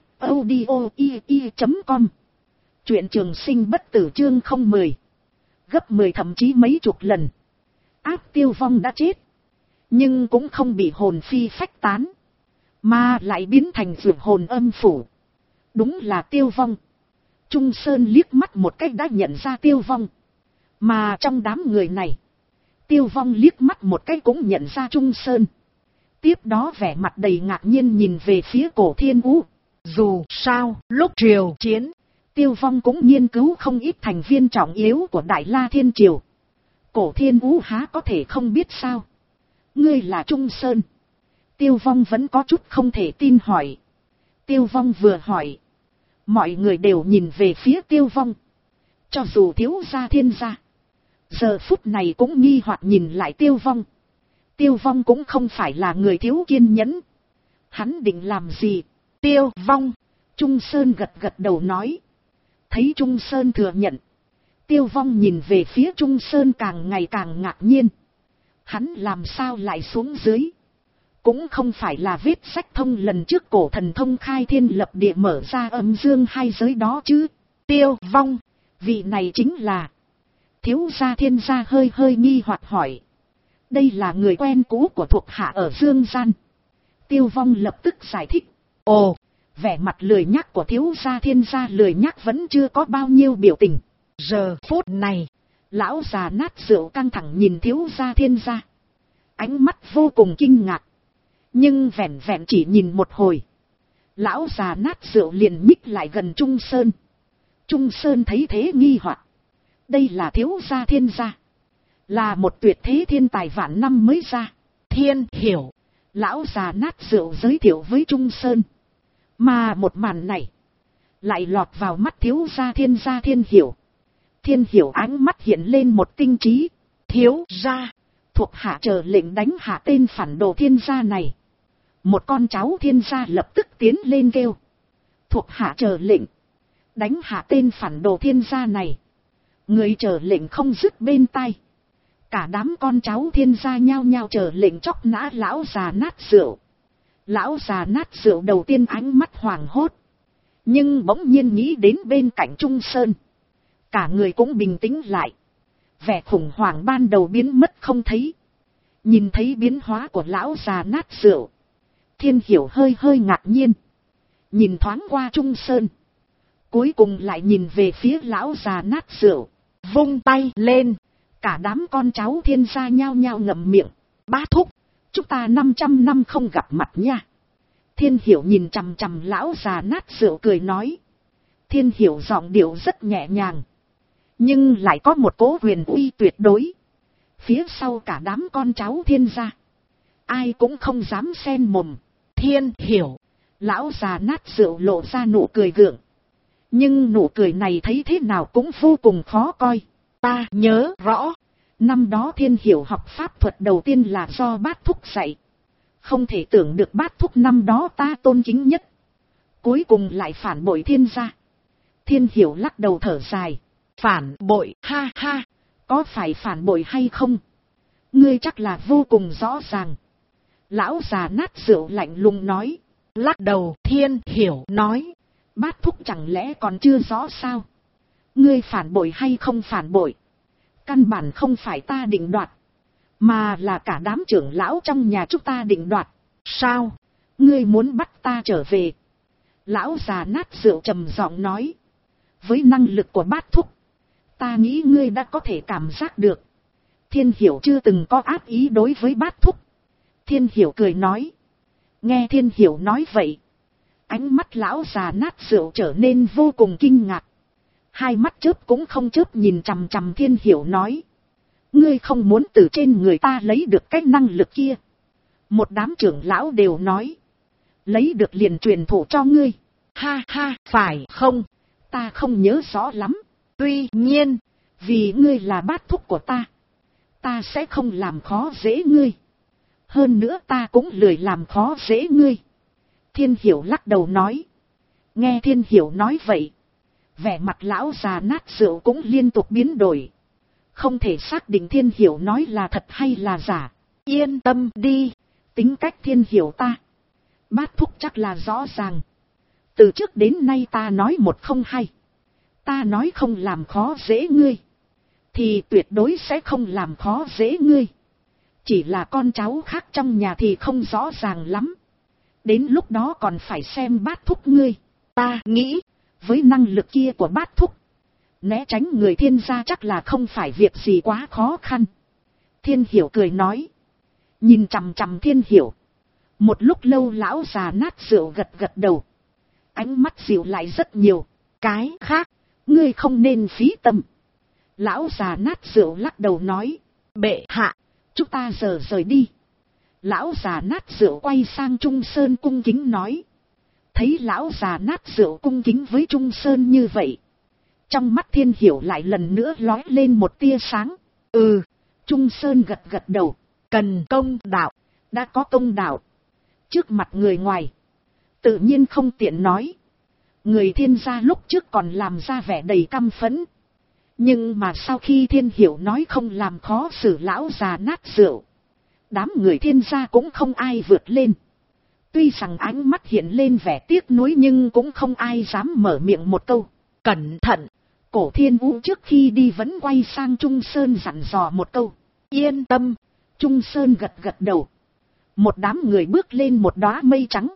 audio.com. Truyện Trường sinh bất tử chương 010. Gấp 10 thậm chí mấy chục lần. Áp Tiêu Vong đã chết, nhưng cũng không bị hồn phi phách tán, mà lại biến thành dược hồn âm phủ. Đúng là Tiêu Vong. Trung Sơn liếc mắt một cách đã nhận ra Tiêu Vong. Mà trong đám người này, Tiêu Vong liếc mắt một cách cũng nhận ra Trung Sơn. Tiếp đó vẻ mặt đầy ngạc nhiên nhìn về phía Cổ Thiên Vũ. Dù sao, lúc triều chiến, Tiêu Vong cũng nghiên cứu không ít thành viên trọng yếu của Đại La Thiên Triều. Cổ Thiên Vũ há có thể không biết sao? Ngươi là Trung Sơn. Tiêu Vong vẫn có chút không thể tin hỏi. Tiêu Vong vừa hỏi, mọi người đều nhìn về phía Tiêu Vong. Cho dù thiếu gia Thiên gia, giờ phút này cũng nghi hoặc nhìn lại Tiêu Vong. Tiêu Vong cũng không phải là người thiếu kiên nhẫn. Hắn định làm gì? Tiêu Vong. Trung Sơn gật gật đầu nói. Thấy Trung Sơn thừa nhận, Tiêu Vong nhìn về phía Trung Sơn càng ngày càng ngạc nhiên. Hắn làm sao lại xuống dưới? Cũng không phải là viết sách thông lần trước cổ thần thông khai thiên lập địa mở ra âm dương hai giới đó chứ. Tiêu Vong. Vị này chính là... Thiếu gia Thiên gia hơi hơi nghi hoặc hỏi. Đây là người quen cũ của thuộc hạ ở Dương Gian. Tiêu Vong lập tức giải thích. Ồ, vẻ mặt lười nhác của thiếu gia Thiên gia lười nhác vẫn chưa có bao nhiêu biểu tình. Giờ phút này, lão già nát rượu căng thẳng nhìn thiếu gia Thiên gia. Ánh mắt vô cùng kinh ngạc. Nhưng vẹn vẹn chỉ nhìn một hồi, lão già nát rượu liền nhích lại gần Trung Sơn. Trung Sơn thấy thế nghi hoặc. Đây là thiếu gia Thiên gia, là một tuyệt thế thiên tài vạn năm mới ra. Thiên Hiểu. Lão già nát rượu giới thiệu với Trung Sơn. Mà một màn này lại lọt vào mắt thiếu gia Thiên Hiểu. Thiên Hiểu ánh mắt hiện lên một tinh trí. Thiếu gia, thuộc hạ chờ lệnh đánh hạ tên phản đồ Thiên gia này. Một con cháu Thiên gia lập tức tiến lên kêu. Thuộc hạ chờ lệnh đánh hạ tên phản đồ Thiên gia này. Người chờ lệnh không dứt bên tai. Cả đám con cháu Thiên gia nhao nhao chờ lệnh chóc nã lão già nát rượu. Lão già nát rượu đầu tiên ánh mắt hoảng hốt, nhưng bỗng nhiên nghĩ đến bên cạnh Trung Sơn. Cả người cũng bình tĩnh lại. Vẻ khủng hoảng ban đầu biến mất không thấy. Nhìn thấy biến hóa của lão già nát rượu, Thiên Hiểu hơi hơi ngạc nhiên. Nhìn thoáng qua Trung Sơn, cuối cùng lại nhìn về phía lão già nát rượu. Vung tay lên, cả đám con cháu Thiên gia nhao nhao ngậm miệng. Bá thúc, chúng ta 500 năm không gặp mặt nha. Thiên Hiểu nhìn chằm chằm lão già nát rượu cười nói. Thiên Hiểu giọng điệu rất nhẹ nhàng, nhưng lại có một cỗ huyền uy tuyệt đối. Phía sau cả đám con cháu Thiên gia, ai cũng không dám xen mồm. Thiên Hiểu. Lão già nát rượu lộ ra nụ cười gượng. Nhưng nụ cười này thấy thế nào cũng vô cùng khó coi. Ta nhớ rõ, năm đó Thiên Hiểu học pháp thuật đầu tiên là do Bát Thúc dạy. Không thể tưởng được Bát Thúc năm đó ta tôn kính nhất, cuối cùng lại phản bội Thiên gia. Thiên Hiểu lắc đầu thở dài. Phản bội, ha ha, có phải phản bội hay không? Ngươi chắc là vô cùng rõ ràng. Lão già nát rượu lạnh lùng nói. Lắc đầu. Thiên Hiểu nói. Bát Thúc chẳng lẽ còn chưa rõ sao? Ngươi phản bội hay không phản bội, căn bản không phải ta định đoạt, mà là cả đám trưởng lão trong nhà chúng ta định đoạt. Sao? Ngươi muốn bắt ta trở về? Lão già nát rượu trầm giọng nói. Với năng lực của Bát Thúc, ta nghĩ ngươi đã có thể cảm giác được. Thiên Hiểu chưa từng có ác ý đối với Bát Thúc. Thiên Hiểu cười nói. Nghe Thiên Hiểu nói vậy, ánh mắt lão già nát rượu trở nên vô cùng kinh ngạc. Hai mắt chớp cũng không chớp nhìn chằm chằm Thiên Hiểu nói. Ngươi không muốn từ trên người ta lấy được cái năng lực kia. Một đám trưởng lão đều nói. Lấy được liền truyền thụ cho ngươi. Ha ha, phải không? Ta không nhớ rõ lắm. Tuy nhiên, vì ngươi là bát thúc của ta. Ta sẽ không làm khó dễ ngươi. Hơn nữa ta cũng lười làm khó dễ ngươi. Thiên Hiểu lắc đầu nói. Nghe Thiên Hiểu nói vậy. Vẻ mặt lão già nát rượu cũng liên tục biến đổi. Không thể xác định Thiên Hiểu nói là thật hay là giả. yên tâm đi. Tính cách Thiên Hiểu ta. Bát thúc chắc là rõ ràng. Từ trước đến nay ta nói một không hai. Ta nói không làm khó dễ ngươi. Thì tuyệt đối sẽ không làm khó dễ ngươi. Chỉ là con cháu khác trong nhà thì không rõ ràng lắm. Đến lúc đó còn phải xem bát thúc ngươi. Ta nghĩ, với năng lực kia của bát thúc, né tránh người Thiên gia chắc là không phải việc gì quá khó khăn. Thiên Hiểu cười nói. Nhìn chằm chằm Thiên Hiểu. Một lúc lâu lão già nát rượu gật gật đầu. Ánh mắt dịu lại rất nhiều. Cái khác, ngươi không nên phí tâm. Lão già nát rượu lắc đầu nói. Bệ hạ, chúng ta giờ rời đi. Lão già nát rượu quay sang Trung Sơn cung kính nói. Thấy lão già nát rượu cung kính với Trung Sơn như vậy. Trong mắt Thiên Hiểu lại lần nữa lóe lên một tia sáng. Trung Sơn gật gật đầu. Cần công đạo. Đã có công đạo. Trước mặt người ngoài. Tự nhiên không tiện nói. Người Thiên gia lúc trước còn làm ra vẻ đầy căm phẫn. Nhưng mà sau khi Thiên Hiểu nói không làm khó xử lão già nát rượu. Đám người Thiên gia cũng không ai vượt lên. Tuy rằng ánh mắt hiện lên vẻ tiếc nuối nhưng cũng không ai dám mở miệng một câu. Cẩn thận. Cổ Thiên Vũ trước khi đi vẫn quay sang Trung Sơn dặn dò một câu. Yên tâm. Trung Sơn gật gật đầu. Một đám người bước lên một đóa mây trắng.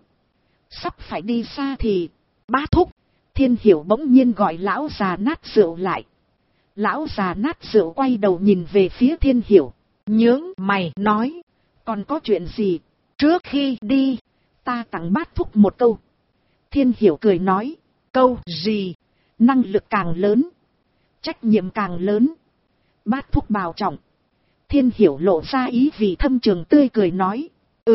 Sắp phải đi xa thì. Bá thúc. Thiên Hiểu bỗng nhiên gọi lão già nát rượu lại. Lão già nát rượu quay đầu nhìn về phía Thiên Hiểu. Nhướng mày nói. Còn có chuyện gì? Trước khi đi, ta tặng bát thúc một câu. Thiên Hiểu cười nói. Câu gì? Năng lực càng lớn, trách nhiệm càng lớn. Bát thúc bảo trọng. Thiên Hiểu lộ ra ý vị thâm trường tươi cười nói.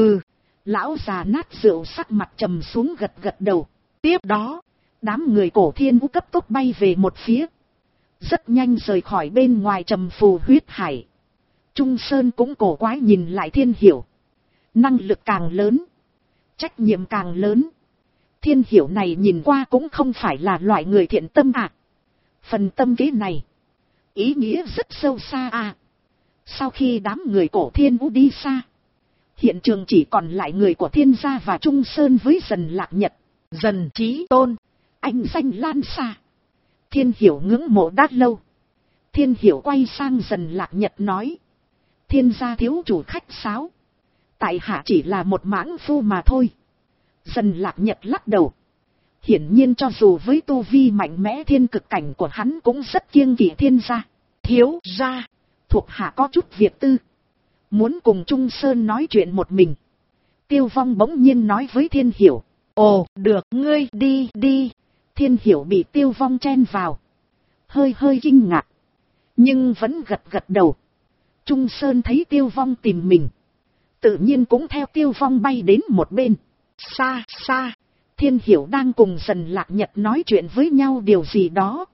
Lão già nát rượu sắc mặt trầm xuống gật gật đầu. Tiếp đó, đám người Cổ Thiên Vũ cấp tốc bay về một phía. Rất nhanh rời khỏi bên ngoài trầm phù huyết hải. Trung Sơn cũng cổ quái nhìn lại Thiên Hiểu. Năng lực càng lớn, trách nhiệm càng lớn. Thiên Hiểu này nhìn qua cũng không phải là loại người thiện tâm à. Phần tâm kế này, ý nghĩa rất sâu xa à. Sau khi đám người Cổ Thiên Vũ đi xa, hiện trường chỉ còn lại người của Thiên gia và Trung Sơn với Dần Lạc Nhật. Dần Chí Tôn, anh danh lan xa. Thiên Hiểu ngưỡng mộ đã lâu. Thiên Hiểu quay sang Dần Lạc Nhật nói. Thiên gia thiếu chủ khách sáo. Tại hạ chỉ là một mãng phu mà thôi. Dần Lạc Nhật lắc đầu. Hiển nhiên cho dù với tu vi mạnh mẽ thiên cực cảnh của hắn cũng rất kiêng kỵ Thiên gia. Thiếu gia, thuộc hạ có chút việc tư. Muốn cùng Trung Sơn nói chuyện một mình. Tiêu Vong bỗng nhiên nói với Thiên Hiểu. Ồ, được, ngươi đi đi. Thiên Hiểu bị Tiêu Vong chen vào. Hơi kinh ngạc. Nhưng vẫn gật gật đầu. Trung Sơn thấy Tiêu Vong tìm mình. Tự nhiên cũng theo Tiêu Vong bay đến một bên. Xa xa, Thiên Hiểu đang cùng Dần Lạc Nhật nói chuyện với nhau điều gì đó.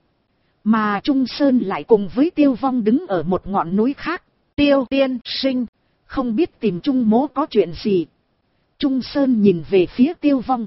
Mà Trung Sơn lại cùng với Tiêu Vong đứng ở một ngọn núi khác. Tiêu tiên sinh, không biết tìm Trung mỗ có chuyện gì. Trung Sơn nhìn về phía Tiêu Vong.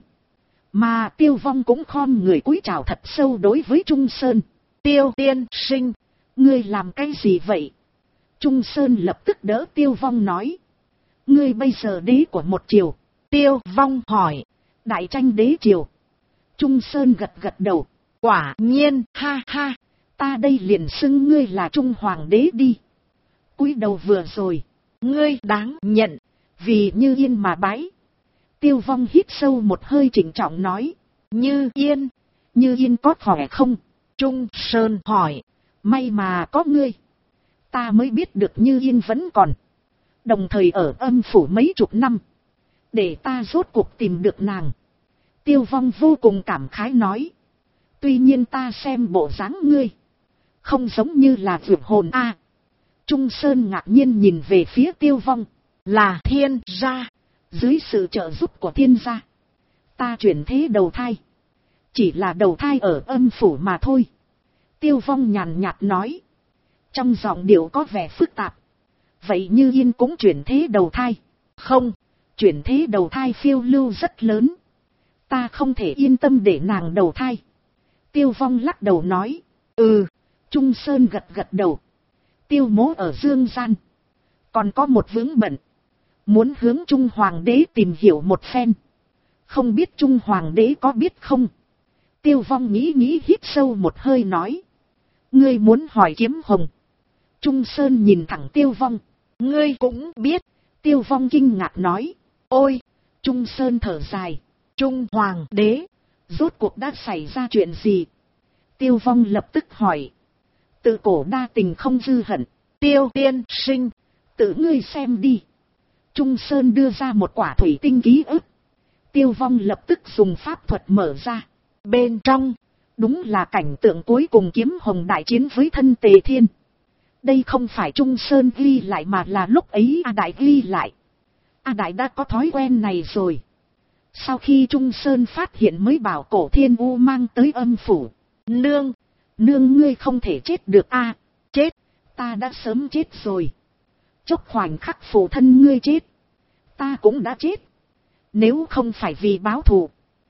Mà Tiêu Vong cũng khom người cúi chào thật sâu đối với Trung Sơn. Tiêu tiên sinh, ngươi làm cái gì vậy? Trung Sơn lập tức đỡ Tiêu Vong nói. Ngươi bây giờ đế của một triều. Tiêu Vong hỏi. Đại tranh đế triều. Trung Sơn gật gật đầu. Quả nhiên, ha ha. Ta đây liền xưng ngươi là Trung Hoàng đế đi. Cúi đầu vừa rồi. Ngươi đáng nhận. Vì Như Yên mà bái. Tiêu Vong hít sâu một hơi trịnh trọng nói. Như Yên. Như Yên có khỏe không? Trung Sơn hỏi. May mà có ngươi. Ta mới biết được Như Yên vẫn còn. Đồng thời ở âm phủ mấy chục năm. Để ta rốt cuộc tìm được nàng. Tiêu Vong vô cùng cảm khái nói. Tuy nhiên ta xem bộ dáng ngươi. Không giống như là vượt hồn a. Trung Sơn ngạc nhiên nhìn về phía Tiêu Vong. Là Thiên gia. Dưới sự trợ giúp của Thiên gia, ta chuyển thế đầu thai. Chỉ là đầu thai ở âm phủ mà thôi. Tiêu Vong nhàn nhạt nói. Trong giọng điệu có vẻ phức tạp. Vậy Như Yên cũng chuyển thế đầu thai? Không, chuyển thế đầu thai phiêu lưu rất lớn. Ta không thể yên tâm để nàng đầu thai. Tiêu Vong lắc đầu nói. Trung Sơn gật gật đầu. Tiêu Mỗ ở Dương Gian. Còn có một vướng bận. Muốn hướng Trung Hoàng đế tìm hiểu một phen. Không biết Trung Hoàng đế có biết không? Tiêu Vong nghĩ hít sâu một hơi nói. Ngươi muốn hỏi Kiếm Hồng? Trung Sơn nhìn thẳng Tiêu Vong. Ngươi cũng biết. Tiêu Vong kinh ngạc nói. Ôi! Trung Sơn thở dài. Trung Hoàng đế, rốt cuộc đã xảy ra chuyện gì? Tiêu Vong lập tức hỏi. Tự cổ đa tình không dư hận. Tiêu tiên sinh, tự ngươi xem đi. Trung Sơn đưa ra một quả thủy tinh ký ức. Tiêu Vong lập tức dùng pháp thuật mở ra. Bên trong, đúng là cảnh tượng cuối cùng Kiếm Hồng đại chiến với thân Tề Thiên. Đây không phải Trung Sơn ghi lại mà là lúc ấy A Đại ghi lại. A Đại đã có thói quen này rồi. Sau khi Trung Sơn phát hiện mới bảo Cổ Thiên U mang tới âm phủ. Nương ngươi không thể chết được a. Chết, ta đã sớm chết rồi. Chốc khoảnh khắc phụ thân ngươi chết, ta cũng đã chết. Nếu không phải vì báo thù,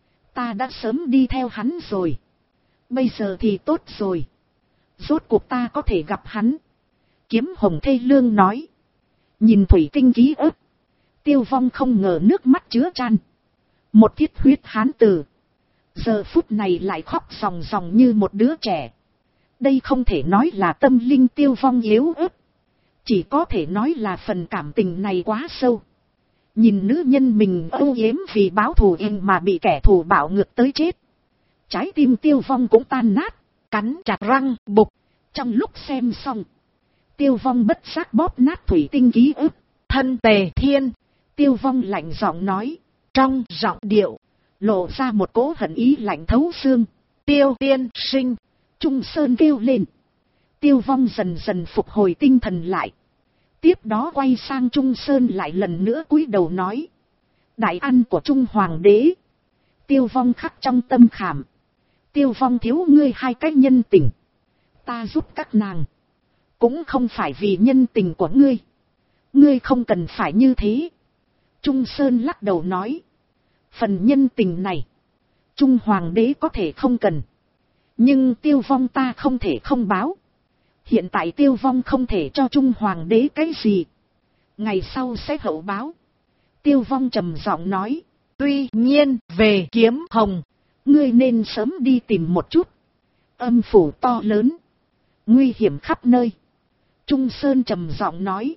ta đã sớm đi theo hắn rồi. Bây giờ thì tốt rồi. Rốt cuộc ta có thể gặp hắn. Kiếm Hồng thê lương nói. Nhìn thủy tinh ký ức, Tiêu Vong không ngờ nước mắt chứa chan. Một thiết huyết hán tử, giờ phút này lại khóc ròng ròng như một đứa trẻ. Đây không thể nói là tâm linh Tiêu Vong yếu ớt, chỉ có thể nói là phần cảm tình này quá sâu. Nhìn nữ nhân mình âu yếm vì báo thù mà bị kẻ thù bạo ngược tới chết, trái tim Tiêu Vong cũng tan nát, cắn chặt răng bục. Trong lúc xem xong, Tiêu Vong bất giác bóp nát thủy tinh ký ức. Thân Tề Thiên, Tiêu Vong lạnh giọng nói. Trong giọng điệu lộ ra một cỗ hận ý lạnh thấu xương. Tiêu tiên sinh, Trung Sơn kêu lên. Tiêu Vong dần dần phục hồi tinh thần lại. Tiếp đó quay sang Trung Sơn lại lần nữa cúi đầu nói. Đại ăn của Trung Hoàng đế. Tiêu Vong khắc trong tâm khảm. Tiêu Vong thiếu ngươi hai cái nhân tình. Ta giúp các nàng, cũng không phải vì nhân tình của ngươi. Ngươi không cần phải như thế. Trung Sơn lắc đầu nói. Phần nhân tình này, Trung Hoàng đế có thể không cần. Nhưng Tiêu Vong ta không thể không báo. Hiện tại Tiêu Vong không thể cho Trung Hoàng đế cái gì. Ngày sau sẽ hậu báo. Tiêu Vong trầm giọng nói. Tuy nhiên về Kiếm Hồng, ngươi nên sớm đi tìm một chút. Âm phủ to lớn, nguy hiểm khắp nơi. Trung Sơn trầm giọng nói.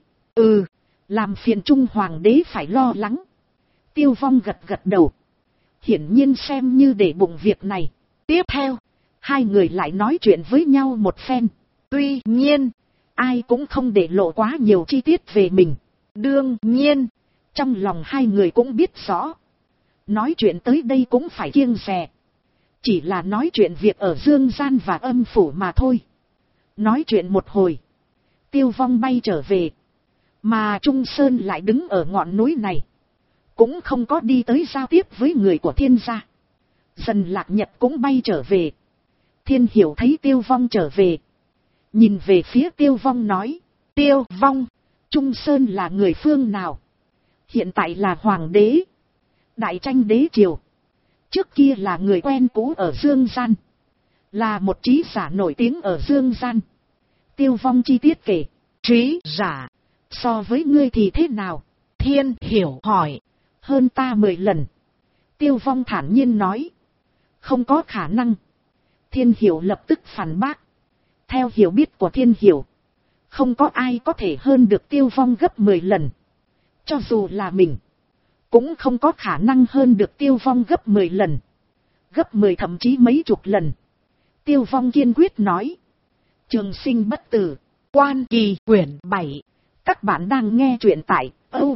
Làm phiền Trung Hoàng đế phải lo lắng. Tiêu Vong gật gật đầu. Hiển nhiên xem như để bụng việc này. Tiếp theo, hai người lại nói chuyện với nhau một phen. Tuy nhiên, ai cũng không để lộ quá nhiều chi tiết về mình. Đương nhiên, trong lòng hai người cũng biết rõ. Nói chuyện tới đây cũng phải kiêng dè. Chỉ là nói chuyện việc ở Dương Gian và âm phủ mà thôi. Nói chuyện một hồi, Tiêu Vong bay trở về. Mà Trung Sơn lại đứng ở ngọn núi này, cũng không có đi tới giao tiếp với người của Thiên gia. Dần Lạc Nhật cũng bay trở về. Thiên Hiểu thấy Tiêu Vong trở về, nhìn về phía Tiêu Vong nói. Tiêu Vong, Trung Sơn là người phương nào? Hiện tại là Hoàng đế, đại tranh đế triều. Trước kia là người quen cũ ở Dương Gian, là một trí giả nổi tiếng ở Dương Gian. Tiêu Vong chi tiết kể. Trí giả? So với ngươi thì thế nào? Thiên Hiểu hỏi. Hơn ta 10 lần. Tiêu Vong thản nhiên nói. Không có khả năng. Thiên Hiểu lập tức phản bác. Theo hiểu biết của Thiên Hiểu, không có ai có thể hơn được Tiêu Vong gấp 10 lần. Cho dù là mình, cũng không có khả năng hơn được Tiêu Vong gấp 10 lần. Gấp 10 thậm chí mấy chục lần. Tiêu Vong kiên quyết nói. Trường sinh bất tử. Quan Kỳ quyển 7. Các bạn đang nghe truyện tại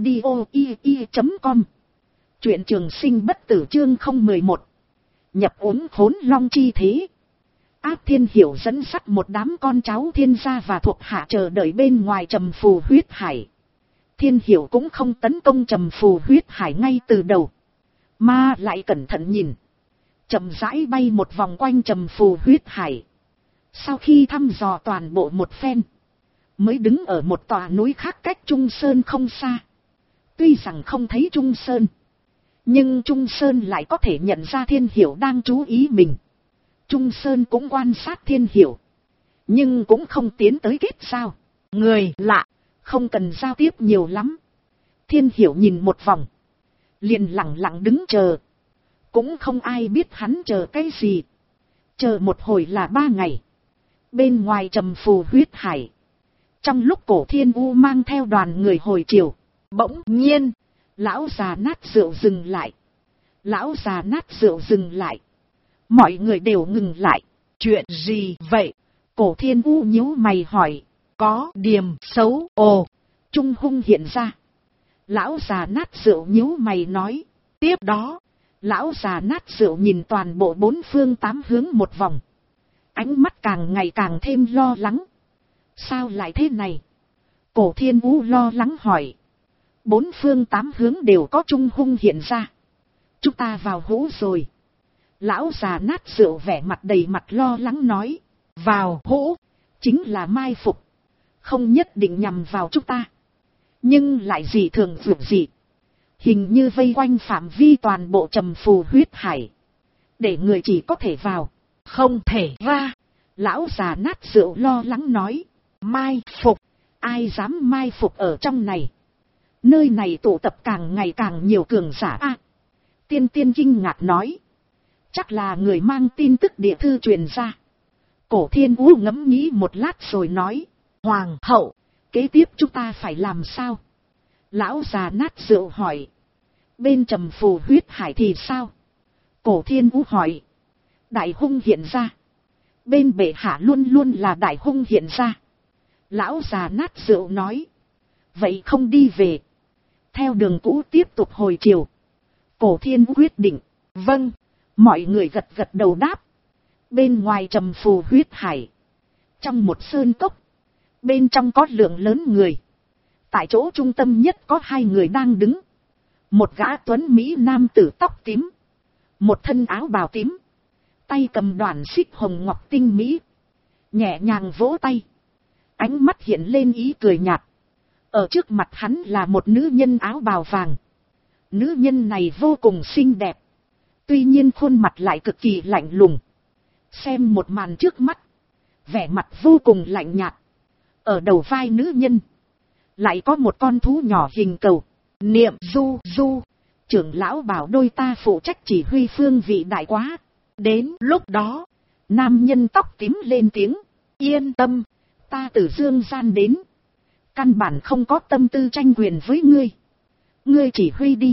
audio.com. Truyện Trường Sinh bất tử chương 011. Nhập uốn khốn long chi thế. Áp Thiên Hiểu dẫn dắt một đám con cháu Thiên gia và thuộc hạ chờ đợi bên ngoài Trầm Phù huyết hải. Thiên Hiểu cũng không tấn công Trầm Phù huyết hải ngay từ đầu, mà lại cẩn thận nhìn, chậm rãi bay một vòng quanh Trầm Phù huyết hải. Sau khi thăm dò toàn bộ một phen, mới đứng ở một tòa núi khác cách Trung Sơn không xa. Tuy rằng không thấy Trung Sơn, nhưng Trung Sơn lại có thể nhận ra Thiên Hiểu đang chú ý mình. Trung Sơn cũng quan sát Thiên Hiểu, nhưng cũng không tiến tới kết giao. Người lạ, không cần giao tiếp nhiều lắm. Thiên Hiểu nhìn một vòng, liền lặng lặng đứng chờ. Cũng không ai biết hắn chờ cái gì. Chờ một hồi là 3 ngày. Bên ngoài Trầm Phù huyết hải, trong lúc Cổ Thiên U mang theo đoàn người hồi chiều, bỗng nhiên, lão già nát rượu dừng lại. Lão già nát rượu dừng lại. Mọi người đều ngừng lại. Chuyện gì vậy? Cổ Thiên U nhíu mày hỏi. Có điểm xấu. Ồ, Trung Hung hiện ra. Lão già nát rượu nhíu mày nói. Tiếp đó, lão già nát rượu nhìn toàn bộ 4 phương 8 hướng một vòng. Ánh mắt càng ngày càng thêm lo lắng. Sao lại thế này? Cổ Thiên U lo lắng hỏi. 4 phương 8 hướng đều có Trung Hung hiện ra. Chúng ta vào hũ rồi. Lão già nát rượu vẻ mặt đầy mặt lo lắng nói. Vào hũ, chính là mai phục. Không nhất định nhằm vào chúng ta, nhưng lại dị thường vượt dị. Hình như vây quanh phạm vi toàn bộ Trầm Phù huyết hải, để người chỉ có thể vào, không thể ra. Lão già nát rượu lo lắng nói. Mai phục? Ai dám mai phục ở trong này? Nơi này tụ tập càng ngày càng nhiều cường giả a. Tiên Tiên kinh ngạc nói. Chắc là người mang tin tức địa thư truyền ra. Cổ Thiên U ngẫm nghĩ một lát rồi nói. Hoàng hậu, kế tiếp chúng ta phải làm sao? Lão già nát rượu hỏi. Bên Trầm Phù huyết hải thì sao? Cổ Thiên U hỏi. Đại hung hiện ra. Bên bệ hạ luôn luôn là đại hung hiện ra. Lão già nát rượu nói. Vậy không đi về, theo đường cũ tiếp tục hồi chiều. Cổ Thiên U quyết định. Vâng. Mọi người gật gật đầu đáp. Bên ngoài Trầm Phù huyết hải, trong một sơn cốc, bên trong có lượng lớn người. Tại chỗ trung tâm nhất có 2 người đang đứng. Một gã tuấn Mỹ nam tử tóc tím, một thân áo bào tím, tay cầm đoàn xích hồng ngọc tinh mỹ, nhẹ nhàng vỗ tay, ánh mắt hiện lên ý cười nhạt. Ở trước mặt hắn là một nữ nhân áo bào vàng. Nữ nhân này vô cùng xinh đẹp, tuy nhiên khuôn mặt lại cực kỳ lạnh lùng. Xem một màn trước mắt, vẻ mặt vô cùng lạnh nhạt. Ở đầu vai nữ nhân lại có một con thú nhỏ hình cầu. Niệm Du Du, trưởng lão bảo đôi ta phụ trách chỉ huy phương vị đại quá. Đến lúc đó, nam nhân tóc tím lên tiếng. Yên tâm, ta từ dương gian đến, căn bản không có tâm tư tranh quyền với ngươi. Ngươi chỉ huy đi,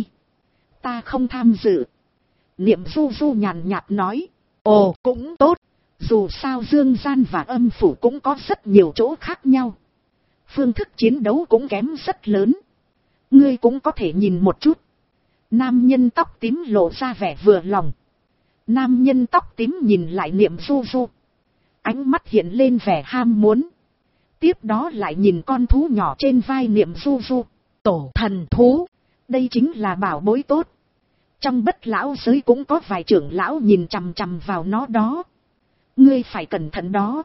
ta không tham dự. Niệm Du Du nhàn nhạt nói. Ồ, cũng tốt. Dù sao dương gian và âm phủ cũng có rất nhiều chỗ khác nhau, phương thức chiến đấu cũng kém rất lớn. Ngươi cũng có thể nhìn một chút. Nam nhân tóc tím lộ ra vẻ vừa lòng. Nam nhân tóc tím nhìn lại Niệm Du Du, ánh mắt hiện lên vẻ ham muốn. Tiếp đó lại nhìn con thú nhỏ trên vai Niệm Du Du. Tổ thần thú, đây chính là bảo bối tốt. Trong Bất lão giới cũng có vài trưởng lão nhìn chằm chằm vào nó đó. Ngươi phải cẩn thận đó.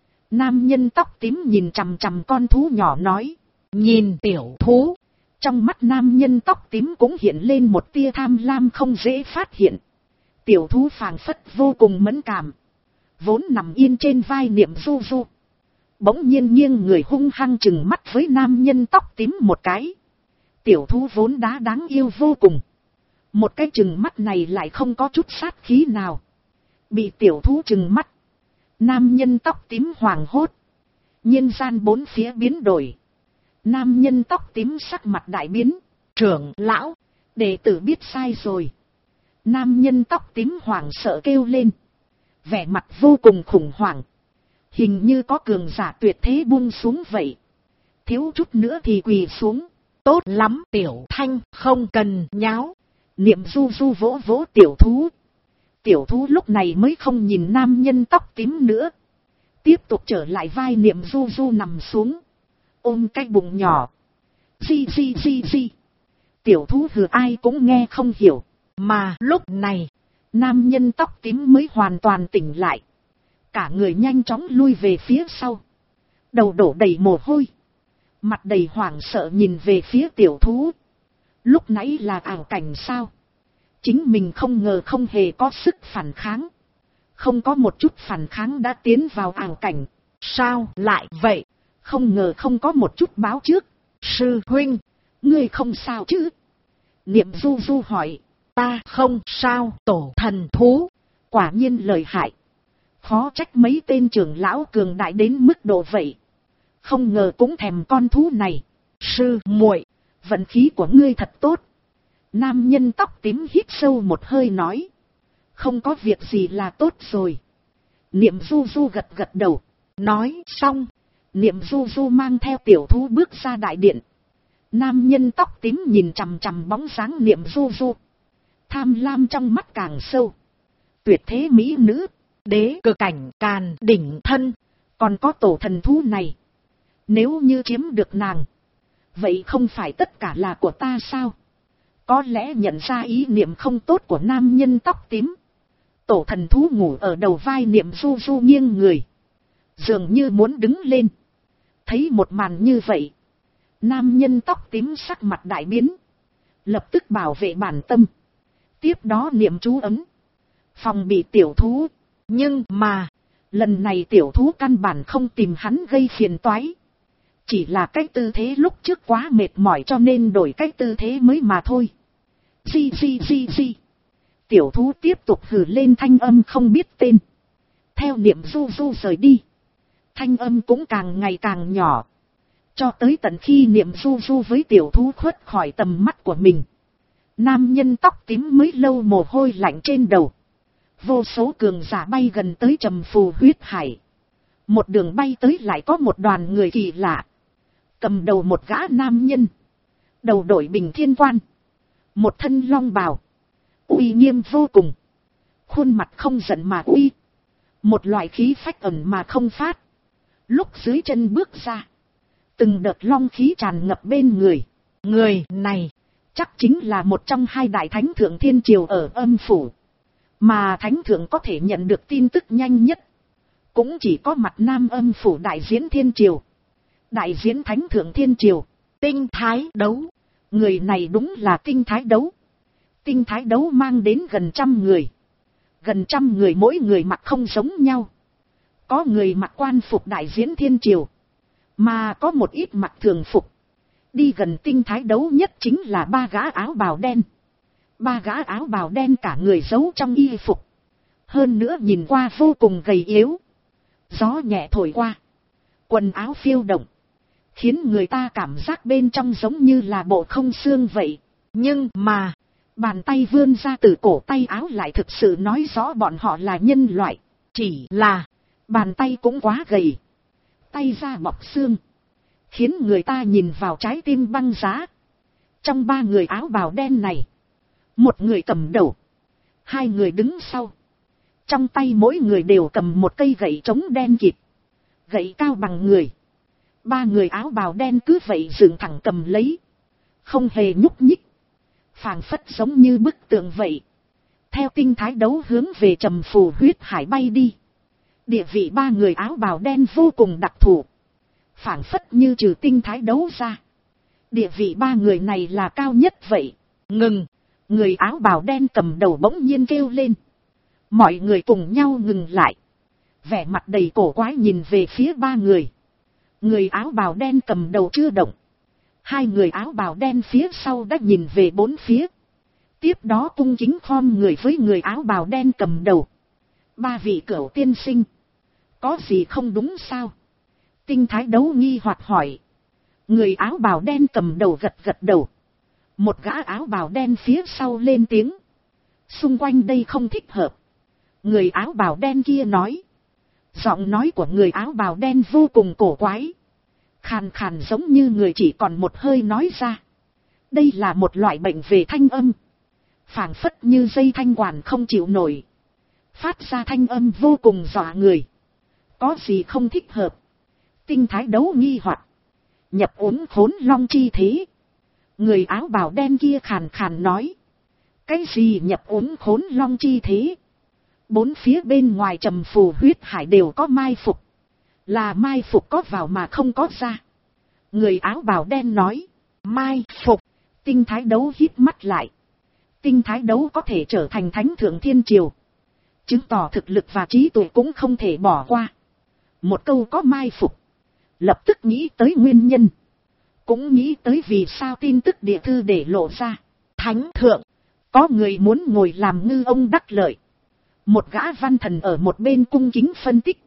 Nam nhân tóc tím nhìn chằm chằm con thú nhỏ nói. Nhìn tiểu thú. Trong mắt nam nhân tóc tím cũng hiện lên một tia tham lam không dễ phát hiện. Tiểu thú phảng phất vô cùng mẫn cảm, vốn nằm yên trên vai Niệm Du Du, bỗng nhiên nghiêng người hung hăng chừng mắt với nam nhân tóc tím một cái. Tiểu thú vốn đáng yêu vô cùng, một cái chừng mắt này lại không có chút sát khí nào. Bị tiểu thú chừng mắt, nam nhân tóc tím hoảng hốt, nhiên gian bốn phía biến đổi. Nam nhân tóc tím sắc mặt đại biến. Trưởng lão, đệ tử biết sai rồi. Nam nhân tóc tím hoảng sợ kêu lên, vẻ mặt vô cùng khủng hoảng, hình như có cường giả tuyệt thế buông xuống vậy, thiếu chút nữa thì quỳ xuống. Tốt lắm Tiểu Thanh, không cần nháo. Niệm Du Du vỗ vỗ tiểu thú. Tiểu thú lúc này mới không nhìn nam nhân tóc tím nữa. Tiếp tục trở lại vai Niệm Du Du nằm xuống. Ôm cái bụng nhỏ. Di. Tiểu thú hừ ai cũng nghe không hiểu. Mà lúc này, nam nhân tóc tím mới hoàn toàn tỉnh lại. Cả người nhanh chóng lui về phía sau. Đầu đổ đầy mồ hôi. Mặt đầy hoảng sợ nhìn về phía tiểu thú. Lúc nãy là ảo cảnh sao? Chính mình không ngờ không hề có sức phản kháng. Không có một chút phản kháng đã tiến vào ảo cảnh. sao lại vậy? Không ngờ không có một chút báo trước. Sư huynh, Ngươi không sao chứ? Niệm Du Du hỏi. ta không sao. Tổ thần thú, Quả nhiên lợi hại. Khó trách mấy tên trưởng lão cường đại đến mức độ vậy. Không ngờ cũng thèm con thú này. sư muội, Vận khí của ngươi thật tốt. Nam nhân tóc tím hít sâu một hơi nói. Không có việc gì là tốt rồi. Niệm Du Du gật gật đầu. nói xong, Niệm Du Du mang theo tiểu thú bước ra đại điện. Nam nhân tóc tím nhìn chằm chằm bóng dáng Niệm Du Du. Tham lam trong mắt càng sâu. Tuyệt thế mỹ nữ. đế cực cảnh càn đỉnh thân, Còn có tổ thần thú này. Nếu như chiếm được nàng. Vậy không phải tất cả là của ta sao? Có lẽ nhận ra ý niệm không tốt của nam nhân tóc tím. Tổ thần thú ngủ ở đầu vai Niệm Du Du nghiêng người. Dường như muốn đứng lên. Thấy một màn như vậy. Nam nhân tóc tím sắc mặt đại biến. Lập tức bảo vệ bản tâm. Tiếp đó niệm chú ấm. Phòng bị tiểu thú. nhưng mà, Lần này tiểu thú căn bản không tìm hắn gây phiền toái. Chỉ là cái tư thế lúc trước quá mệt mỏi cho nên đổi cái tư thế mới mà thôi. Di. Tiểu thú tiếp tục hừ lên thanh âm không biết tên. Theo Niệm Du Du rời đi. Thanh âm cũng càng ngày càng nhỏ. Cho tới tận khi Niệm Du Du với tiểu thú khuất khỏi tầm mắt của mình. Nam nhân tóc tím mới lâu mồ hôi lạnh trên đầu. Vô số cường giả bay gần tới Trầm Phù huyết hải. Một đường bay tới lại có một đoàn người kỳ lạ. Cầm đầu một gã nam nhân. Đầu đội bình thiên quan. Một thân long bào. Uy nghiêm vô cùng. Khuôn mặt không giận mà uy. Một loại khí phách ẩn mà không phát. Lúc dưới chân bước ra. Từng đợt long khí tràn ngập bên người. người này, Chắc chính là một trong hai đại thánh thượng thiên triều ở âm phủ. Mà thánh thượng có thể nhận được tin tức nhanh nhất. Cũng chỉ có mặt nam âm phủ đại diễn thiên triều. Đại diễn thánh thượng thiên triều. tinh thái đấu, Người này đúng là tinh thái đấu. Tinh thái đấu mang đến gần 100 người. Gần 100 người mỗi người mặc không giống nhau. Có người mặc quan phục đại diễn thiên triều. Mà có một ít mặc thường phục. Đi gần tinh thái đấu nhất chính là 3 gã áo bào đen. 3 gã áo bào đen cả người giấu trong y phục. Hơn nữa nhìn qua vô cùng gầy yếu. Gió nhẹ thổi qua. Quần áo phiêu động. Khiến người ta cảm giác bên trong giống như là bộ không xương vậy. nhưng mà, Bàn tay vươn ra từ cổ tay áo lại thực sự nói rõ bọn họ là nhân loại. chỉ là, Bàn tay cũng quá gầy. Tay da bọc xương. Khiến người ta nhìn vào trái tim băng giá. Trong 3 người áo bào đen này. Một người cầm đầu. 2 người đứng sau. Trong tay mỗi người đều cầm một cây gậy trống đen kịt. Gậy cao bằng người. 3 người áo bào đen cứ vậy dựng thẳng cầm lấy. Không hề nhúc nhích. Phảng phất giống như bức tượng vậy. Theo tinh thái đấu hướng về Trầm Phù huyết hải bay đi. Địa vị 3 người áo bào đen vô cùng đặc thù. Phảng phất như trừ tinh thái đấu ra. Địa vị 3 người này là cao nhất vậy. ngừng, Người áo bào đen cầm đầu bỗng nhiên kêu lên. Mọi người cùng nhau ngừng lại. Vẻ mặt đầy cổ quái nhìn về phía 3 người. Người áo bào đen cầm đầu chưa động. 2 người áo bào đen phía sau đã nhìn về 4 phía. Tiếp đó cung kính khom người với người áo bào đen cầm đầu. 3 vị cửu tiên sinh. Có gì không đúng sao? Tinh thái đấu nghi hoặc hỏi. Người áo bào đen cầm đầu gật gật đầu. Một gã áo bào đen phía sau lên tiếng. Xung quanh đây không thích hợp. Người áo bào đen kia nói. Giọng nói của người áo bào đen vô cùng cổ quái. Khàn khàn giống như người chỉ còn một hơi nói ra. Đây là một loại bệnh về thanh âm. Phảng phất như dây thanh quản không chịu nổi. phát ra thanh âm vô cùng dọa người. Có gì không thích hợp? Tinh thái đấu nghi hoặc. Nhập uốn khốn long chi thế. Người áo bào đen kia khàn khàn nói. Cái gì nhập uốn khốn long chi thế? Bốn phía bên ngoài trầm phù huyết hải đều có mai phục. Là mai phục có vào mà không có ra. Người áo bào đen nói. Mai phục. Tinh thái đấu híp mắt lại. Tinh thái đấu có thể trở thành thánh thượng thiên triều. Chứng tỏ thực lực và trí tuệ cũng không thể bỏ qua. Một câu có mai phục. Lập tức nghĩ tới nguyên nhân. Cũng nghĩ tới vì sao tin tức địa thư để lộ ra. Thánh thượng. Có người muốn ngồi làm ngư ông đắc lợi. Một gã văn thần ở một bên cung kính phân tích.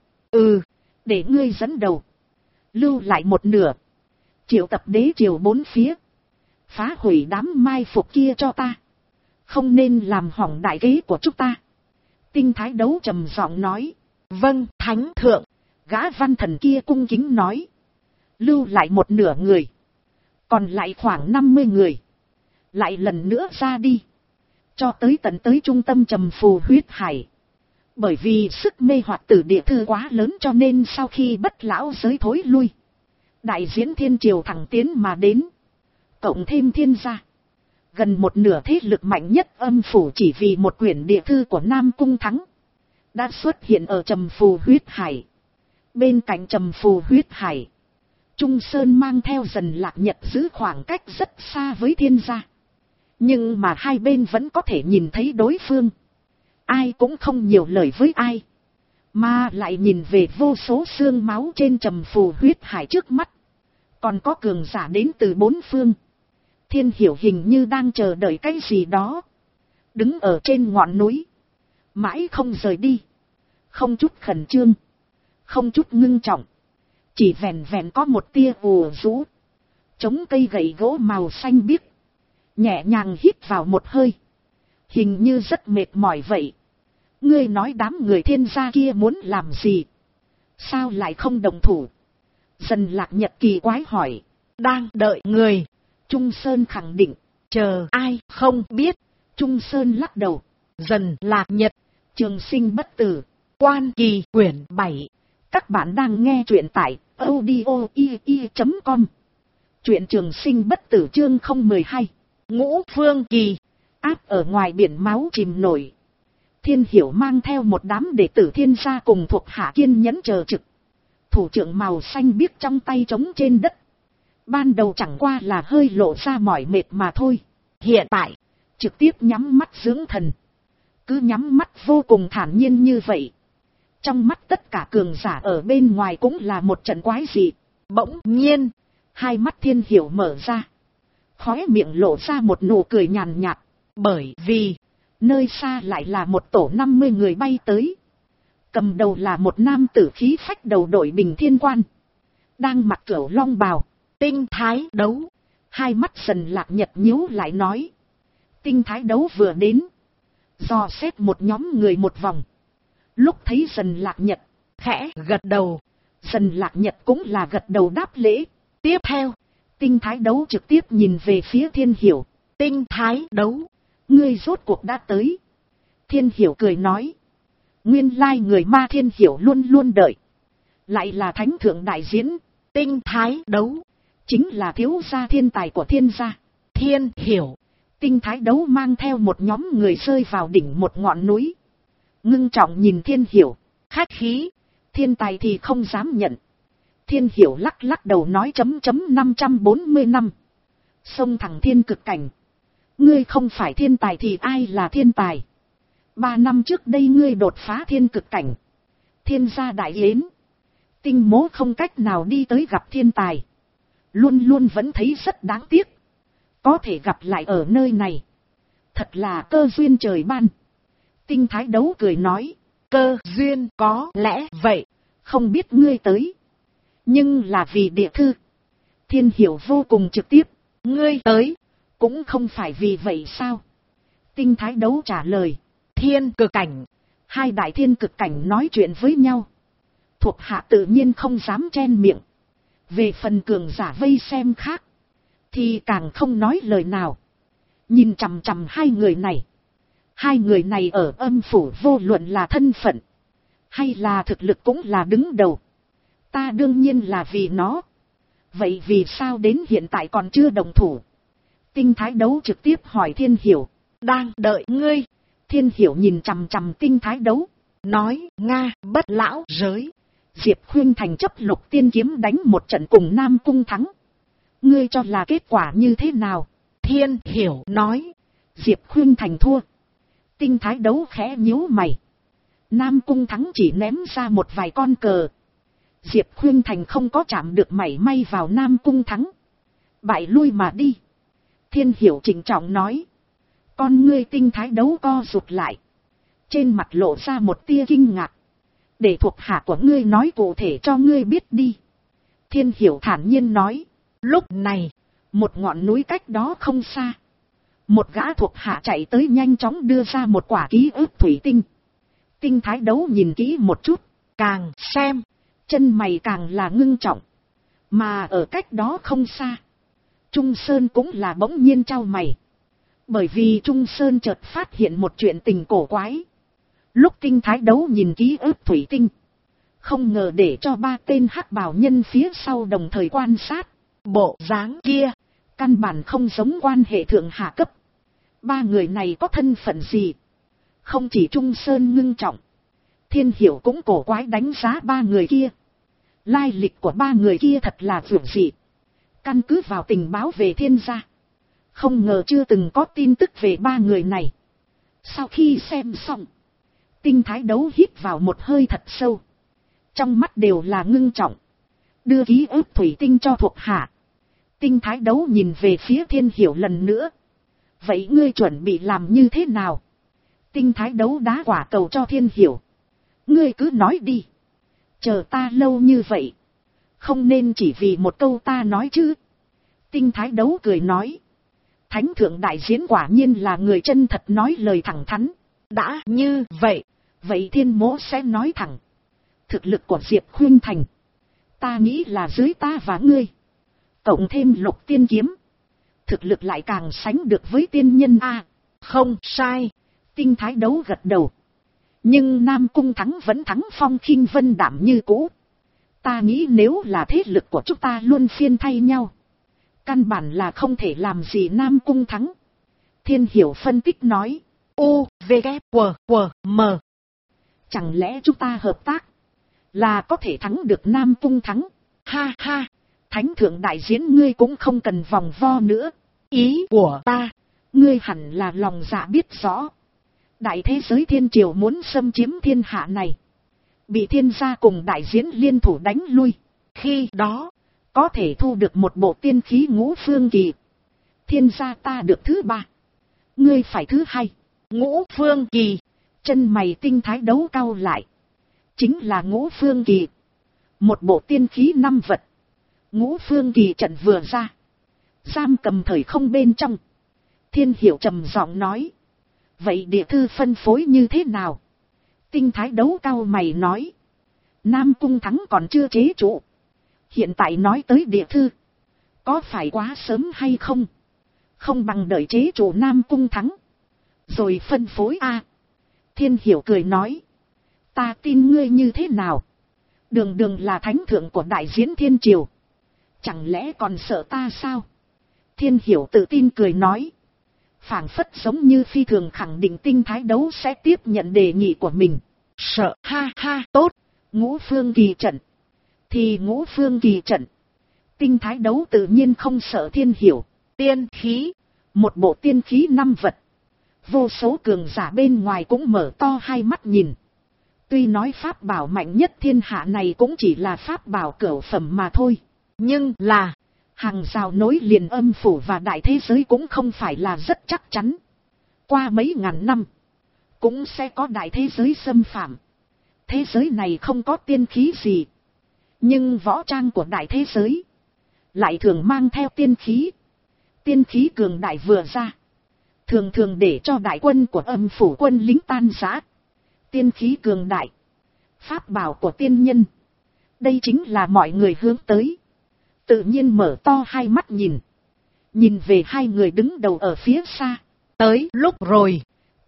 Để ngươi dẫn đầu. Lưu lại một nửa. Triệu tập đế triều bốn phía. Phá hủy đám mai phục kia cho ta. Không nên làm hỏng đại kế của chúng ta. Tinh thái đấu trầm giọng nói. Vâng, thánh thượng. Gã văn thần kia cung kính nói. Lưu lại một nửa người. Còn lại khoảng 50 người. Lại lần nữa ra đi. Cho tới tận tới trung tâm trầm phù huyết hải. Bởi vì sức mê hoặc tử địa thư quá lớn cho nên sau khi bất lão giới thối lui. Đại diễn thiên triều thẳng tiến mà đến. Cộng thêm thiên gia. Gần một nửa thế lực mạnh nhất âm phủ chỉ vì một quyển địa thư của Nam Cung Thắng. Đã xuất hiện ở trầm phù huyết hải. Bên cạnh trầm phù huyết hải. Trung Sơn mang theo Dần Lạc Nhật giữ khoảng cách rất xa với thiên gia. Nhưng mà hai bên vẫn có thể nhìn thấy đối phương. Ai cũng không nhiều lời với ai. Mà lại nhìn về vô số xương máu trên trầm phù huyết hải trước mắt. Còn có cường giả đến từ bốn phương. Thiên Hiểu hình như đang chờ đợi cái gì đó. Đứng ở trên ngọn núi. Mãi không rời đi. Không chút khẩn trương. Không chút ngưng trọng. Chỉ vẹn vẹn có một tia ù rũ. Chống cây gậy gỗ màu xanh biếc. Nhẹ nhàng hít vào một hơi. Hình như rất mệt mỏi vậy. Ngươi nói đám người thiên gia kia muốn làm gì? Sao lại không đồng thủ? Dần Lạc Nhật kỳ quái hỏi. Đang đợi người. Trung Sơn khẳng định. Chờ ai không biết. Trung Sơn lắc đầu. Dần Lạc Nhật. Trường sinh bất tử. Quan Kỳ quyển 7. Các bạn đang nghe truyện tại audio.com. Truyện trường sinh bất tử chương 012. Ngũ Phương Kỳ. Áp ở ngoài biển máu chìm nổi. Thiên Hiểu mang theo một đám đệ tử thiên gia cùng thuộc hạ kiên nhẫn chờ trực. Thủ trưởng màu xanh biếc trong tay trống trên đất. Ban đầu chẳng qua là hơi lộ ra mỏi mệt mà thôi. Hiện tại, trực tiếp nhắm mắt dưỡng thần. Cứ nhắm mắt vô cùng thản nhiên như vậy. Trong mắt tất cả cường giả ở bên ngoài cũng là một trận quái dị. Bỗng nhiên, hai mắt Thiên Hiểu mở ra. Khóe miệng lộ ra một nụ cười nhàn nhạt. Bởi vì, nơi xa lại là một tổ 50 người bay tới. Cầm đầu là một nam tử khí phách đầu đội bình thiên quan. Đang mặc cửu long bào. Tinh thái đấu. Hai mắt Dần Lạc Nhật nhíu lại nói. Tinh thái đấu vừa đến. Dò xét một nhóm người một vòng. Lúc thấy Dần Lạc Nhật, khẽ gật đầu. Dần Lạc Nhật cũng là gật đầu đáp lễ. Tiếp theo, Tinh thái đấu trực tiếp nhìn về phía Thiên Hiểu. Tinh thái đấu. Ngươi rốt cuộc đã tới. Thiên Hiểu cười nói. Nguyên lai người ma Thiên Hiểu luôn luôn đợi. Lại là thánh thượng đại diễn. Tinh thái đấu. Chính là thiếu gia thiên tài của thiên gia. Thiên Hiểu. Tinh thái đấu mang theo một nhóm người rơi vào đỉnh một ngọn núi. Ngưng trọng nhìn Thiên Hiểu. Khách khí. Thiên tài thì không dám nhận. Thiên Hiểu lắc lắc đầu nói 540 năm. Xông thẳng thiên cực cảnh. Ngươi không phải thiên tài thì ai là thiên tài? 3 năm trước đây ngươi đột phá thiên cực cảnh. Thiên gia đại yến. Tinh mố không cách nào đi tới gặp thiên tài. Luôn luôn vẫn thấy rất đáng tiếc. Có thể gặp lại ở nơi này. Thật là cơ duyên trời ban. Tinh thái đấu cười nói. Cơ duyên có lẽ vậy. Không biết ngươi tới. Nhưng là vì địa thư. Thiên Hiểu vô cùng trực tiếp. Ngươi tới. Cũng không phải vì vậy sao? Tinh thái đấu trả lời. Thiên cực cảnh. Hai đại thiên cực cảnh nói chuyện với nhau. Thuộc hạ tự nhiên không dám chen miệng. Về phần cường giả vây xem khác. Thì càng không nói lời nào. Nhìn chằm chằm hai người này. Hai người này ở âm phủ vô luận là thân phận, hay là thực lực cũng là đứng đầu. Ta đương nhiên là vì nó. Vậy vì sao đến hiện tại còn chưa đồng thủ? Tinh Thái Đấu trực tiếp hỏi Thiên Hiểu. Đang đợi ngươi. Thiên Hiểu nhìn chằm chằm Tinh Thái Đấu. Nói, Nga, bất lão giới. Diệp Khuynh Thành chấp Lục Tiên Kiếm đánh một trận cùng Nam Cung thắng. Ngươi cho là kết quả như thế nào? Thiên Hiểu nói. Diệp Khuynh Thành thua. Tinh Thái Đấu khẽ nhíu mày. Nam Cung thắng chỉ ném ra một vài con cờ. Diệp Khuynh Thành không có chạm được mảy may vào Nam Cung thắng. Bại lui mà đi. Thiên Hiểu trịnh trọng nói. Con ngươi Tinh Thái Đấu co rụt lại. Trên mặt lộ ra một tia kinh ngạc. Để thuộc hạ của ngươi nói cụ thể cho ngươi biết đi. Thiên Hiểu thản nhiên nói. Lúc này, một ngọn núi cách đó không xa. Một gã thuộc hạ chạy tới nhanh chóng đưa ra một quả ký ức thủy tinh. Tinh Thái Đấu nhìn kỹ một chút. Càng xem, chân mày càng là ngưng trọng. Mà ở cách đó không xa, Trung Sơn cũng là bỗng nhiên chau mày. Bởi vì Trung Sơn chợt phát hiện một chuyện tình cổ quái. Lúc Tinh Thái Đấu nhìn ký ức thủy tinh, không ngờ để cho ba tên hắc bào nhân phía sau đồng thời quan sát. bộ dáng kia, căn bản không giống quan hệ thượng hạ cấp. Ba người này có thân phận gì? Không chỉ Trung Sơn ngưng trọng, Thiên Hiểu cũng cổ quái đánh giá ba người kia. Lai lịch của ba người kia thật là vượt dị. Căn cứ vào tình báo về Thiên gia, không ngờ chưa từng có tin tức về ba người này. Sau khi xem xong, Tinh Thái Đấu hít vào một hơi thật sâu. Trong mắt đều là ngưng trọng. Đưa ký ức thủy tinh cho thuộc hạ. Tinh Thái Đấu nhìn về phía Thiên Hiểu lần nữa. Vậy ngươi chuẩn bị làm như thế nào? Tinh Thái Đấu đá quả cầu cho Thiên Hiểu. Ngươi cứ nói đi. Chờ ta lâu như vậy, không nên chỉ vì một câu ta nói chứ. Tinh Thái Đấu cười nói. Thánh thượng đại diễn quả nhiên là người chân thật, nói lời thẳng thắn. Đã như vậy, vậy Thiên mỗ sẽ nói thẳng. Thực lực của Diệp Khuynh Thành, ta nghĩ là dưới ta và ngươi, cộng thêm Lục Tiên Kiếm, thực lực lại càng sánh được với tiên nhân a. Không sai. Tinh Thái Đấu gật đầu. Nhưng Nam Cung thắng vẫn thắng phong khinh vân đạm như cũ. Ta nghĩ nếu là thế lực của chúng ta luôn phiên thay nhau, căn bản là không thể làm gì Nam Cung thắng. Thiên Hiểu phân tích nói. U, V, K, W, W, M. Chẳng lẽ chúng ta hợp tác là có thể thắng được Nam Cung thắng? Ha ha. Thánh thượng đại diễn ngươi cũng không cần vòng vo nữa. Ý của ta, ngươi hẳn là lòng dạ biết rõ. Đại thế giới thiên triều muốn xâm chiếm thiên hạ này, bị Thiên gia cùng đại diễn liên thủ đánh lui. Khi đó, có thể thu được một bộ tiên khí ngũ phương kỳ. Thiên gia ta được thứ 3, ngươi phải thứ 2. ngũ phương kỳ. Chân mày Tinh Thái Đấu cau lại. Chính là ngũ phương kỳ. Một bộ tiên khí 5 vật. Ngũ phương kỳ trận vừa ra, giam cầm thời không bên trong. Thiên Hiểu trầm giọng nói. Vậy địa thư phân phối như thế nào? Tinh Thái Đấu cau mày nói. Nam Cung thắng còn chưa chế trụ. Hiện tại nói tới địa thư, có phải quá sớm hay không? Không bằng đợi chế trụ Nam Cung thắng rồi phân phối a. Thiên Hiểu cười nói. Ta tin ngươi như thế nào? Đường đường là thánh thượng của đại diễn thiên triều, chẳng lẽ còn sợ ta sao? Thiên Hiểu tự tin cười nói. Phảng phất giống như phi thường khẳng định Tinh Thái Đấu sẽ tiếp nhận đề nghị của mình. Sợ, ha ha, tốt. Ngũ phương kỳ trận thì ngũ phương kỳ trận. Tinh Thái Đấu tự nhiên không sợ Thiên Hiểu. Tiên khí, một bộ tiên khí 5 vật. Vô số cường giả bên ngoài cũng mở to hai mắt nhìn. Tuy nói pháp bảo mạnh nhất thiên hạ này cũng chỉ là pháp bảo cửu phẩm mà thôi, nhưng là hàng rào nối liền âm phủ và đại thế giới cũng không phải là rất chắc chắn. Qua mấy ngàn năm, cũng sẽ có đại thế giới xâm phạm. Thế giới này không có tiên khí gì, nhưng võ trang của đại thế giới lại thường mang theo tiên khí. Tiên khí cường đại vừa ra, thường thường để cho đại quân của âm phủ quân lính tan rã. Tiên khí cường đại, pháp bảo của tiên nhân, đây chính là mọi người hướng tới. Tự nhiên mở to hai mắt nhìn về hai người đứng đầu ở phía xa. Tới lúc rồi.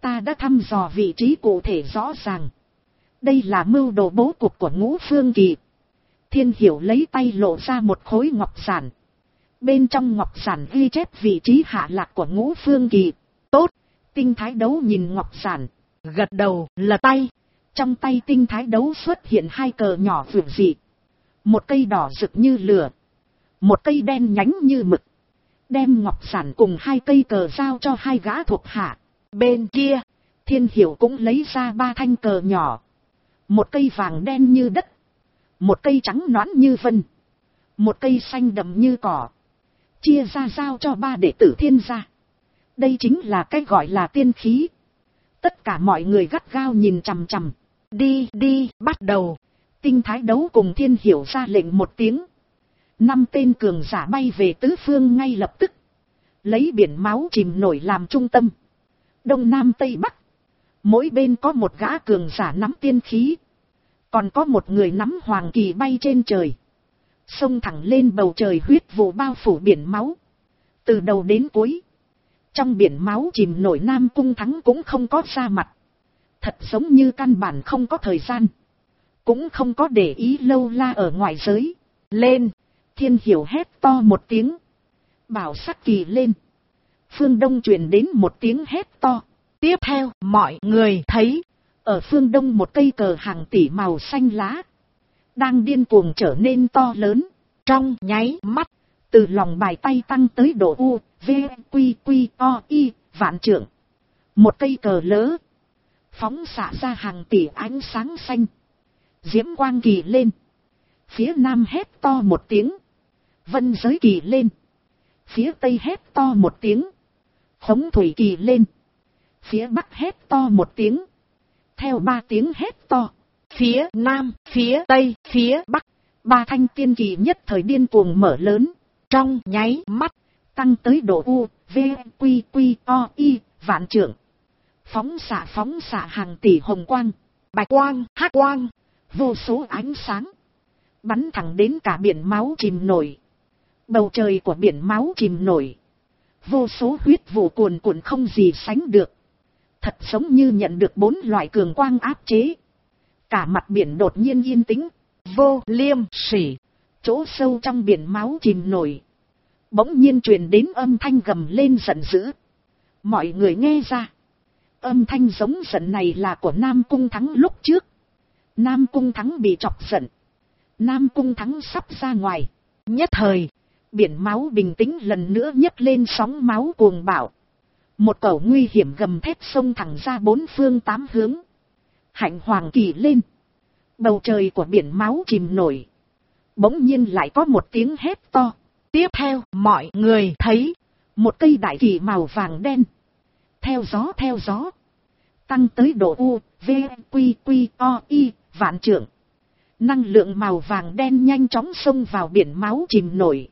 Ta đã thăm dò vị trí cụ thể rõ ràng. Đây là mưu đồ bố cục của Ngũ Phương Kỳ. Thiên Hiểu lấy tay lộ ra một khối ngọc giản. Bên trong ngọc giản ghi chép vị trí hạ lạc của Ngũ Phương Kỳ. Tốt, Tinh Thái Đấu nhìn ngọc giản, gật đầu, lật tay. Trong tay Tinh Thái Đấu xuất hiện 2 cờ nhỏ vượt dị. Một cây đỏ rực như lửa, một cây đen nhánh như mực. Đem ngọc giản cùng 2 cây cờ giao cho 2 gã thuộc hạ. Bên kia, Thiên Hiểu cũng lấy ra 3 thanh cờ nhỏ. Một cây vàng đen như đất, một cây trắng nõn như vân, một cây xanh đậm như cỏ. Chia ra giao cho 3 đệ tử Thiên gia. Đây chính là cái gọi là tiên khí. Tất cả mọi người gắt gao nhìn chằm chằm. Đi, bắt đầu. Tinh Thái Đấu cùng Thiên Hiểu ra lệnh một tiếng. 5 tên cường giả bay về tứ phương ngay lập tức. Lấy biển máu chìm nổi làm trung tâm. Đông Nam Tây Bắc. Mỗi bên có một gã cường giả nắm tiên khí. Còn có một người nắm hoàng kỳ bay trên trời. Xông thẳng lên bầu trời, huyết vụ bao phủ biển máu. Từ đầu đến cuối, trong biển máu chìm nổi Nam Cung Thắng cũng không có ra mặt. Thật giống như căn bản không có thời gian. Cũng không có để ý lâu la ở ngoài giới. Lên, Thiên Hiểu hét to một tiếng. Bảo sắc kỳ lên. Phương Đông truyền đến một tiếng hét to. Tiếp theo, mọi người thấy, ở phương Đông một cây cờ hàng tỷ màu xanh lá đang điên cuồng trở nên to lớn. Trong nháy mắt, từ lòng bài tay tăng tới độ U, V, Quy, Quy, O, Y, vạn trượng. Một cây cờ lớ phóng xạ ra hàng tỷ ánh sáng xanh. Diễm quang kỳ lên. Phía Nam hét to một tiếng. Vân giới kỳ lên. Phía Tây hét to một tiếng. Khống thủy kỳ lên. Phía Bắc hét to một tiếng. Theo 3 tiếng hét to, phía Nam, phía Tây, phía Bắc, 3 thanh tiên kỳ nhất thời điên cuồng mở lớn. Trong nháy mắt, tăng tới độ U, V, Quy, Quy, O, Y, vạn trượng. Phóng xạ hàng tỷ hồng quang, bạch quang, hắc quang, vô số ánh sáng. Bắn thẳng đến cả biển máu chìm nổi. Bầu trời của biển máu chìm nổi. Vô số huyết vụ cuồn cuộn không gì sánh được. Thật giống như nhận được 4 loại cường quang áp chế. Cả mặt biển đột nhiên yên tĩnh, vô liêm sỉ. Chỗ sâu trong biển máu chìm nổi, bỗng nhiên truyền đến âm thanh gầm lên giận dữ. Mọi người nghe ra, âm thanh giống giận này là của Nam Cung Thắng lúc trước. Nam Cung Thắng bị chọc giận. Nam Cung Thắng sắp ra ngoài. Nhất thời, biển máu bình tĩnh lần nữa nhấc lên sóng máu cuồng bạo. Một cẩu nguy hiểm gầm thét xông thẳng ra 4 phương 8 hướng. Hạnh hoàng kỳ lên. Bầu trời của biển máu chìm nổi. Bỗng nhiên lại có một tiếng hét to. Tiếp theo, mọi người thấy một cây đại kỳ màu vàng đen. Theo gió. Tăng tới độ U, V, Quy, Quy, O, Y, vạn trượng. Năng lượng màu vàng đen nhanh chóng xông vào biển máu chìm nổi.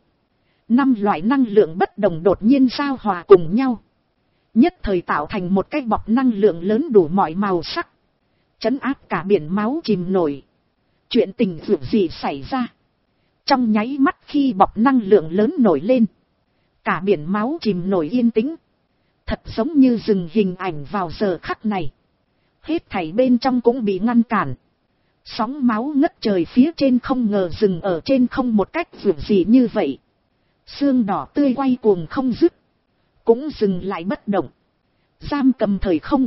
5 loại năng lượng bất đồng đột nhiên giao hòa cùng nhau. Nhất thời tạo thành một cái bọc năng lượng lớn đủ mọi màu sắc. Trấn áp cả biển máu chìm nổi. Chuyện tình vượt gì xảy ra. Trong nháy mắt khi bọc năng lượng lớn nổi lên, cả biển máu chìm nổi yên tĩnh. Thật giống như dừng hình ảnh vào giờ khắc này. Hết thảy bên trong cũng bị ngăn cản. Sóng máu ngất trời phía trên không ngờ dừng ở trên không một cách vượt gì như vậy. Sương đỏ tươi quay cuồng không dứt. Cũng dừng lại bất động. Giam cầm thời không.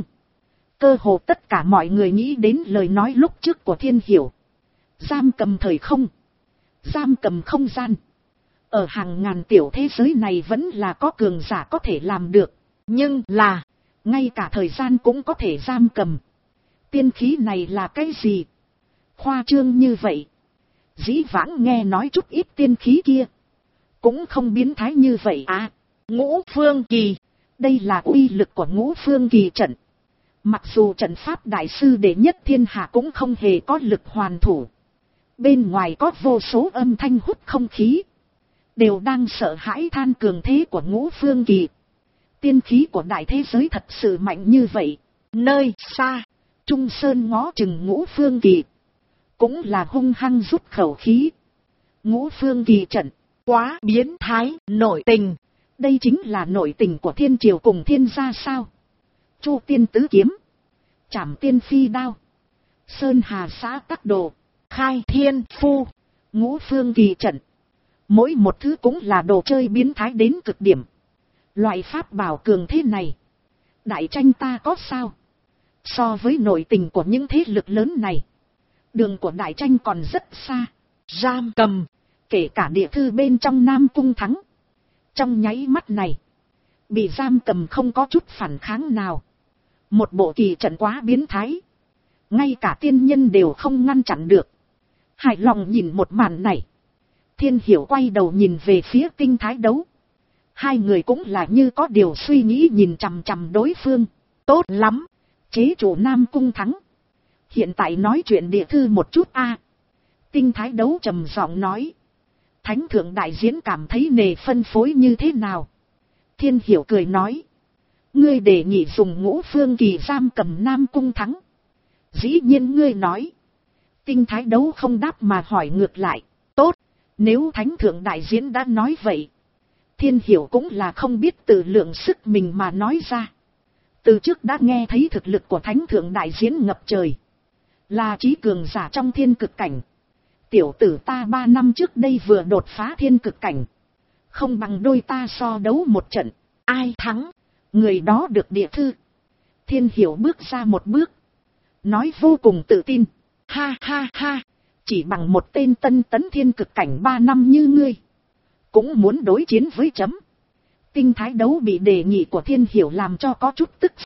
Cơ hồ tất cả mọi người nghĩ đến lời nói lúc trước của Thiên Hiểu. Giam cầm thời không. Giam cầm không gian. Ở hàng ngàn tiểu thế giới này vẫn là có cường giả có thể làm được. Nhưng là, ngay cả thời gian cũng có thể giam cầm. Tiên khí này là cái gì? Khoa trương như vậy. Dĩ vãng nghe nói chút ít tiên khí kia. Cũng không biến thái như vậy à. Ngũ Phương Kỳ. Đây là uy lực của Ngũ Phương Kỳ trận. Mặc dù trận pháp đại sư đệ nhất thiên hạ cũng không hề có lực hoàn thủ. Bên ngoài có vô số âm thanh hút không khí. Đều đang sợ hãi than cường thế của Ngũ Phương Kỳ. Tiên khí của đại thế giới thật sự mạnh như vậy. Nơi xa, Trung Sơn ngó chừng Ngũ Phương Kỳ. Cũng là hung hăng rút khẩu khí. Ngũ Phương Kỳ trận, quá biến thái, nội tình. Đây chính là nội tình của thiên triều cùng thiên gia sao? Chu tiên tứ kiếm, Trảm tiên phi đao, Sơn hà xã tắc đồ, Khai thiên phu, Ngũ phương kỳ trận. Mỗi một thứ cũng là đồ chơi biến thái đến cực điểm. Loại pháp bảo cường thế này, đại tranh ta có sao? So với nội tình của những thế lực lớn này, đường của đại tranh còn rất xa. Giam cầm, Kể cả địa thư bên trong Nam Cung Thắng, trong nháy mắt này, bị giam cầm không có chút phản kháng nào. Một bộ kỳ trận quá biến thái, ngay cả tiên nhân đều không ngăn chặn được. Hài lòng nhìn một màn này, Thiên Hiểu quay đầu nhìn về phía Tinh Thái Đấu. Hai người cũng là như có điều suy nghĩ nhìn chằm chằm đối phương. Tốt lắm, chế chủ Nam Cung Thắng, hiện tại nói chuyện địa thư một chút a. Tinh Thái Đấu trầm giọng nói. Thánh thượng đại diễn cảm thấy nề phân phối như thế nào? Thiên Hiểu cười nói. Ngươi đề nghị dùng Ngũ phương kỳ giam cầm Nam Cung Thắng. Dĩ nhiên ngươi nói. Tinh Thái Đấu không đáp mà hỏi ngược lại. Tốt, nếu Thánh thượng đại diễn đã nói vậy. Thiên Hiểu cũng là không biết tự lượng sức mình mà nói ra. Từ trước đã nghe thấy thực lực của Thánh thượng đại diễn ngập trời, là trí cường giả trong thiên cực cảnh. Tiểu tử ta 3 năm trước đây vừa đột phá thiên cực cảnh, không bằng đôi ta so đấu một trận. Ai thắng, người đó được địa thư. Thiên Hiểu bước ra một bước, nói vô cùng tự tin. Ha ha ha, chỉ bằng một tên tân tấn thiên cực cảnh 3 năm như ngươi, cũng muốn đối chiến với chấm. Tinh Thái Đấu bị đề nghị của Thiên Hiểu làm cho có chút tức